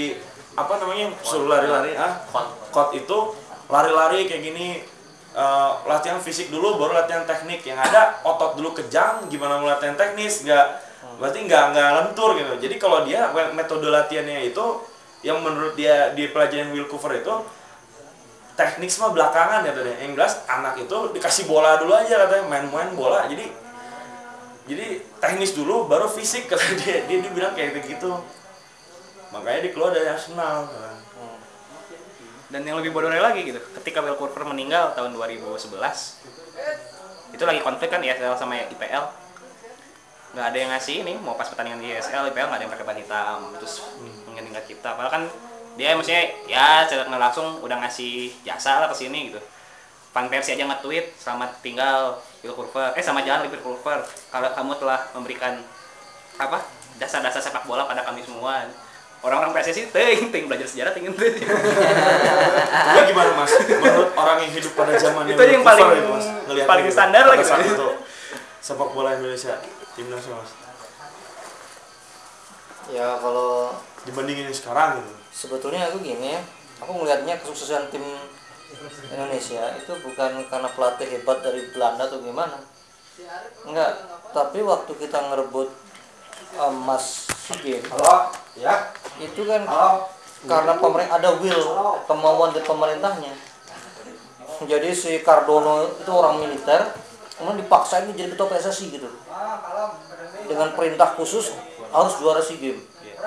apa namanya suruh lari-lari ah court itu lari-lari kayak gini, uh, latihan fisik dulu baru latihan teknik. Yang ada otot dulu kejang, gimana mau latihan teknis nggak, berarti nggak nggak lentur gitu. Jadi kalau dia metode latihannya itu yang menurut dia di pelajaran Will Cooper itu teknik semua belakangan ya tadi. Yang jelas anak itu dikasih bola dulu aja katanya, main-main bola. Jadi jadi teknis dulu baru fisik kata dia. Dia, dia bilang kayak begitu. Makanya dia keluar dari Arsenal kan. Dan yang lebih bodohnya lagi gitu, ketika Will Cooper meninggal tahun dua ribu sebelas, itu lagi konflik kan I S L sama I P L. Nggak ada yang ngasih ini, mau pas pertandingan di I S L, I P L nggak ada yang pakai ban hitam, terus mungkin tingkat cipta. Padahal kan dia maksudnya ya secara nggak langsung udah ngasih jasa lah ke sini gitu. Fan Persie aja nge-tweet, selamat tinggal Will Cooper, eh sama jalan Will Cooper, kalau kamu telah memberikan apa dasar-dasar sepak bola pada kami semua. Orang-orang P S S I ting ting belajar sejarah ting ting. Tapi gimana Mas? Menurut orang yang hidup pada zaman itu yang paling itu, Mas, paling standar lagi saat itu sepak bola Indonesia timnas Mas. Ya kalau Dibandingin sekarang gitu. sebetulnya aku gini ya, aku melihatnya kesuksesan tim Indonesia itu bukan karena pelatih hebat dari Belanda atau gimana. Enggak, tapi waktu kita ngerebut emas SEA Games. Halo, ya. Itu kan Halo. karena pemerintah ada will, kemauan dari pemerintahnya. Jadi si Cardono itu orang militer, kemudian dipaksain jadi ketua P S S I gitu. Dengan perintah khusus harus juara SEA Games.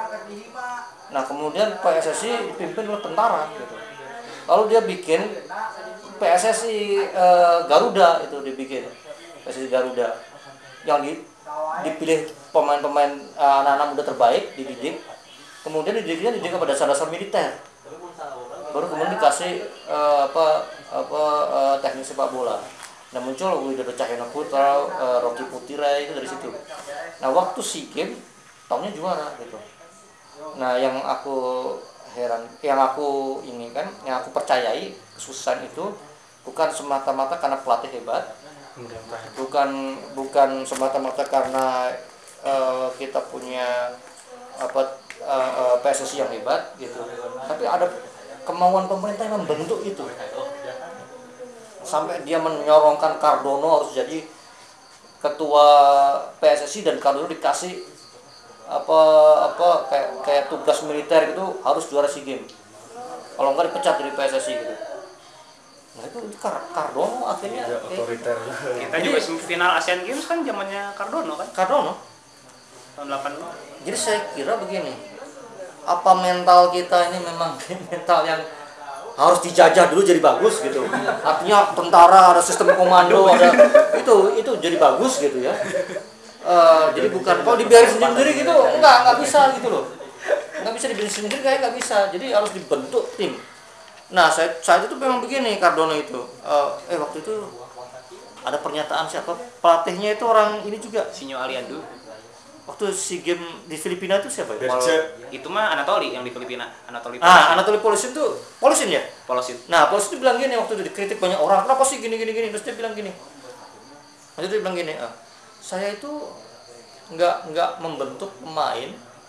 Nah kemudian P S S I dipimpin oleh tentara gitu. Lalu dia bikin P S S I e, Garuda itu dibikin P S S I Garuda yang di, dipilih pemain-pemain e, anak-anak muda terbaik dididik, kemudian dididiknya dididik pada dasar-dasar militer, baru kemudian dikasih e, apa apa e, teknik sepak bola. Nah muncul Widodo Cahyana Putra, e, Rocky Putira itu dari situ. Nah waktu SEA Games tahunnya juara gitu. Nah yang aku heran, yang aku ini kan, yang aku percayai kesuksesan itu bukan semata-mata karena pelatih hebat, bukan bukan semata-mata karena uh, kita punya apa uh, uh, P S S I yang hebat gitu, tapi ada kemauan pemerintah yang membentuk itu sampai dia menyorongkan Cardono harus jadi ketua P S S I dan Cardono dikasih apa apa kayak kayak tugas militer gitu, harus juara SEA Games, kalau enggak dipecat dari P S S I gitu. Nah itu Cardono akhirnya Ya, otoriter. Kita juga semifinal Asian Games kan zamannya Cardono kan Cardono. tahun delapan puluh. Jadi saya kira begini, apa mental kita ini memang mental yang harus dijajah dulu jadi bagus gitu. Artinya tentara ada sistem komando, ada itu itu jadi bagus gitu ya. Uh, jadi bukan kalau dibiarin sendiri gitu, enggak enggak bisa gitu loh, nggak bisa dibiarin sendiri kayak nggak bisa. Jadi harus dibentuk tim. Nah saya saat itu memang begini Cardono itu, uh, eh waktu itu ada pernyataan siapa pelatihnya itu orang ini juga, Sinyo Aliando. waktu SEA Games di Filipina itu siapa ya? Berce. Itu mah Anatoli yang di Filipina. Anatoli. Ah, Anatoli Polisin tuh Polisin ya. Polosin. Nah Polisin itu bilang gini waktu itu dikritik banyak orang, kenapa sih gini gini gini, terus dia bilang gini, waktu itu dia bilang gini, ah, saya itu nggak nggak membentuk pemain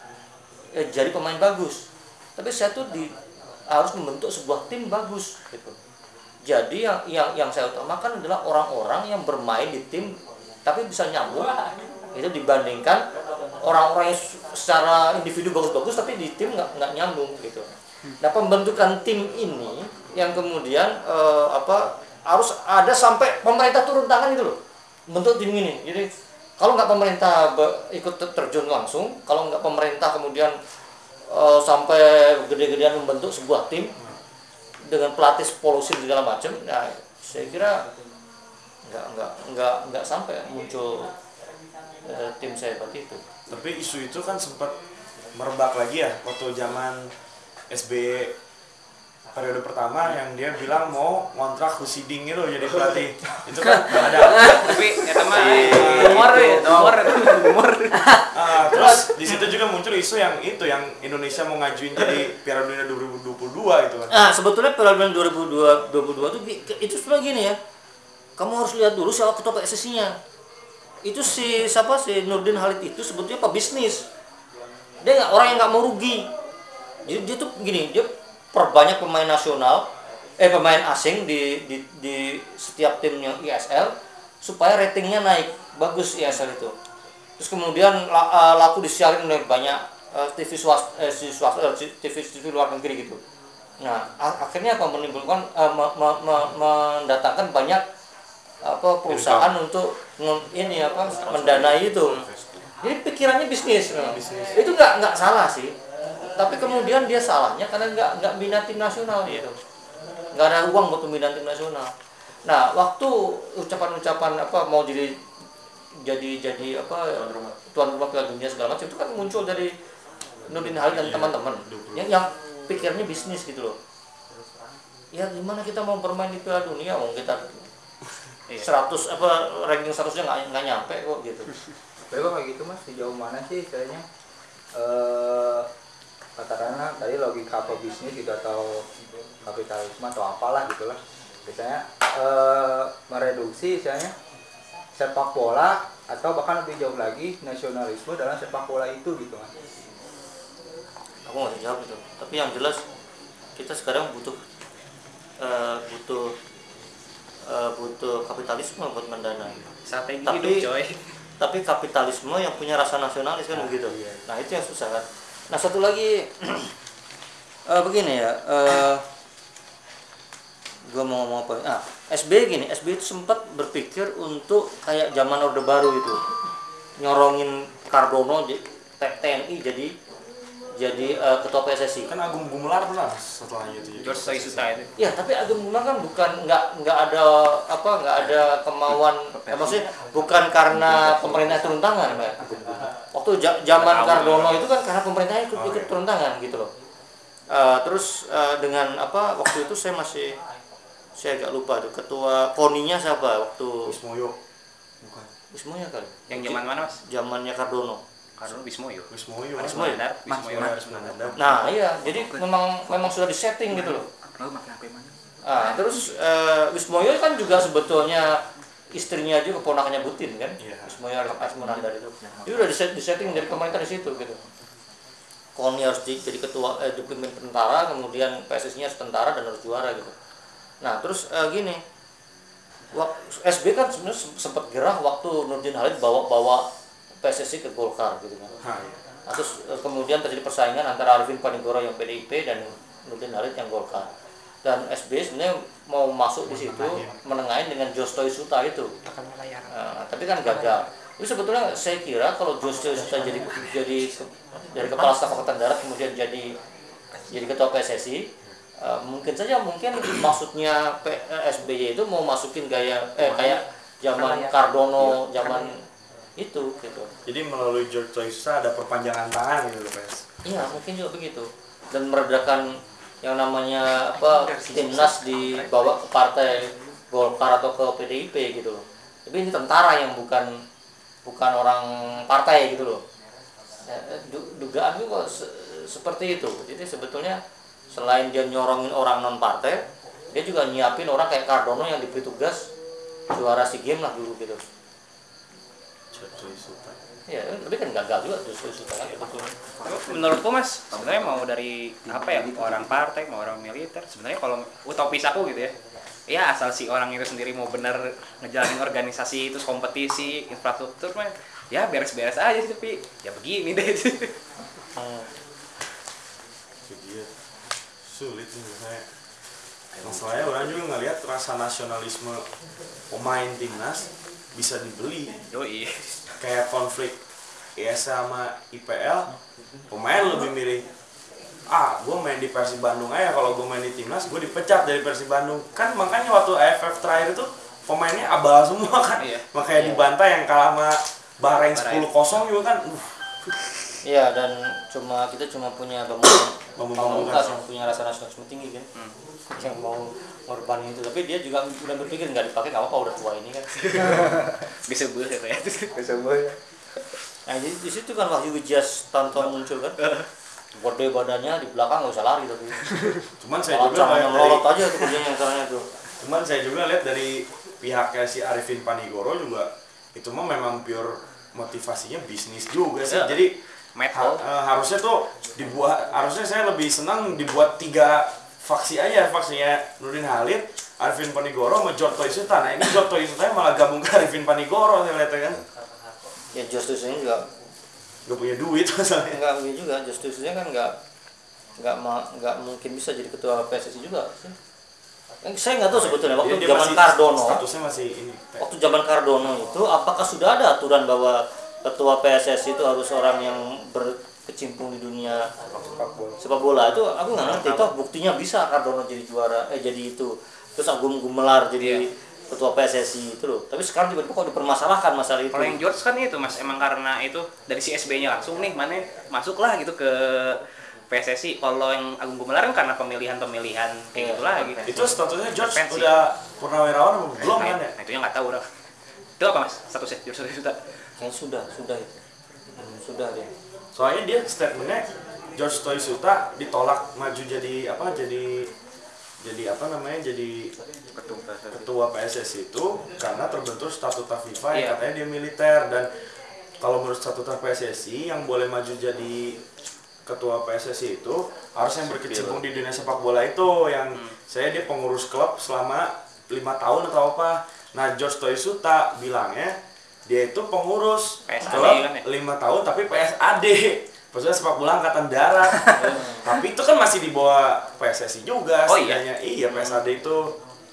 eh, jadi pemain bagus, tapi saya tuh di, harus membentuk sebuah tim bagus gitu. Jadi yang yang yang saya utamakan adalah orang-orang yang bermain di tim tapi bisa nyambung itu dibandingkan orang-orang yang secara individu bagus-bagus tapi di tim nggak nggak nyambung gitu. Nah pembentukan tim ini yang kemudian eh, apa harus ada sampai pemerintah turun tangan gitu loh, bentuk tim ini. Jadi kalau nggak pemerintah ikut terjun langsung, kalau nggak pemerintah kemudian uh, sampai gede-gedean membentuk sebuah tim dengan pelatih polusi segala macam, nah saya kira nggak nggak nggak nggak sampai muncul uh, tim sehebat itu. Tapi isu itu kan sempat merebak lagi ya waktu zaman S B Y periode pertama yang dia bilang mau ngontrak Husiding itu jadi pelatih. Itu kan ada. Tapi ya teman humor ya, humor humor. Uh, terus di situ juga muncul isu yang itu yang Indonesia mau ngajuin jadi Piala Dunia dua ribu dua puluh dua itu kan. Nah sebetulnya Piala Dunia dua ribu dua puluh dua itu itu sebenarnya gini ya. Kamu harus lihat dulu siapa ketua P S S I-nya. Itu si siapa si Nurdin Halid itu sebetulnya pebisnis. Dia nggak orang yang nggak mau rugi. Jadi dia tuh begini, dia perbanyak pemain nasional, eh pemain asing di di, di setiap timnya I S L supaya ratingnya naik, bagus I S L itu. Terus kemudian laku disiarin oleh banyak T V swasta, eh, swasta, T V T V luar negeri gitu. Nah, akhirnya apa menimbulkan uh, me, me, me, mendatangkan banyak apa perusahaan untuk ini apa mendanai itu. Jadi pikirannya bisnis. Nah, bisnis. Itu nggak nggak salah sih. Tapi kemudian dia salahnya karena nggak nggak bina tim nasional gitu. Nggak ada uang buat membina tim nasional. Nah, waktu ucapan-ucapan apa mau jadi jadi jadi apa tuan rumah Piala Dunia segala macam itu kan muncul dari Nurdin Halid dan teman-teman yang yang pikirnya bisnis gitu loh. Ya gimana kita mau bermain di Piala Dunia, mau kita seratus apa ranking seratusnya nggak nggak nyampe kok gitu. Tapi kok kayak gitu mas, sejauh mana sih istilahnya eh, katakanlah tadi logika apa bisnis gitu atau kapitalisme atau apalah gitulah, biasanya eh, mereduksi istilahnya sepak bola atau bahkan lebih jauh lagi nasionalisme dalam sepak bola itu gitu mas. Aku nggak bisa jawab itu, tapi yang jelas kita sekarang butuh uh, butuh uh, butuh kapitalisme buat mendanai. Strategi tapi hidup, coy. Tapi kapitalisme yang punya rasa nasionalis kan nah, begitu. Iya. Nah itu yang susah kan. Nah satu lagi uh, begini ya, uh, gue mau ngomong apa? Ah, S B Y gini, S B Y itu sempat berpikir untuk kayak zaman Orde Baru itu, nyorongin Cardono T N I jadi jadi uh, ketua P S S I. Kan Agung Gumelar pernah setelahnya itu. George Soisuta itu. Ya, tapi Agung Gumelar kan bukan nggak nggak ada apa nggak ada kemauan, eh, maksudnya bukan karena pemerintah turun tangan, Pak. Waktu zaman Cardono itu kan karena pemerintah ikut ikut turun tangan gitu loh. Uh, terus uh, dengan apa waktu itu saya masih saya agak lupa tuh ketua koninya siapa waktu Wismoyo. Bukan. Wismoyo kali. Yang zaman mana mas? Zamannya Cardono. Karena Wismoyo. Wismoyo. Wismoyo. Wismoyo. Nah iya, jadi memang memang sudah disetting gitu loh. Nah, terus uh, Wismoyo kan juga sebetulnya istrinya juga keponakannya Butin kan, yeah. Wismoyo Asmunandar itu. Dia udah disetting dari pemerintah di situ gitu. Koni harus di, jadi ketua, eh, dipimpin tentara, kemudian P S S I-nya harus tentara dan harus juara gitu. Nah terus uh, gini, S B kan sebenarnya sempat gerah waktu Nurdin Halid bawa-bawa P S S I ke Golkar gitu kan. Nah, terus kemudian terjadi persaingan antara Arifin Panigoro yang P D I P dan Nurdin Halid yang Golkar. Dan S B Y sebenarnya mau masuk di situ menengahin dengan Jostoy Suta itu. Nah, tapi kan gagal. Jadi sebetulnya saya kira kalau Jostoy Suta jadi jadi dari kepala staf angkatan darat kemudian jadi jadi ketua P S S I, uh, mungkin saja mungkin maksudnya S B Y itu mau masukin gaya eh kayak zaman Cardono, zaman itu gitu. Jadi melalui George Soisuta ada perpanjangan tangan gitu loh, Pes. Iya, mungkin juga begitu. Dan meredakan yang namanya apa timnas dibawa ke partai Golkar atau ke P D I P gitu loh. Tapi ini tentara yang bukan bukan orang partai gitu loh. Dugaan itu kok se seperti itu. Jadi sebetulnya selain dia nyorongin orang non partai, dia juga nyiapin orang kayak Cardono yang diberi tugas juara SEA Games lah dulu gitu. Ya, tapi kan gagal juga justru kan sebetulnya. Menurutku mas, sebenarnya mau dari apa ya orang partai, mau orang militer, sebenarnya kalau utopis aku gitu ya, ya asal si orang itu sendiri mau bener ngejalanin organisasi itu kompetisi, infrastruktur mah, ya beres-beres aja sih tapi ya begini deh. Hmm. Jadi sulit nih saya. Masalahnya orang juga ngelihat rasa nasionalisme pemain timnas bisa dibeli. Yoi. Kayak konflik I S sama I P L, pemain lebih milih ah gue main di Persib Bandung aja, kalau gue main di timnas gue dipecat dari Persib Bandung kan. Makanya waktu A F F terakhir itu pemainnya abal semua kan. Iya. Makanya iya. Dibantai yang kalah sama Bahrain sepuluh kosong juga kan. Iya, dan cuma kita cuma punya pemungkas yang punya rasa nasionalisme tinggi kan, hmm. yang mau ngorbanin itu. Tapi dia juga udah berpikir nggak dipakai nggak apa-apa, udah tua ini kan. Bisa boleh ya, bisa boleh. Nah jadi di situ kan Wahyu Wijas Tanton muncul kan, gede badannya, di belakang nggak usah lari tapi. Cuman saya juga lihat melorot aja tuh kerjanya yang caranya tuh. Cuman saya juga lihat dari pihaknya si Arifin Panigoro juga itu mah memang pure motivasinya bisnis juga sih. Ya. Jadi Metal. Ha- eh, harusnya tuh dibuat, harusnya saya lebih senang dibuat tiga faksi aja, faksinya Nurdin Halid, Arifin Panigoro, sama Jorto Isuta. Nah ini Jorto Isuta malah gabung ke Arifin Panigoro, saya lihatnya kan. Ya Justus ini juga Gak punya duit masalahnya. enggak begini juga, Justusnya kan enggak enggak ma- enggak mungkin bisa jadi ketua P S S I juga sih. Eh, Saya nggak tahu sebetulnya waktu Dia- dia zaman masih- Cardono, Statusnya masih ini. waktu zaman Cardono itu apakah sudah ada aturan bahwa ketua P S S I itu harus orang yang berkecimpung di dunia sepak bola? Itu aku nggak ngerti. Itu buktinya bisa Cardono jadi juara, eh jadi itu, terus Agung Gumelar jadi ketua P S S I itu loh. Tapi sekarang tiba-tiba kok dipermasalahkan masalah itu. Kalau yang George kan itu mas, emang karena itu dari si S B-nya langsung nih, mana masuklah gitu ke P S S I. Kalau yang Agung Gumelar kan karena pemilihan-pemilihan kayak Iya. gitu lagi. Itu statusnya George Pensi. udah purnawirawan apa belum nah, kan ya? nah, itu yang nggak tahu udah. Itu apa mas statusnya George Isuta? Kayaknya sudah, sudah itu. Hmm, sudah deh. Soalnya dia statementnya George Toisuta ditolak maju jadi apa, jadi jadi apa namanya, jadi ketua P S S I itu karena terbentur statuta FIFA yang Iya. katanya dia militer. Dan kalau menurut statuta P S S I yang boleh maju jadi ketua P S S I itu harus yang berkecimpung di dunia sepak bola itu, yang saya dia pengurus klub selama lima tahun atau apa. Nah George Toisuta bilangnya dia itu pengurus P S A D klub kan ya? lima tahun tapi P S A D, maksudnya sepak bola angkatan darat. Tapi itu kan masih di bawah P S S I juga. Oh iya? setidaknya. Iya, P S A D itu.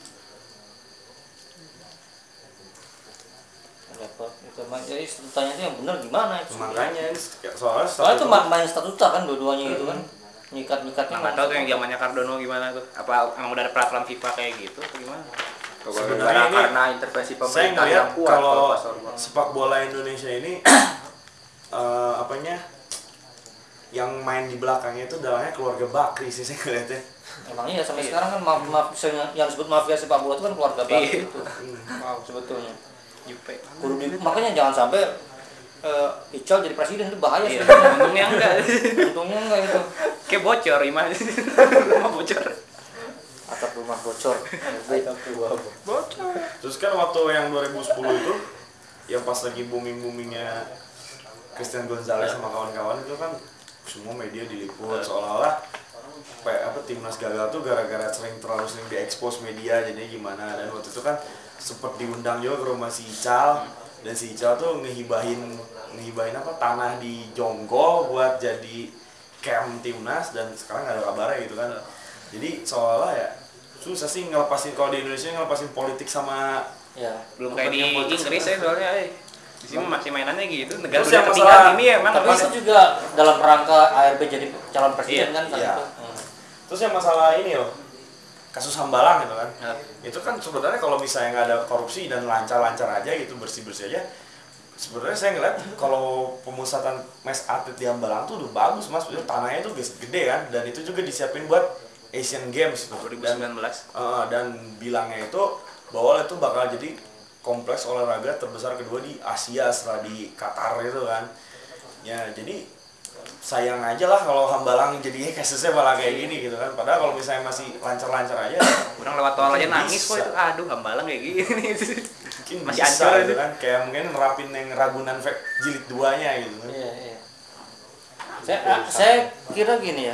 Repot. Itu mah jadi statutanya itu yang benar gimana itu? Makanya soalnya Soalnya itu statuta- ma- main statuta kan dua-duanya itu kan. Nyikat-nyikatnya. Nggak tahu tuh yang zamannya Cardono gimana tuh. Apa emang udah ada peraturan FIFA kayak gitu atau gimana? Sebenarnya Sebenarnya ini karena intervensi saya pemerintah ngeliat yang kuat kalau pas Orban. sepak bola Indonesia ini eh, apanya yang main di belakangnya itu dalangnya keluarga Bakri sih saya ngeliatnya. Emang iya sampai sekarang kan maaf maaf yang disebut mafia sepak bola itu kan keluarga Bakri Iya. itu. Wow, sebetulnya. Jupe. Kudu di- makanya jangan sampai eh, Ical jadi presiden itu bahaya Iya, sebenarnya. untungnya enggak. Untungnya enggak itu. Kayak bocor Ima. Rumah bocor. Atap rumah bocor. Bocor. Terus kan waktu yang dua ribu sepuluh itu yang pas lagi booming-boomingnya Christian Gonzalez sama kawan-kawan itu kan semua media diliput seolah-olah pe- apa timnas gagal tuh gara-gara sering terlalu sering diekspos media, jadinya gimana. Dan waktu itu kan sempet diundang juga ke rumah si Ical, dan si Ical tuh ngehibahin ngehibahin apa tanah di Jonggol buat jadi camp timnas, dan sekarang nggak ada kabarnya gitu kan. Jadi seolah-olah ya susah sih ngelepasin, kalau di Indonesia ngelepasin politik sama Ya. Belum kayak di Bukan yang Inggris ya soalnya. eh. Di sini masih mainannya gitu. Negara Terus udah yang ketinggalan masalah- ini ya emang. Tapi itu juga dalam rangka A R B jadi calon presiden Iya, kan saat iya. itu. Hmm. Terus yang masalah ini loh, kasus Hambalang gitu kan. Ya. Itu kan sebenarnya kalau misalnya nggak ada korupsi dan lancar-lancar aja gitu, bersih-bersih aja, sebenarnya saya ngeliat kalau pemusatan mes atlet di Hambalang tuh udah bagus mas, itu tanahnya tuh gede kan, dan itu juga disiapin buat Asian Games dua ribu dan, sembilan belas. eh, dan bilangnya itu bahwa itu bakal jadi kompleks olahraga terbesar kedua di Asia setelah di Qatar itu kan. Ya jadi sayang aja lah kalau Hambalang jadinya kasusnya malah kayak gini gitu kan. Padahal kalau misalnya masih lancar-lancar aja Orang lewat tol aja mungkin nangis kok bisa. itu. Aduh, Hambalang kayak gini. mungkin Masih bisa hancur gitu itu. kan. Kayak mungkin nerapin yang Ragunan Fek jilid duanya gitu kan. Iya, iya. Saya, ah, saya kira gini ya,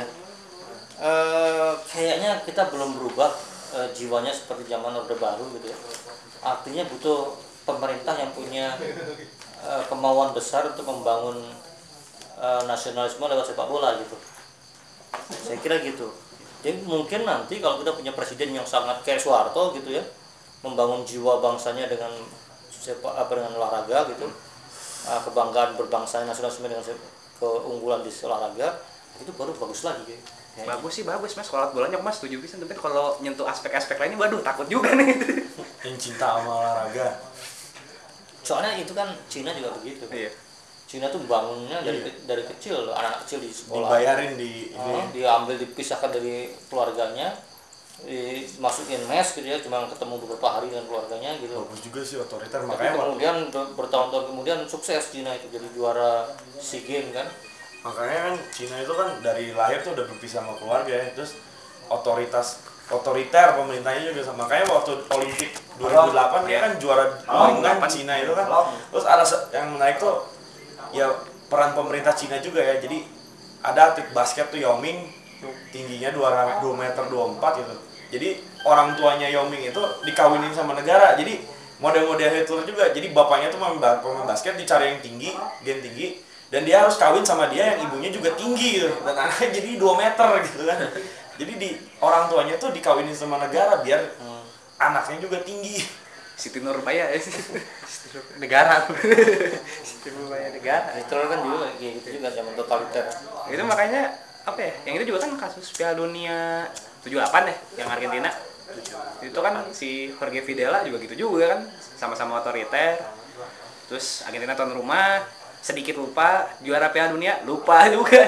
eh, kayaknya kita belum berubah eh, jiwanya seperti zaman Orde Baru gitu ya. Artinya butuh pemerintah yang punya eh, kemauan besar untuk membangun eh, nasionalisme lewat sepak bola gitu. Saya kira gitu. Jadi mungkin nanti kalau kita punya presiden yang sangat kayak Soeharto gitu ya, membangun jiwa bangsanya dengan sepak apa dengan olahraga gitu, eh, kebanggaan berbangsa nasionalisme dengan se- keunggulan di olahraga, itu baru bagus lagi kayak. kayaknya. Bagus sih, bagus mas. Kalau bolanya mas setuju bisa. Tapi kalau nyentuh aspek-aspek lainnya, waduh takut juga nih. Yang cinta sama olahraga. Soalnya itu kan Cina juga begitu. Iya. Cina tuh bangunnya dari dari kecil, anak kecil di sekolah. Dibayarin di ini. Oh, diambil dipisahkan dari keluarganya, dimasukin mes gitu ya, cuma ketemu beberapa hari dengan keluarganya gitu. Bagus juga sih otoriter, Tapi makanya waktu kemudian ber- bertahun-tahun kemudian sukses Cina itu jadi juara SEA Games kan. makanya kan Cina itu kan dari lahir tuh udah berpisah sama keluarga ya. Terus otoritas otoriter pemerintahnya juga sama. Makanya waktu Olimpik dua ribu delapan dia kan juara umum kan Cina itu kan. Terus ada se- yang menarik tuh ya peran pemerintah Cina juga ya. Jadi ada atlet basket tuh Yao Ming, tingginya dua meter dua puluh empat gitu. Jadi orang tuanya Yao Ming itu dikawinin sama negara. Jadi model-model Hitler juga. Jadi bapaknya tuh pemain basket dicari yang tinggi, gen tinggi, dan dia harus kawin sama dia yang ibunya juga tinggi gitu. Dan anaknya jadi dua meter gitu kan. Jadi di orang tuanya tuh dikawinin sama negara biar hmm. anaknya juga tinggi. Siti Nurbaya ya. Negara. Siti Nurbaya negara. Hitler kan juga kayak gitu juga zaman totaliter. Itu makanya apa ya? Yang itu juga kan kasus Piala Dunia tujuh puluh delapan ya, yang Argentina. Itu kan si Jorge Videla juga gitu juga kan, sama-sama otoriter. Terus Argentina tuan rumah, sedikit lupa juara Piala Dunia, lupa juga.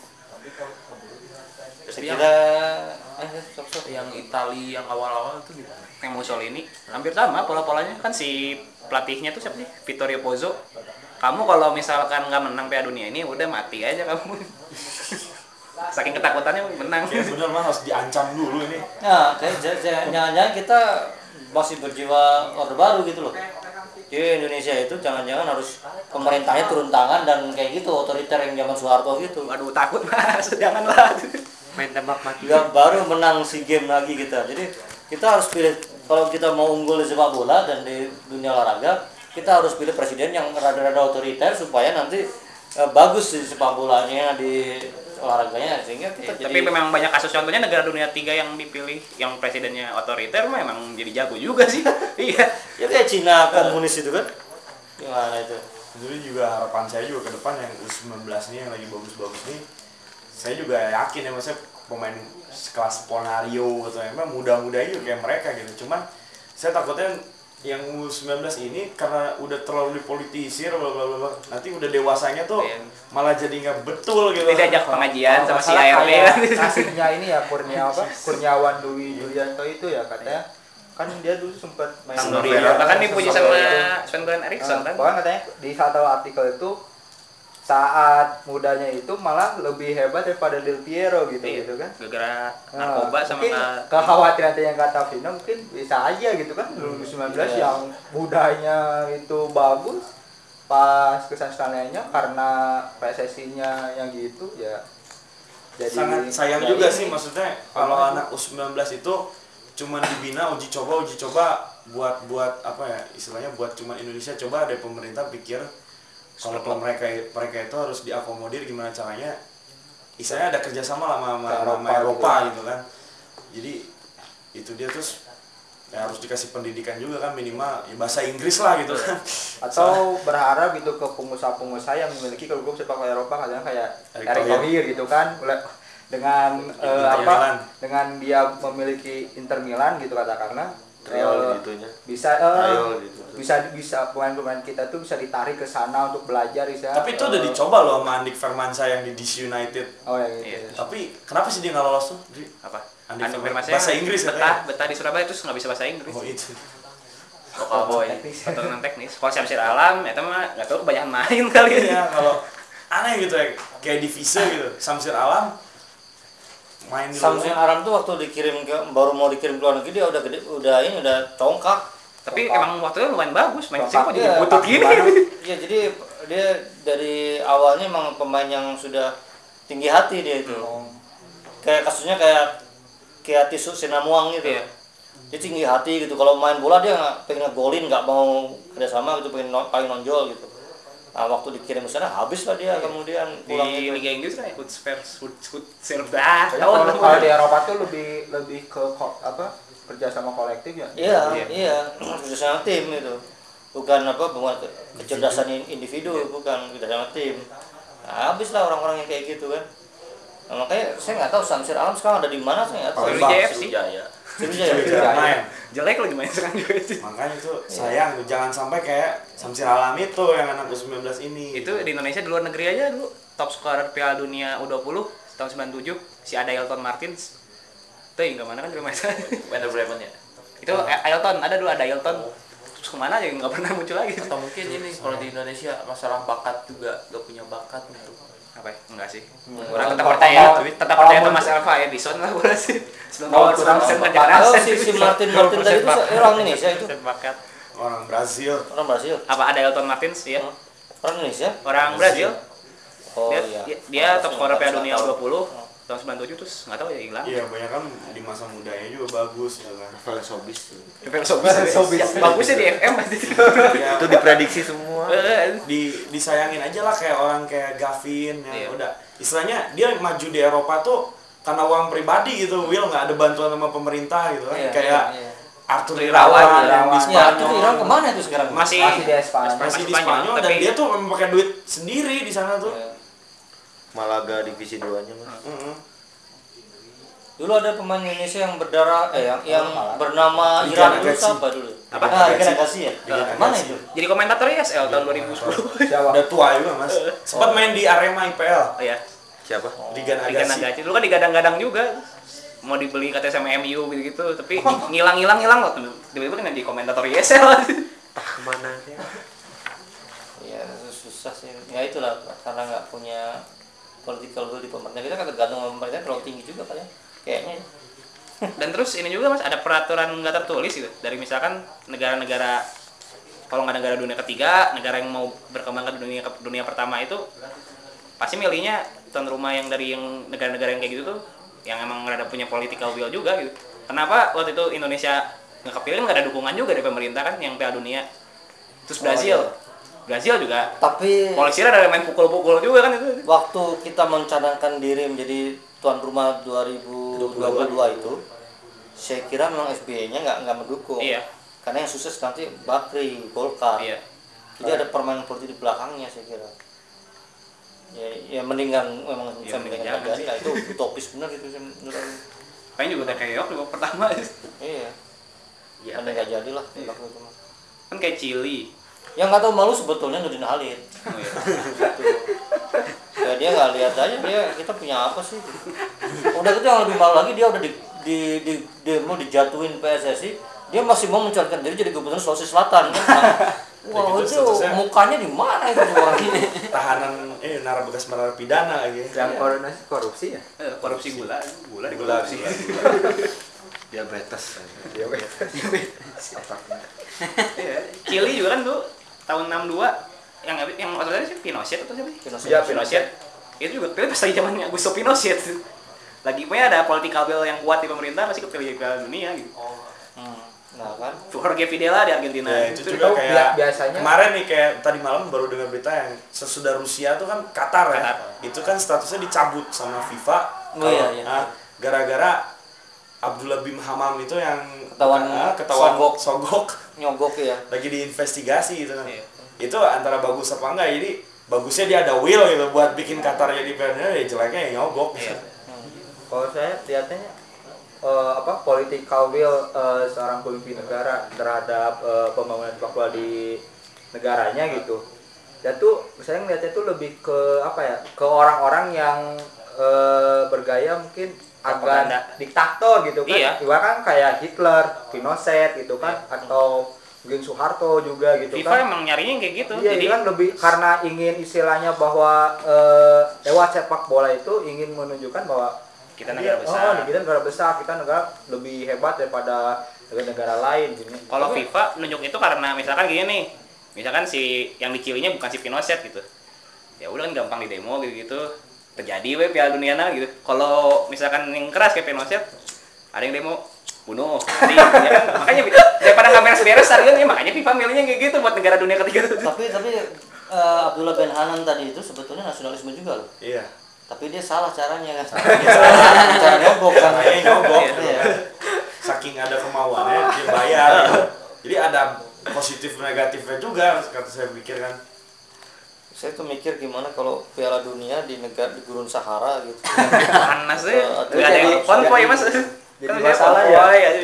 Kira eh, yang Itali yang awal-awal itu gitu. Yang Mussolini hampir sama pola-polanya kan, si pelatihnya tuh siapa sih? Vittorio Pozzo. Kamu kalau misalkan nggak menang Piala Dunia ini udah mati aja kamu. Saking ketakutannya menang. Ya benar mah harus diancam dulu ini. Nah, kayak jangan-jangan kita masih berjiwa orde baru gitu loh. Jadi Indonesia itu jangan-jangan harus pemerintahnya turun tangan dan kayak gitu, otoriter yang zaman Soeharto gitu. Aduh takut mas, janganlah. Main tembak mati. Gak baru menang SEA Games lagi kita. Jadi kita harus pilih, kalau kita mau unggul di sepak bola dan di dunia olahraga, kita harus pilih presiden yang rada-rada otoriter supaya nanti eh, bagus di sepak bolanya, di olahraganya, sehingga kita ya, jadi... Tapi memang banyak kasus, contohnya negara dunia tiga yang dipilih yang presidennya otoriter memang jadi jago juga sih. Iya. Ya kayak Cina komunis itu kan. Gimana itu? Jadi juga harapan saya juga ke depan yang U sembilan belas nih yang lagi bagus-bagus nih, saya juga yakin ya maksudnya pemain sekelas Ponario atau emang muda-muda juga kayak mereka gitu. Cuman saya takutnya yang U sembilan belas ini karena udah terlalu dipolitisir bla bla bla, nanti udah dewasanya tuh iya. malah jadi nggak betul gitu. Tidak ajak pengajian sama si A R D. Kasusnya ini ya Kurnia apa? Kurniawan Dwi Julianto itu ya katanya. Kan dia dulu sempat main Sampdoria. Bahkan dipuji sama Sven-Göran Eriksson kan. Bahkan katanya di satu artikel itu saat mudanya itu malah lebih hebat daripada Del Piero gitu Iya. gitu kan. Gara-gara Nah, narkoba sama mungkin ka- kekhawatiran yang kata Vino mungkin bisa aja gitu kan dua ribu sembilan belas Iya. yang mudanya itu bagus pas kesanstananya karena P S S I-nya yang gitu ya jadi Sangat sayang ya juga ini. sih maksudnya kalau anak U sembilan belas itu cuman dibina uji coba uji coba buat buat apa ya istilahnya buat cuman Indonesia, coba ada pemerintah pikir kalau mereka mereka itu harus diakomodir gimana caranya, istilahnya ada kerjasama lah sama, sama, sama Eropa gitu kan. Jadi itu dia terus ya harus dikasih pendidikan juga kan, minimal ya bahasa Inggris lah gitu kan. Atau berharap gitu ke pengusaha-pengusaha yang memiliki klub sepak bola Eropa kadang kayak Erick Erick Thohir. Thohir gitu kan, dengan eh, Inter apa Milan. dengan dia memiliki Inter Milan gitu katakanlah Trial eh, gitunya. bisa eh, Trial gitu. bisa bisa pemain-pemain kita tuh bisa ditarik ke sana untuk belajar bisa. Tapi itu udah eh, dicoba loh sama Andik Firmansyah yang di D C United. Oh ya gitu. Iya. Ya. Tapi kenapa sih dia nggak lolos tuh? Di- apa? Andi Andi Firman- Firmansyah bahasa Inggris betah, katanya. betah di Surabaya terus nggak bisa bahasa Inggris. Oh itu. Lokal boy, keturunan teknis. Kalau Syamsir Alam, itu mah nggak tahu kebanyakan main kali ya. Iya, kalau aneh gitu ya, kayak divisa gitu. Samsir Alam main di Samsung luar. Aram tuh waktu dikirim ke baru mau dikirim ke luar negeri dia udah gede, udah ini udah congkak. Tapi Congkak. emang waktu itu lumayan bagus, main Congkak, sini kok jadi iya, butut gini. Iya, jadi dia dari awalnya emang pemain yang sudah tinggi hati dia itu. Kayak kasusnya kayak kayak Tisu Sinamuang gitu. Iya. Dia tinggi hati gitu. Kalau main bola dia nggak pengen ngegolin, nggak mau kerjasama gitu, pengen no- paling nonjol gitu. Nah, waktu dikirim ke sana habis lah dia kemudian pulang Di gitu. Liga Inggris kan Hoods Spurs, Hoods Hoods Serba. Soalnya kalau kalau di Eropa tuh lebih lebih ke ko- apa kerja sama kolektif ya. Iya, Iya. iya, kerjasama tim itu. Bukan apa bukan ke- kecerdasan in- individu, bukan kerjasama tim. Nah, habis lah orang-orang yang kayak gitu kan. Nah, makanya saya nggak tahu Samsir Alam sekarang ada di mana, saya nggak tahu. Sriwijaya F C. Sriwijaya. Sriwijaya. Jarang main. Jelek lagi main sekarang juga sih. Makanya itu sayang tuh, jangan sampai kayak Samsir Alam itu yang anak U sembilan belas ini. Itu di Indonesia, di luar negeri aja dulu top scorer Piala Dunia U dua puluh tahun sembilan puluh tujuh si Adailton Martins. Tuh yang kemana kan juga main. Werder Bremen ya. Itu Ailton, ada dulu Adailton. Terus kemana aja nggak pernah muncul lagi. Atau mungkin ini kalau di Indonesia masalah bakat juga gak punya bakat gitu. Apa ya? Enggak sih. Hmm. Orang tetap Kalau- percaya, kalau- tetap kalau percaya mau- Thomas Alva Edison lah gua sih. Kalau kurang kerja Oh, keras. si, si Martin Martin tadi itu orang Indonesia itu. bakat. Orang Brazil. Orang Brazil. Apa Adailton Martins ya? Orang Indonesia. Orang Brazil. Oh dia, iya. dia, dia Oh, top pasti scorer nggak Piala bisa Dunia tahu. U dua puluh Oh. tahun sembilan puluh tujuh terus nggak tahu ya hilang. Iya, banyak kan di masa mudanya juga bagus gitu kan. Rafael Sobis. Rafael Sobis, Sobis. Bagusnya di F M pasti. Ya, Itu diprediksi semua. di disayangin aja lah kayak orang kayak Gavin yang Iya. udah istilahnya dia maju di Eropa tuh karena uang pribadi gitu, Will nggak ada bantuan sama pemerintah gitu kan. Iya, kayak iya. Arthur Irawan, Irawan yang di Irawan. Ya, Spanyol. itu Iran kemana itu sekarang? Masih Masih di Espanyol. masih di Spanyol, Spanyol dan tapi- dia tuh memang pakai duit sendiri di sana tuh. Ya. Malaga divisi dua-nya mas. Heeh. Dulu ada pemain Indonesia yang berdarah eh yang, yang malah. bernama Liga Iran dulu Agassi. siapa dulu? Apa? Ah, Liga Iran Agassi. Agassi ya? Liga Mana Agassi. itu? Jadi komentator I S L tahun dua ribu sepuluh. Siapa? Udah tua juga mas. Sempat main di Arema I P L. Oh ya, Siapa? Liga Liga Agassi. Nagaci. Dulu kan digadang-gadang juga mau dibeli katanya sama M U gitu-gitu, tapi ngilang-ngilang hilang loh. Tiba-tiba kan jadi komentator I S L. Kemana sih? Ya susah sih. Ya itulah karena nggak punya political will di pemerintah, kita kan tergantung sama pemerintah terlalu tinggi juga kan ya. Kayaknya. Dan terus ini juga mas ada peraturan nggak tertulis gitu dari misalkan negara-negara, kalau nggak negara dunia ketiga, negara yang mau berkembang ke dunia dunia pertama itu pasti milihnya tuan rumah yang dari yang negara-negara yang kayak gitu tuh yang emang rada punya political will juga gitu. Kenapa waktu itu Indonesia nggak kepilih, nggak ada dukungan juga dari pemerintah kan yang Piala Dunia. Terus Brazil, Oh, iya. Brazil juga Tapi polisinya ada main pukul-pukul juga kan itu. waktu kita mencadangkan diri menjadi tuan rumah dua ribu dua puluh dua itu, saya kira memang S B Y-nya nggak nggak mendukung. Iya. Karena yang sukses nanti Bakri, Golkar. Iya. Jadi ada permainan politik di belakangnya saya kira. Ya, ya mendingan memang Ya, saya mending mendingan jangan aja. Nah, itu utopis benar itu saya menurut aku. Kayaknya juga udah kayak di babak pertama. Iya. Iya. Mending nggak jadi lah waktu itu mah. Kan kayak Chili. Yang nggak tahu malu sebetulnya Nurdin Halid. Oh, iya. Gitu. Ya dia nggak lihat aja dia kita punya apa sih. Udah gitu yang lebih malu lagi dia udah di di, di demo dijatuhin P S S I, dia masih mau mencalonkan diri jadi gubernur Sulawesi Selatan kan. Wah, gitu itu statusnya. mukanya di mana itu orang ini? Tahanan eh narapidana bekas narapidana lagi. Yang koordinasi korupsi ya? Eh, korupsi gula, gula di Gula, korupsi. Diabetes. Iya, weh. Iya. Chili juga kan tuh tahun enam dua yang yang maksudnya sih Pinochet atau siapa? Pinochet. Iya, Pinochet. Itu juga pilih pas lagi zamannya Augusto Pinochet. Lagi punya ada political will yang kuat di pemerintah pasti kepilih Piala Dunia gitu. Hmm. Nah kan. Jorge Videla di Argentina. Ya, itu Itu juga bia- kayak biasanya- kemarin nih kayak tadi malam baru dengar berita yang sesudah Rusia tuh kan Qatar ya. Qatar. Itu kan statusnya dicabut sama FIFA. Oh, iya, iya. Nah, gara-gara Abdullah bin Hamam itu yang Ketahuan ah, ketahuan sogok. sogok Nyogok ya. lagi diinvestigasi gitu kan. Iya. Itu antara bagus apa enggak, jadi bagusnya dia ada will gitu buat bikin Qatar jadi Piala Dunia, ya jeleknya ya nyogok. Iya. Kalau saya lihatnya eh, apa political will eh, seorang pemimpin negara terhadap eh, pembangunan sepak bola di negaranya gitu. Dan tuh saya ngeliatnya tuh lebih ke apa ya? Ke orang-orang yang eh, bergaya mungkin Propaganda. agak diktator gitu kan. Iya. Ibarat kan kayak Hitler, Pinochet gitu kan, atau mungkin Soeharto juga gitu FIFA kan. emang nyarinya yang kayak gitu. Iya, Jadi jadi kan lebih karena ingin istilahnya bahwa eh, lewat sepak bola itu ingin menunjukkan bahwa kita negara iya, besar. Oh, kita negara besar, kita negara lebih hebat daripada negara-negara lain gitu. Kalau Tapi- FIFA nunjuk itu karena misalkan gini nih, misalkan si yang dicilinya bukan si Pinochet gitu, ya udah kan gampang di demo gitu gitu, terjadi we Piala Dunia nah gitu. Kalau misalkan yang keras kayak Pinochet, ada yang demo bunuh, mati, ya kan? Makanya daripada nggak beres-beres kan, ya makanya FIFA milihnya kayak gitu buat negara dunia ketiga tuh. Tapi tapi eh, Abdullah bin Hanan tadi itu sebetulnya nasionalisme juga loh. Iya. Tapi dia salah caranya kan. Cara nyogok kan. Kayaknya nyogok. Iya. Saking ada kemauannya dia bayar. Jadi ada positif negatifnya juga kata saya pikir kan. Saya tuh mikir gimana kalau Piala Dunia di negara di Gurun Sahara gitu. Panas Eh, ya, atau nggak ada yang jadi- konvoy jadi- mas. jadi Kan masalah dia ya. konvoy ya.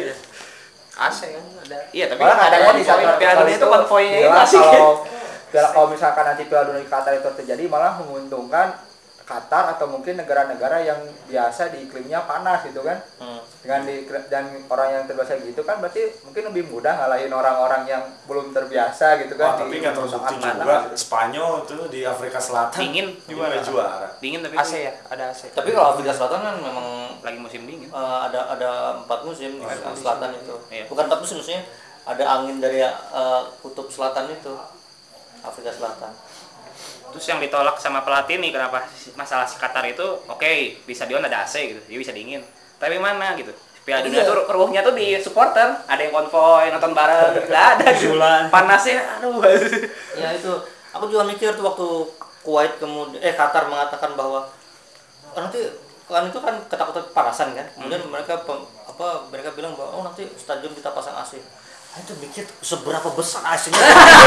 A C kan ada. Iya tapi Malah ada katanya di konvoy saat Piala Dunia itu konvoynya itu bilang asik. kalau bilang kalau misalkan nanti Piala Dunia di Qatar itu terjadi malah menguntungkan Qatar atau mungkin negara-negara yang biasa di iklimnya panas gitu kan. Hmm. Dengan di, dan orang yang terbiasa gitu kan berarti mungkin lebih mudah ngalahin orang-orang yang belum terbiasa gitu Wah, kan. tapi di nggak terbukti sangat panas juga gitu. Spanyol tuh di Afrika Selatan Dingin. juara juara. Dingin tapi A C ya, ada A C. Tapi kalau Afrika Selatan kan memang lagi musim dingin. eh, ada ada empat musim di Afrika Selatan itu. Iya. Bukan empat musim maksudnya ada angin dari eh, kutub selatan itu. Afrika Selatan. Terus yang ditolak sama pelatih nih kenapa masalah si Qatar itu oke okay, di stadion ada A C gitu, jadi bisa dingin. Tapi mana gitu? Piala Dunia Iya. tuh ruhnya tuh di supporter, ada yang konvoy nonton bareng, nggak ada gitu. Panasnya, aduh. Ya itu, aku juga mikir tuh waktu Kuwait kemudian eh Qatar mengatakan bahwa nanti kan itu kan ketakutan kepanasan kan. Kemudian hmm. mereka pem, apa mereka bilang bahwa oh nanti stadion kita pasang A C. Nah, itu mikir seberapa besar A C-nya.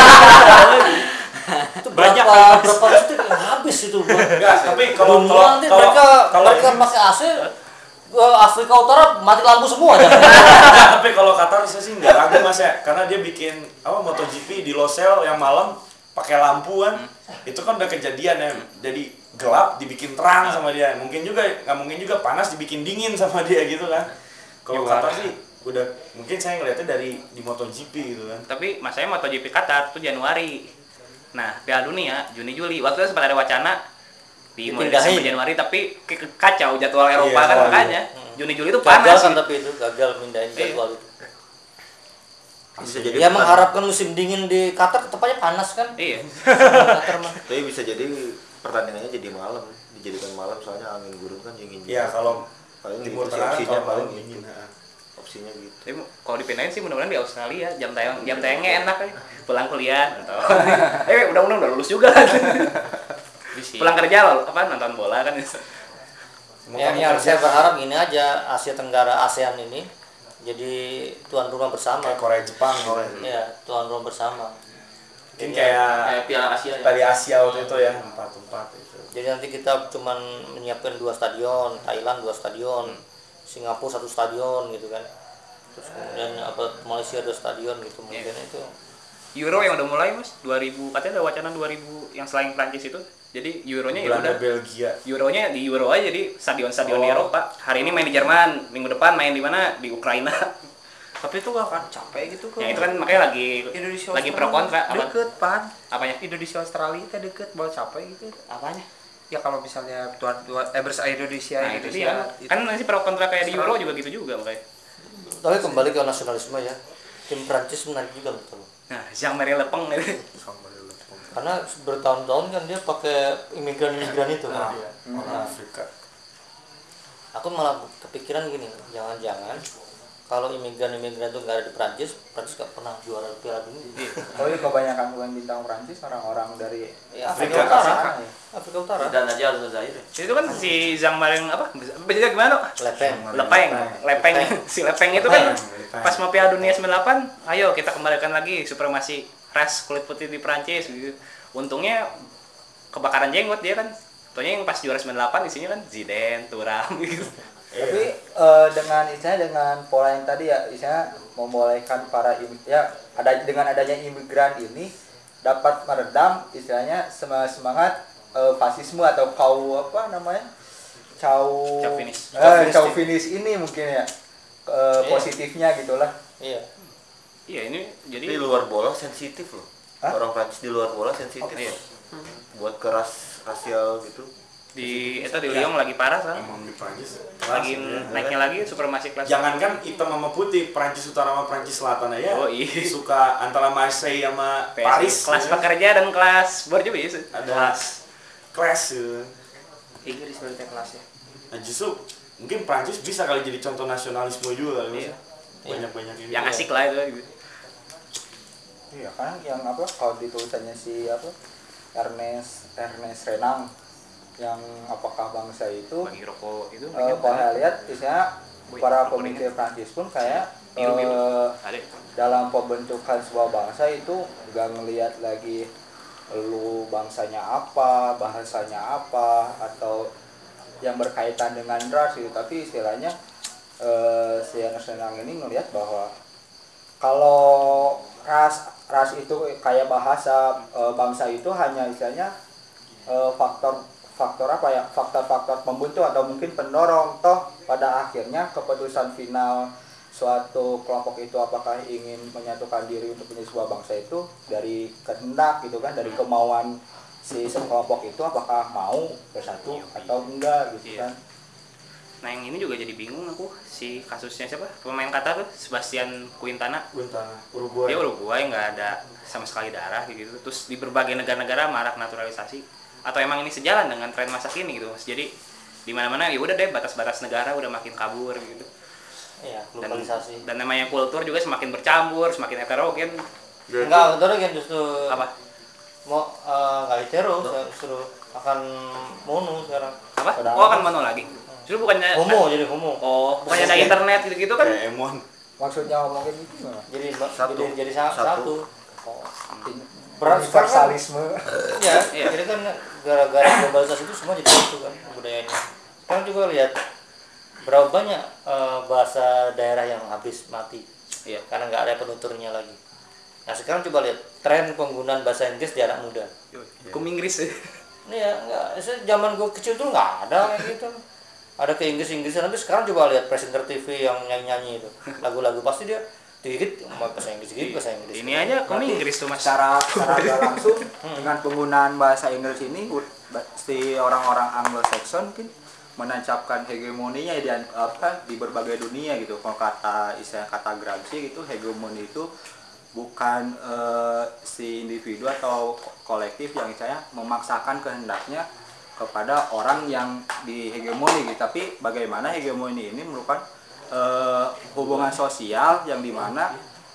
Itu Banyak berapa berapa listrik yang habis itu. Enggak, tapi kalau Dunia kalau nanti kalau mereka kalau mereka pakai A C uh, Afrika Utara mati lampu semua aja. tapi kalau Qatar saya sih nggak ragu Mas ya, karena dia bikin apa MotoGP di Losail yang malam pakai lampu kan. Hmm. Itu kan udah kejadian ya. Jadi gelap dibikin terang sama dia. Mungkin juga nggak mungkin juga panas dibikin dingin sama dia gitu kan. Kalau Qatar sih udah mungkin saya ngeliatnya dari di MotoGP gitu kan. Tapi masanya MotoGP Qatar tuh Januari. Nah, Piala Dunia Juni Juli. Waktu itu sempat ada wacana di mulai Desember Januari tapi kacau jadwal Eropa iya, kan oh, makanya. iya. Juni Juli itu panas. Gagal kan tapi itu gagal mindahin jadwal itu. Bisa jadi Ya mengharapkan musim dingin di Qatar tepatnya panas kan. Iya. Qatar mah. Tapi bisa jadi pertandingannya jadi malam, dijadikan malam soalnya angin gurun kan dingin. Iya, kalau paling Timur gitu sih Tengah opsinya kalau paling malam gitu. dingin. Nah. Opsinya gitu. Tapi kalau dipindahin sih mudah-mudahan di Australia jam tayang jam tayangnya enak ya. Pulang kuliah atau eh udah-udah udah lulus juga kan. Pulang kerja loh apa nonton bola kan. Ya, yang saya berharap ini aja Asia Tenggara ASEAN ini jadi tuan rumah bersama. Kayak Korea Jepang gitu. Ya, tuan rumah bersama. Mungkin kayak Kayak Piala Asia ya. tadi Asia waktu itu ya empat empat itu. Jadi nanti kita cuman menyiapkan dua stadion, Thailand dua stadion, Singapura satu stadion gitu kan. Terus kemudian apa Malaysia dua stadion gitu mungkin Yeah. itu. Euro yang udah mulai Mas dua ribu katanya ada wacana dua ribu yang selain Prancis itu. Jadi Euronya ya Belanda, udah Belgia. Euronya di Euro aja jadi stadion-stadion di Oh. Eropa. Hari ini main di Jerman, minggu depan main di mana? Di Ukraina. Tapi itu gak akan capek gitu kok. Ya itu kan makanya lagi Indonesia lagi pro kontra apa? deket pan. Apanya? Indonesia Australia itu deket, bawa capek gitu. Apanya? Ya kalau misalnya tuan tuan eh bersama Indonesia Nah, itu Indonesia dia. Kan nanti pro kontra kayak di Euro juga gitu juga makanya. Tapi kembali ke nasionalisme ya. Tim Prancis menarik juga betul. Nah, Jean-Marie Le Pen itu. Karena bertahun-tahun kan dia pakai imigran-imigran itu kan. Nah, orang Afrika. Aku malah kepikiran gini, jangan-jangan kalau imigran-imigran itu nggak ada di Prancis, Prancis nggak pernah juara Piala Dunia. Tapi kebanyakan pemain bintang Prancis orang-orang dari Ya, Afrika, Afrika Utara. Afrika. Afrika Utara. Dan aja Aljazair ya. Itu kan si Jean-Marie apa? Beda gimana? Lepeng. Lepeng, Lepeng, si Lepeng itu kan Lepeng. pas mau Piala Dunia sembilan delapan, ayo kita kembalikan lagi supremasi ras kulit putih di Prancis gitu. Untungnya kebakaran jenggot dia kan. Untungnya yang pas juara sembilan delapan isinya kan Zidane, Thuram gitu. Tapi eh, dengan istilahnya dengan pola yang tadi ya, istilahnya membolehkan para im- ya ada dengan adanya imigran ini dapat meredam istilahnya sem- semangat eh, fasisme atau kau apa namanya? Cau Chauvinis. eh, Chauvinis ini mungkin ya eh, positifnya gitulah. Iya. Iya ini Di jadi luar bola sensitif loh. Hah? Orang Prancis di luar bola sensitif. Iya. Buat keras rasial gitu. di itu di Lyon lagi parah kan. Emang di Prancis. Lagi naiknya lagi supremasi kelas. Jangankan hitam sama putih, Prancis Utara sama Prancis Selatan aja. Oh, iya. Suka antara Marseille sama P S I, Paris. kelas ya. pekerja dan kelas borjuis. Ada kelas ya. Inggris berarti kelasnya. Nah justru mungkin Prancis bisa kali jadi contoh nasionalisme juga kali. Iya. Banyak-banyak ini. Yang asik lah itu gitu. Iya kan yang apa kalau di tulisannya si apa Ernest Ernest Renan yang apakah bangsa itu Bagi rokok itu. eh, kalau saya lihat istilahnya para pemikir Prancis pun kayak Biru-biru. eh, Ada. dalam pembentukan sebuah bangsa itu nggak ngelihat lagi lu bangsanya apa, bahasanya apa, atau yang berkaitan dengan ras gitu, tapi istilahnya eh, si Ernest Renan ini ngelihat bahwa kalau ras ras itu kayak bahasa eh, bangsa itu hanya istilahnya eh, faktor faktor apa ya faktor-faktor pembentuk atau mungkin pendorong, toh pada akhirnya keputusan final suatu kelompok itu apakah ingin menyatukan diri untuk menjadi sebuah bangsa itu dari kehendak gitu kan, dari kemauan si sekelompok itu apakah mau bersatu atau enggak gitu Iya. kan. Nah yang ini juga jadi bingung aku, si kasusnya siapa pemain Qatar tuh, Sebastian Quintana. Quintana, Uruguay. Dia Uruguay nggak ada sama sekali darah gitu, terus di berbagai negara-negara marak naturalisasi, atau emang ini sejalan dengan tren masa kini gitu Mas? Jadi di mana-mana ya udah deh, batas-batas negara udah makin kabur gitu. Iya, Dan, globalisasi. dan namanya kultur juga semakin bercampur, semakin heterogen. Enggak, heterogen justru Apa? mau eh, nggak hetero, justru akan mono sekarang. Apa? Pada Oh akan mono lagi. Justru bukannya homo jadi homo. Oh, bukannya ada internet gitu-gitu kan? Kayak Emon. Maksudnya ngomongin itu gimana? Jadi Satu. jadi jadi sa- Satu. satu. Oh. Berat sekarang kan, Universalisme. ya, Iya. jadi kan gara-gara globalisasi itu semua jadi satu kan budayanya. Sekarang juga lihat berapa banyak eh, bahasa daerah yang habis mati. Iya. Karena nggak ada penuturnya lagi. Nah sekarang coba lihat tren penggunaan bahasa Inggris di anak muda. Hukum Inggris ya. Ini ya nggak, saya- zaman gue kecil tuh nggak ada kayak gitu. Ada ke Inggris-Inggrisan, tapi sekarang coba lihat presenter T V yang nyanyi-nyanyi itu lagu-lagu pasti dia dikit bahasa Inggris dikit bahasa Inggris. Ini aja hukum Inggris tuh Mas. secara secara nggak langsung dengan penggunaan bahasa Inggris ini si orang-orang Anglo-Saxon mungkin menancapkan hegemoninya di apa di berbagai dunia gitu. Kalau kata istilah kata Gramsci gitu, hegemoni itu bukan eh, si individu atau kolektif yang saya memaksakan kehendaknya kepada orang yang dihegemoni gitu, tapi bagaimana hegemoni ini merupakan eh, hubungan sosial yang dimana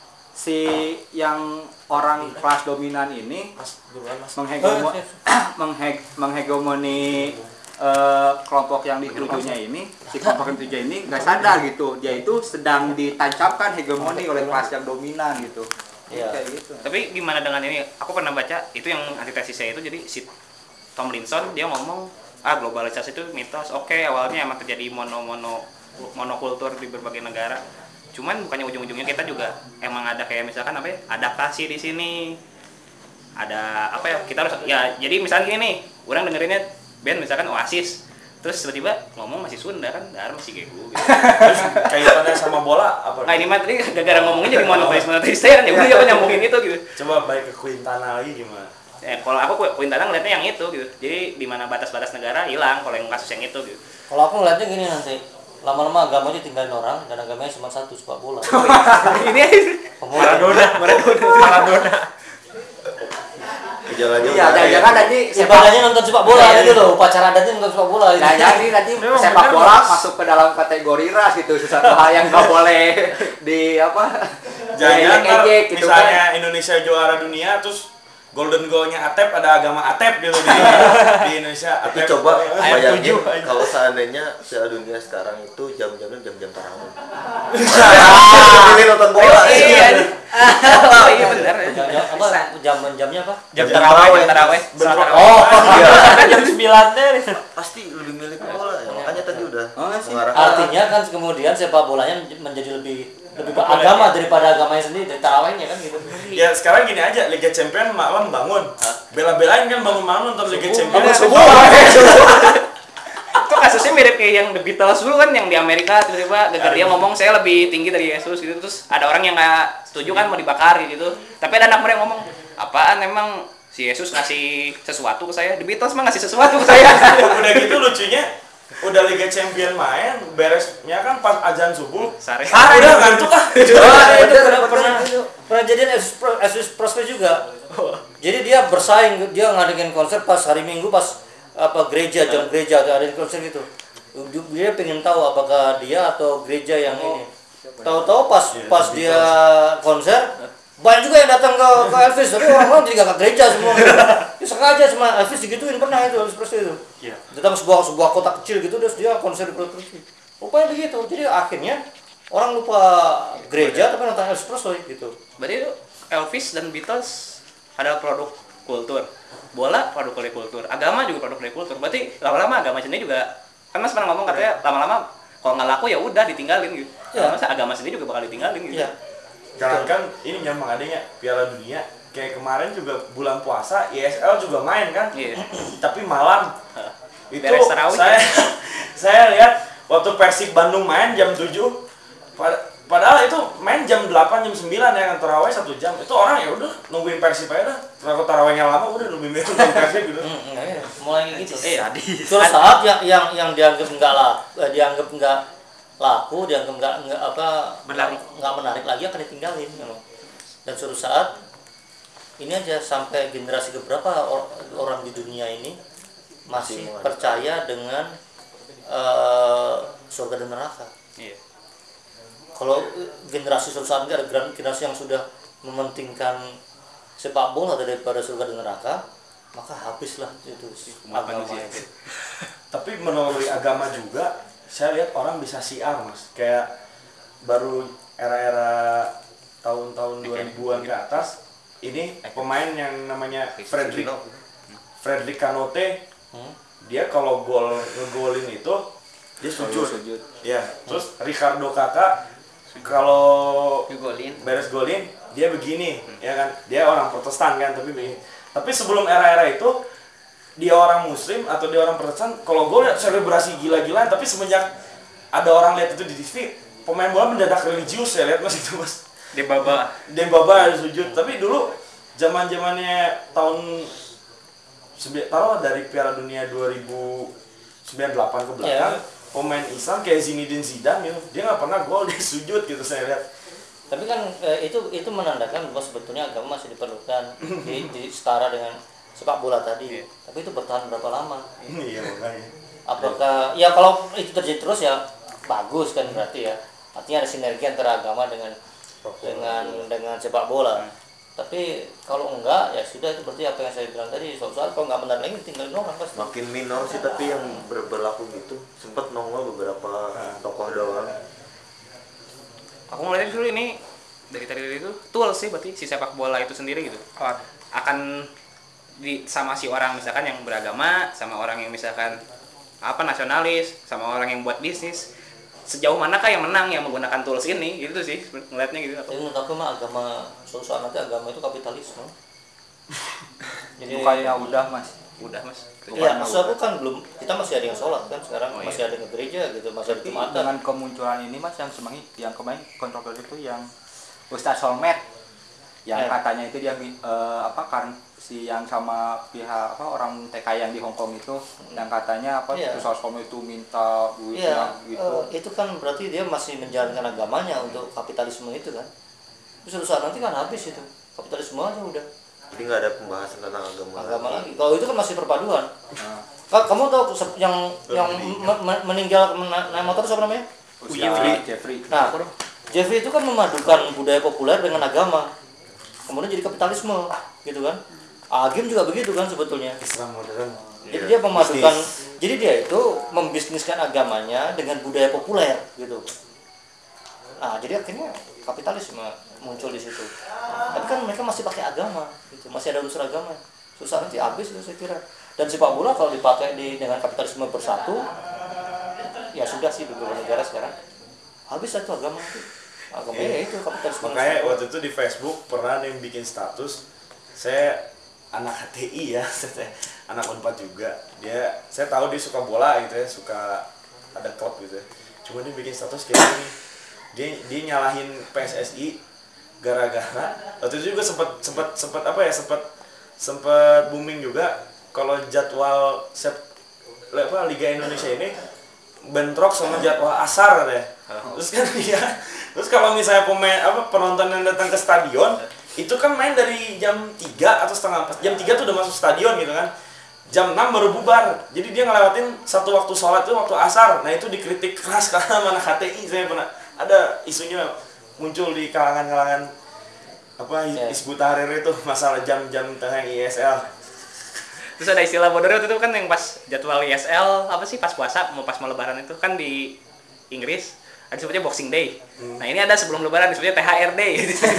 si yang orang kelas dominan ini Mas, duluan Mas. Oh, menghegemo siap, mengheg menghegemoni eh, kelompok yang ditujunya ini, si kelompok yang ditujunya ini nggak sadar gitu, dia itu sedang ditancapkan hegemoni oleh kelas yang dominan gitu. Iya. Kayak gitu. Tapi gimana dengan ini? Aku pernah baca itu yang antitesis saya itu, jadi si Tomlinson dia ngomong ah globalisasi itu mitos. Oke, awalnya emang terjadi mono mono monokultur di berbagai negara. Cuman bukannya ujung-ujungnya kita juga emang ada kayak misalkan apa ya? Adaptasi di sini. Ada apa ya? Kita harus ya jadi misalnya gini nih, orang dengerinnya band misalkan Oasis. Terus tiba-tiba ngomong masih Sunda kan, dar masih gegu gitu. Terus kaitannya sama bola apa? Nah ini mah tadi gara-gara ngomongnya jadi monopolis monopolis kan ya udah ya nyambungin itu gitu. Coba balik ke Quintana lagi gimana? Eh, kalau aku Quintana ngeliatnya yang itu gitu. Jadi di mana batas-batas negara hilang kalau yang kasus yang itu gitu. Kalau aku ngeliatnya gini nanti, lama-lama agamanya tinggalin orang dan agamanya cuma satu, sepak bola. Ini Maradona, Maradona. Maradona. Gejalanya Iya, udah jangan kayak- nanti sepak ibadahnya nonton sepak bola gitu loh, upacara adatnya nonton sepak bola gitu. Nah, jadi nanti Memang sepak bener, bola Mas. masuk ke dalam kategori ras gitu, sesuatu hal yang nggak boleh di apa? Jangan ntar diejek gitu misalnya kan. Indonesia juara dunia terus golden goalnya Atep ada agama Atep gitu di, di Indonesia. Tapi Atep. coba Ayat bayangin tujuh aja. kalau seandainya Piala Dunia sekarang itu jam-jamnya jam-jam tarawih. Ini nonton bola. Iya. Oh iya benar. Jam, jam, apa jam-jamnya apa? Jam Jam tarawih, tarawih. jam tarawih. Bentrok. Oh, Iya. Kan jam sembilan deh. Pasti lebih milik bola ya. Makanya tadi udah Oh, sih. mengarah. artinya kan kemudian sepak bolanya menjadi lebih lebih beragama daripada agamanya sendiri, dari tarawihnya kan gitu. Ya sekarang gini aja, Liga Champion malam bangun. Bela-belain kan bangun malam nonton Liga Champion. Kok kasusnya mirip kayak yang The Beatles dulu kan, yang di Amerika tiba-tiba gara-gara dia ngomong saya lebih tinggi dari Yesus gitu, terus ada orang yang nggak setuju kan mau dibakar gitu. Tapi ada anak muda yang ngomong, apaan emang si Yesus ngasih sesuatu ke saya? The Beatles mah ngasih sesuatu ke saya. Udah gitu lucunya, udah Liga Champion main, beresnya kan pas azan subuh. Sare. Ah udah ngantuk ah. Oh, itu pernah pernah pernah jadian Elvis Pro- Elvis Presley juga. Jadi dia bersaing, dia ngadain konser pas hari Minggu pas apa gereja jam gereja atau ada konser gitu. Dia pengen tahu apakah dia atau gereja yang ini. Tahu-tahu pas pas dia konser banyak juga yang datang ke, ke Elvis, tapi orang-orang jadi gak ke gereja semua. Dia sengaja sama Elvis digituin, pernah itu Elvis Presley itu. Iya. Datang sebuah sebuah kota kecil gitu, terus dia konser di kota kecil. Rupanya begitu. Jadi akhirnya orang lupa gereja tapi nonton Elvis Presley gitu. Berarti itu Elvis dan Beatles adalah produk kultur. Bola produk dari kultur. Agama juga produk dari kultur. Berarti lama-lama agama sendiri juga, kan Mas pernah ngomong katanya lama-lama kalau nggak laku ya udah ditinggalin gitu. Iya. Masa agama sendiri juga bakal ditinggalin gitu. Iya. Jangan kan ini nyambung adanya Piala Dunia. Kayak kemarin juga bulan puasa, I S L juga main kan. Iya. Tapi malam. Itu Beres tarawih. saya saya lihat waktu Persib Bandung main jam tujuh. pa- Padahal itu main jam delapan, jam sembilan ya kan, tarawih satu jam. Itu orang ya udah nungguin Persib aja dah. Kalau tarawihnya lama udah nungguin nonton Persib gitu. Hmm, iya, mulai gitu. Eh, tadi. Suatu saat yang yang yang dianggap enggak lah, dianggap enggak laku, dianggap enggak enggak apa Menarik. enggak menarik lagi akan ditinggalin memang. Dan suatu saat ini aja sampai generasi keberapa or- orang di dunia ini masih percaya dengan uh, surga dan neraka. Iya. Kalau generasi suatu saat ada generasi yang sudah mementingkan sepak bola daripada surga dan neraka, maka habislah itu Umat agama manusia. itu. Tapi melalui agama juga saya lihat orang bisa siar mas, kayak baru era-era tahun-tahun dua ribuan ke atas ini pemain yang namanya Frederick Frederick Kanote, Hmm? dia kalau gol ngegolin itu dia sujud, sujud. ya. Terus Ricardo Kakak kalau Ngegolin. beres golin dia begini, ya kan, dia orang Protestan kan, tapi begini. Tapi sebelum era-era itu dia orang Muslim atau dia orang Protestan, kalau gol ya selebrasi gila-gilaan. Tapi semenjak ada orang lihat itu di T V, pemain bola mendadak religius, saya lihat mas itu mas. Dia baba. Dembaba ada sujud. Tapi dulu zaman zamannya tahun sembi- taruh dari Piala Dunia dua ribu sembilan puluh delapan ke belakang, pemain Islam kayak Zinedine Zidane gitu, dia nggak pernah gol dia sujud gitu saya lihat. Tapi kan eh, itu itu menandakan bahwa sebetulnya agama masih diperlukan di, di setara dengan sepak bola tadi. Iya. Tapi itu bertahan berapa lama? Iya makanya. Apakah ya kalau itu terjadi terus ya bagus kan berarti ya. Artinya ada sinergi antara agama dengan dengan dengan sepak bola. Tapi kalau enggak ya sudah, itu berarti apa yang saya bilang tadi, suatu saat kalau nggak benar lagi tinggalin orang pasti. Makin minor sih tapi yang ber- berlaku gitu. Sempat nongol beberapa tokoh doang. Aku ngeliatnya dulu ini dari tadi itu tool sih, berarti si sepak bola itu sendiri gitu akan di sama si orang misalkan yang beragama, sama orang yang misalkan apa nasionalis, sama orang yang buat bisnis, sejauh manakah yang menang yang menggunakan tools ini, gitu sih ngeliatnya gitu. Tapi menurut aku mah agama suatu saat nanti agama itu kapitalisme. Jadi Bukannya udah mas. Udah mas. ya maksud aku kan belum, kita masih ada yang sholat kan sekarang, Oh, iya. masih ada yang ke gereja gitu, masih ada Tapi jumatan. dengan kemunculan ini mas yang semakin yang kemarin kontroversi itu yang Ustadz Solmed yang Eh. katanya itu dia eh, apa kan si yang sama pihak apa orang T K I yang di Hong Kong itu yang katanya apa Iya. Ustadz Solmed itu minta duitnya Iya, gitu. eh, itu kan berarti dia masih menjalankan agamanya untuk kapitalisme itu kan. Terus suatu saat nanti kan habis itu, kapitalisme aja udah. Jadi nggak ada pembahasan tentang agama. Agama lagi. Kalau itu kan masih perpaduan. Nah, Kak, kamu tahu se- yang yang me- me- meninggal na- naik motor siapa namanya? Ustadz Jeffrey. Nah, Jeffrey itu kan memadukan budaya populer dengan agama. Kemudian jadi kapitalisme, gitu kan? Agim juga begitu kan sebetulnya. Islam modern. Jadi dia memadukan, jadi dia itu membisniskan agamanya dengan budaya populer, gitu. Nah, jadi akhirnya kapitalisme muncul di situ. Tapi kan mereka masih pakai agama, gitu. Masih ada unsur agama. Susah nanti habis itu saya kira. Dan sepak bola kalau dipakai di dengan kapitalisme bersatu, ya sudah sih di beberapa negara sekarang habis satu agama itu. Agama ya itu kapitalisme. Makanya waktu itu di Facebook pernah ada yang bikin status, saya anak H T I ya, saya anak Unpad juga. Dia, saya tahu dia suka bola gitu ya, suka ada klub gitu ya. Cuma dia bikin status kayak gini, dia dia nyalahin P S S I gara-gara waktu itu juga sempat sempat sempat apa ya sempat sempat booming juga kalau jadwal set apa Liga Indonesia ini bentrok sama jadwal asar katanya. Terus kan dia, terus kalau misalnya pemain apa penonton yang datang ke stadion itu kan main dari jam tiga atau setengah empat. Jam tiga tuh udah masuk stadion gitu kan. Jam enam baru bubar. Jadi dia ngelewatin satu waktu sholat itu waktu asar. Nah, itu dikritik keras karena mana H T I. Saya pernah ada isunya muncul di kalangan-kalangan apa Ya. Hizbut Tahrir itu masalah jam-jam tengah I S L. Terus ada istilah bodohnya waktu itu kan yang pas jadwal I S L apa sih pas puasa mau pas mau lebaran itu kan di Inggris ada disebutnya Boxing Day. Hmm. Nah ini ada sebelum lebaran disebutnya T H R Day.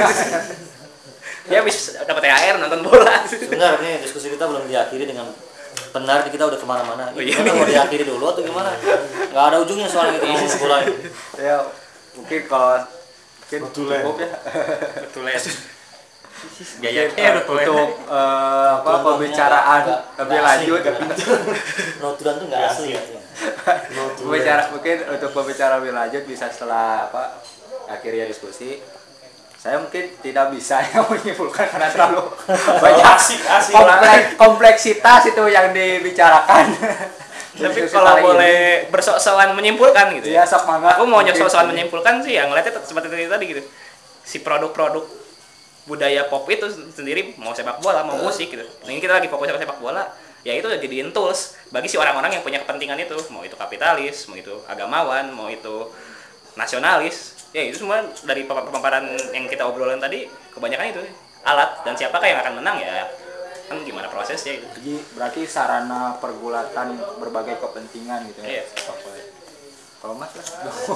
Dia habis dapat T H R nonton bola. Sebentar, ini diskusi kita belum diakhiri dengan benar, kita udah kemana-mana. Oh, iya. Kita mau diakhiri dulu atau gimana? Nggak ada ujungnya soalnya kita ngomong bola ini. Ya mungkin kalau mungkin Betulan. cukup ya. Betul ya. Mungkin, Gayanya eh, betul. untuk eh, apa Betulan pembicaraan nggak- lebih nggak lanjut Notulan tuh nggak asli ya. pembicara mungkin untuk pembicaraan lebih lanjut bisa setelah apa akhirnya diskusi. Saya mungkin tidak bisa yang menyimpulkan karena terlalu banyak asik asik komplek- kompleksitas itu yang dibicarakan. Tapi Diskusi kalau kali boleh bersok-sokan menyimpulkan gitu ini, ya ya. sok mangga. Aku mau Mungkin nyosok-sokan ini. menyimpulkan sih yang ngeliatnya tet- seperti itu tadi gitu. Si produk-produk budaya pop itu sendiri mau sepak bola, mau musik gitu. Nah, ini kita lagi fokus ke sepak bola, ya itu jadiin tools bagi si orang-orang yang punya kepentingan itu, mau itu kapitalis, mau itu agamawan, mau itu nasionalis. Ya itu semua dari pemaparan yang kita obrolin tadi kebanyakan itu alat, dan siapakah yang akan menang ya kan gimana prosesnya itu. Jadi berarti sarana pergulatan berbagai kepentingan gitu ya. Iya. sepak bola. Kalau Mas lah.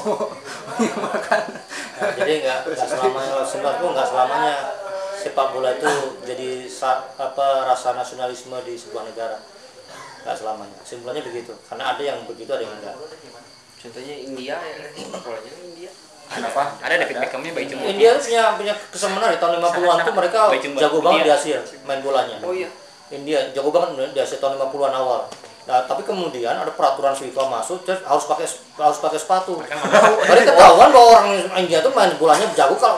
Makan. Nah, jadi nggak nggak selamanya sebenarnya nggak selamanya sepak bola itu jadi sa- apa rasa nasionalisme di sebuah negara, nggak selamanya. Simpulannya begitu, karena ada yang begitu, ada yang enggak. Contohnya India ya, sepak bolanya India. Kenapa? Ada David Beckhamnya bayi jemput. India tuh punya punya kesemenan di tahun lima puluhan tuh mereka Baik, Mbak. jago banget India. di Asia main bolanya. Oh iya. India jago banget di Asia tahun lima puluhan awal. Nah, tapi kemudian ada peraturan FIFA masuk, terus harus pakai harus pakai sepatu. Jadi ketahuan bahwa orang India tuh main bolanya jago kalau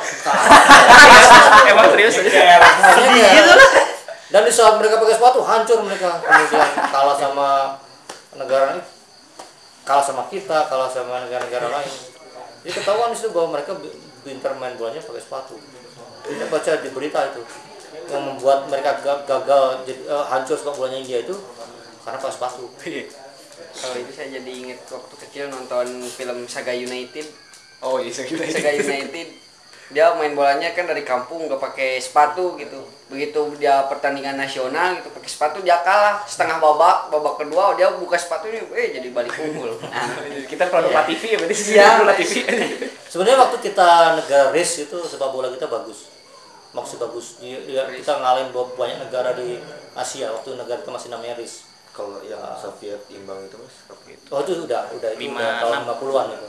Emang serius aja. gitu. Dan di saat mereka pakai sepatu hancur mereka, kemudian kalah sama negara ini, kalah sama kita, kalah sama negara-negara lain. Jadi ketahuan di situ bahwa mereka pintar main bolanya pakai sepatu. Kita baca di berita itu yang membuat mereka ga- gagal jadi eh, hancur sepak bolanya India itu karena pakai sepatu. Kalau itu saya jadi inget waktu kecil nonton film Saga United. Oh iya, saya kira Saga United. Dia main bolanya kan dari kampung nggak pakai sepatu gitu. Begitu dia pertandingan nasional gitu pakai sepatu dia kalah setengah babak, babak kedua dia buka sepatunya eh jadi balik unggul. kita produk La T V ya berarti sih. Iya. La T V. Sebenarnya waktu kita negara race itu sepak bola kita bagus. Maksud bagus. Dia, dia, kita ngalahin banyak negara di Asia waktu negara kita masih namanya race. Kalau yang Soviet imbang itu Mas, apa itu? Oh itu udah, udah itu Lima, udah tahun enam. lima puluhan itu.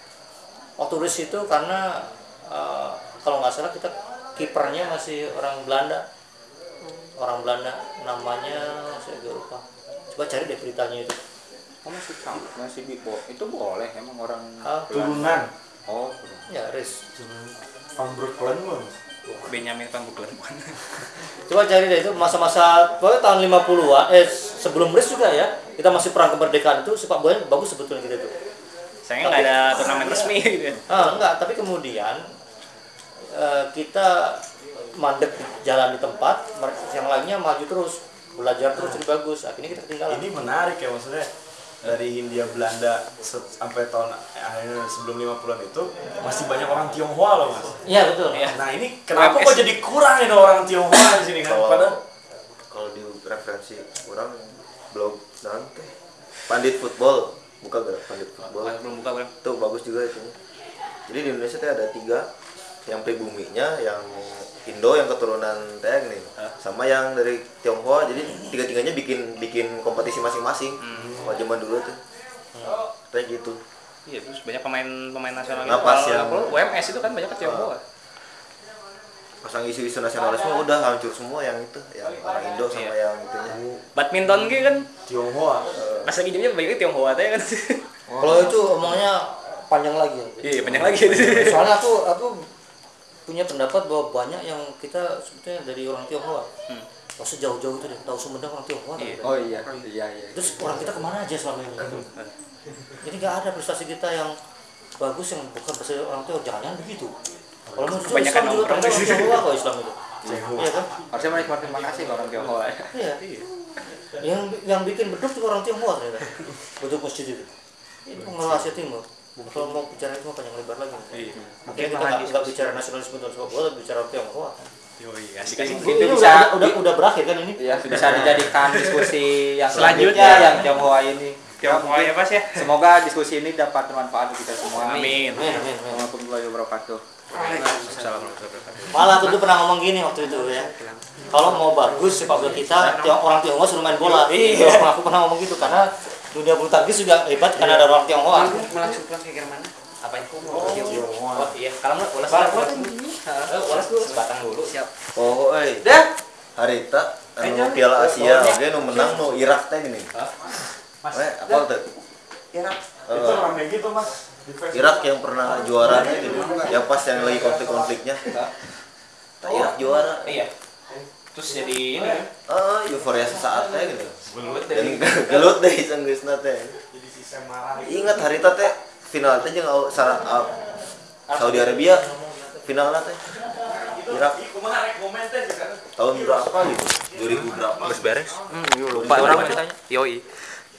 Waktu race itu karena uh, kalau nggak salah kita kipernya masih orang Belanda. Orang Belanda namanya saya agak lupa. Coba cari deh beritanya itu. Oh, masih sama, masih di bo- itu boleh emang orang Ah, turunan Oh, ya race. Van Brooklyn Mas. Benjamin Van Buklen bukan. Coba cari deh itu masa-masa pokoknya tahun lima puluhan eh sebelum race juga ya. Kita masih perang kemerdekaan itu sepak bola bagus sebetulnya gitu tuh. Sayangnya nggak ada turnamen resmi gitu ya. Ah, enggak, tapi kemudian eh, kita mandek jalan di tempat, mer- yang lainnya maju terus, belajar terus jadi bagus. Akhirnya kita ketinggalan. Ini menarik ya maksudnya dari Hindia Belanda se- sampai tahun akhirnya sebelum lima puluhan itu masih banyak orang Tionghoa loh Mas. Iya betul. Nah ini kenapa kok jadi kurang ini orang Tionghoa di sini kan? Kalau Padahal kalau di referensi orang blog nanti Pandit Football buka gak Pandit Football Belum buka belum. itu bagus juga itu. Jadi di Indonesia tuh ada tiga, yang pribuminya, yang Indo yang keturunan Teng nih, sama yang dari Tionghoa. Jadi tiga-tiganya bikin bikin kompetisi masing-masing. Kalau zaman dulu tuh kayak gitu. Iya, terus banyak pemain-pemain nasional Nah, gitu. pas Kalau yang- kalau U M S itu kan banyak ke Tionghoa. Pasang isu-isu nasionalisme udah hancur semua yang itu, yang orang Indo sama Iya. yang itunya. Badminton gitu kan Tionghoa. pas lagi dia banyak Tionghoa teh kan. Kalau itu omongnya panjang lagi. Iya, banyak lagi. Soalnya aku aku punya pendapat bahwa banyak yang kita sebetulnya dari orang Tionghoa. Hmm. Oh sejauh-jauh itu deh, tahu Sumedang orang Tionghoa. Iya. gitu. Oh iya, iya iya. Terus orang kita kemana aja selama ini? Jadi nggak ada prestasi kita yang bagus yang bukan prestasi orang Tionghoa. Jangan begitu. Kalau menurut saya Kebanyakan Islam juga nongkrong ada di orang situ. Tionghoa kok Islam itu. Iya kan? Harusnya mereka terima kasih ke orang Tionghoa. Iya. Yang yang bikin beduk juga orang Tionghoa ternyata. Beduk masjid itu. Itu pengelola Asia Timur. Kalau mau bicara itu mah panjang lebar lagi. Iya. Mungkin kita nggak nggak bicara nasionalisme dan sepak bola, bicara Tionghoa. Yoi, asik-asik. Mungkin Ini itu udah, bisa udah, udah berakhir kan ini? ya bisa dijadikan diskusi yang Selanjutnya. selanjutnya yang Tionghoa ini. Tionghoa ya, Mas ya. Semoga diskusi ini dapat bermanfaat untuk kita semua. Amin. Amin, amin, amin. Assalamualaikum warahmatullahi wabarakatuh. Malah aku tuh pernah ngomong gini waktu itu ya. Kalau mau bagus sepak bola kita, Tiong- orang Tionghoa suruh main bola. Iya. Aku pernah ngomong gitu karena dunia bulu tangkis juga hebat karena ada orang Tionghoa. Melangsung pulang ke mana? Apa itu? Oh iya, kalau nggak ulas ulas dulu. Eh, ulas dulu sebatang dulu. Siap. Oh, euy. Dah. Harita anu Piala Asia ge nu menang nu Irak teh gini. Hah? Mas, apa tuh? Irak. Itu rame gitu Mas. Irak yang pernah juaranya gitu. Yang pas yang lagi konflik-konfliknya. Nah, Irak juara. Iya. Terus jadi ini kan? Ah, euforia sesaatnya gitu. Gelut Dan deh. gelut deh sanggeusna teh. Jadi si Sam marah. Ingat harita teh final teh jeung au- Sara- au- Saudi Arabia finalnya teh. Irak tahun berapa gitu? dua ribu berapa? Beres. Hmm, lupa orang ceritanya. Yoi.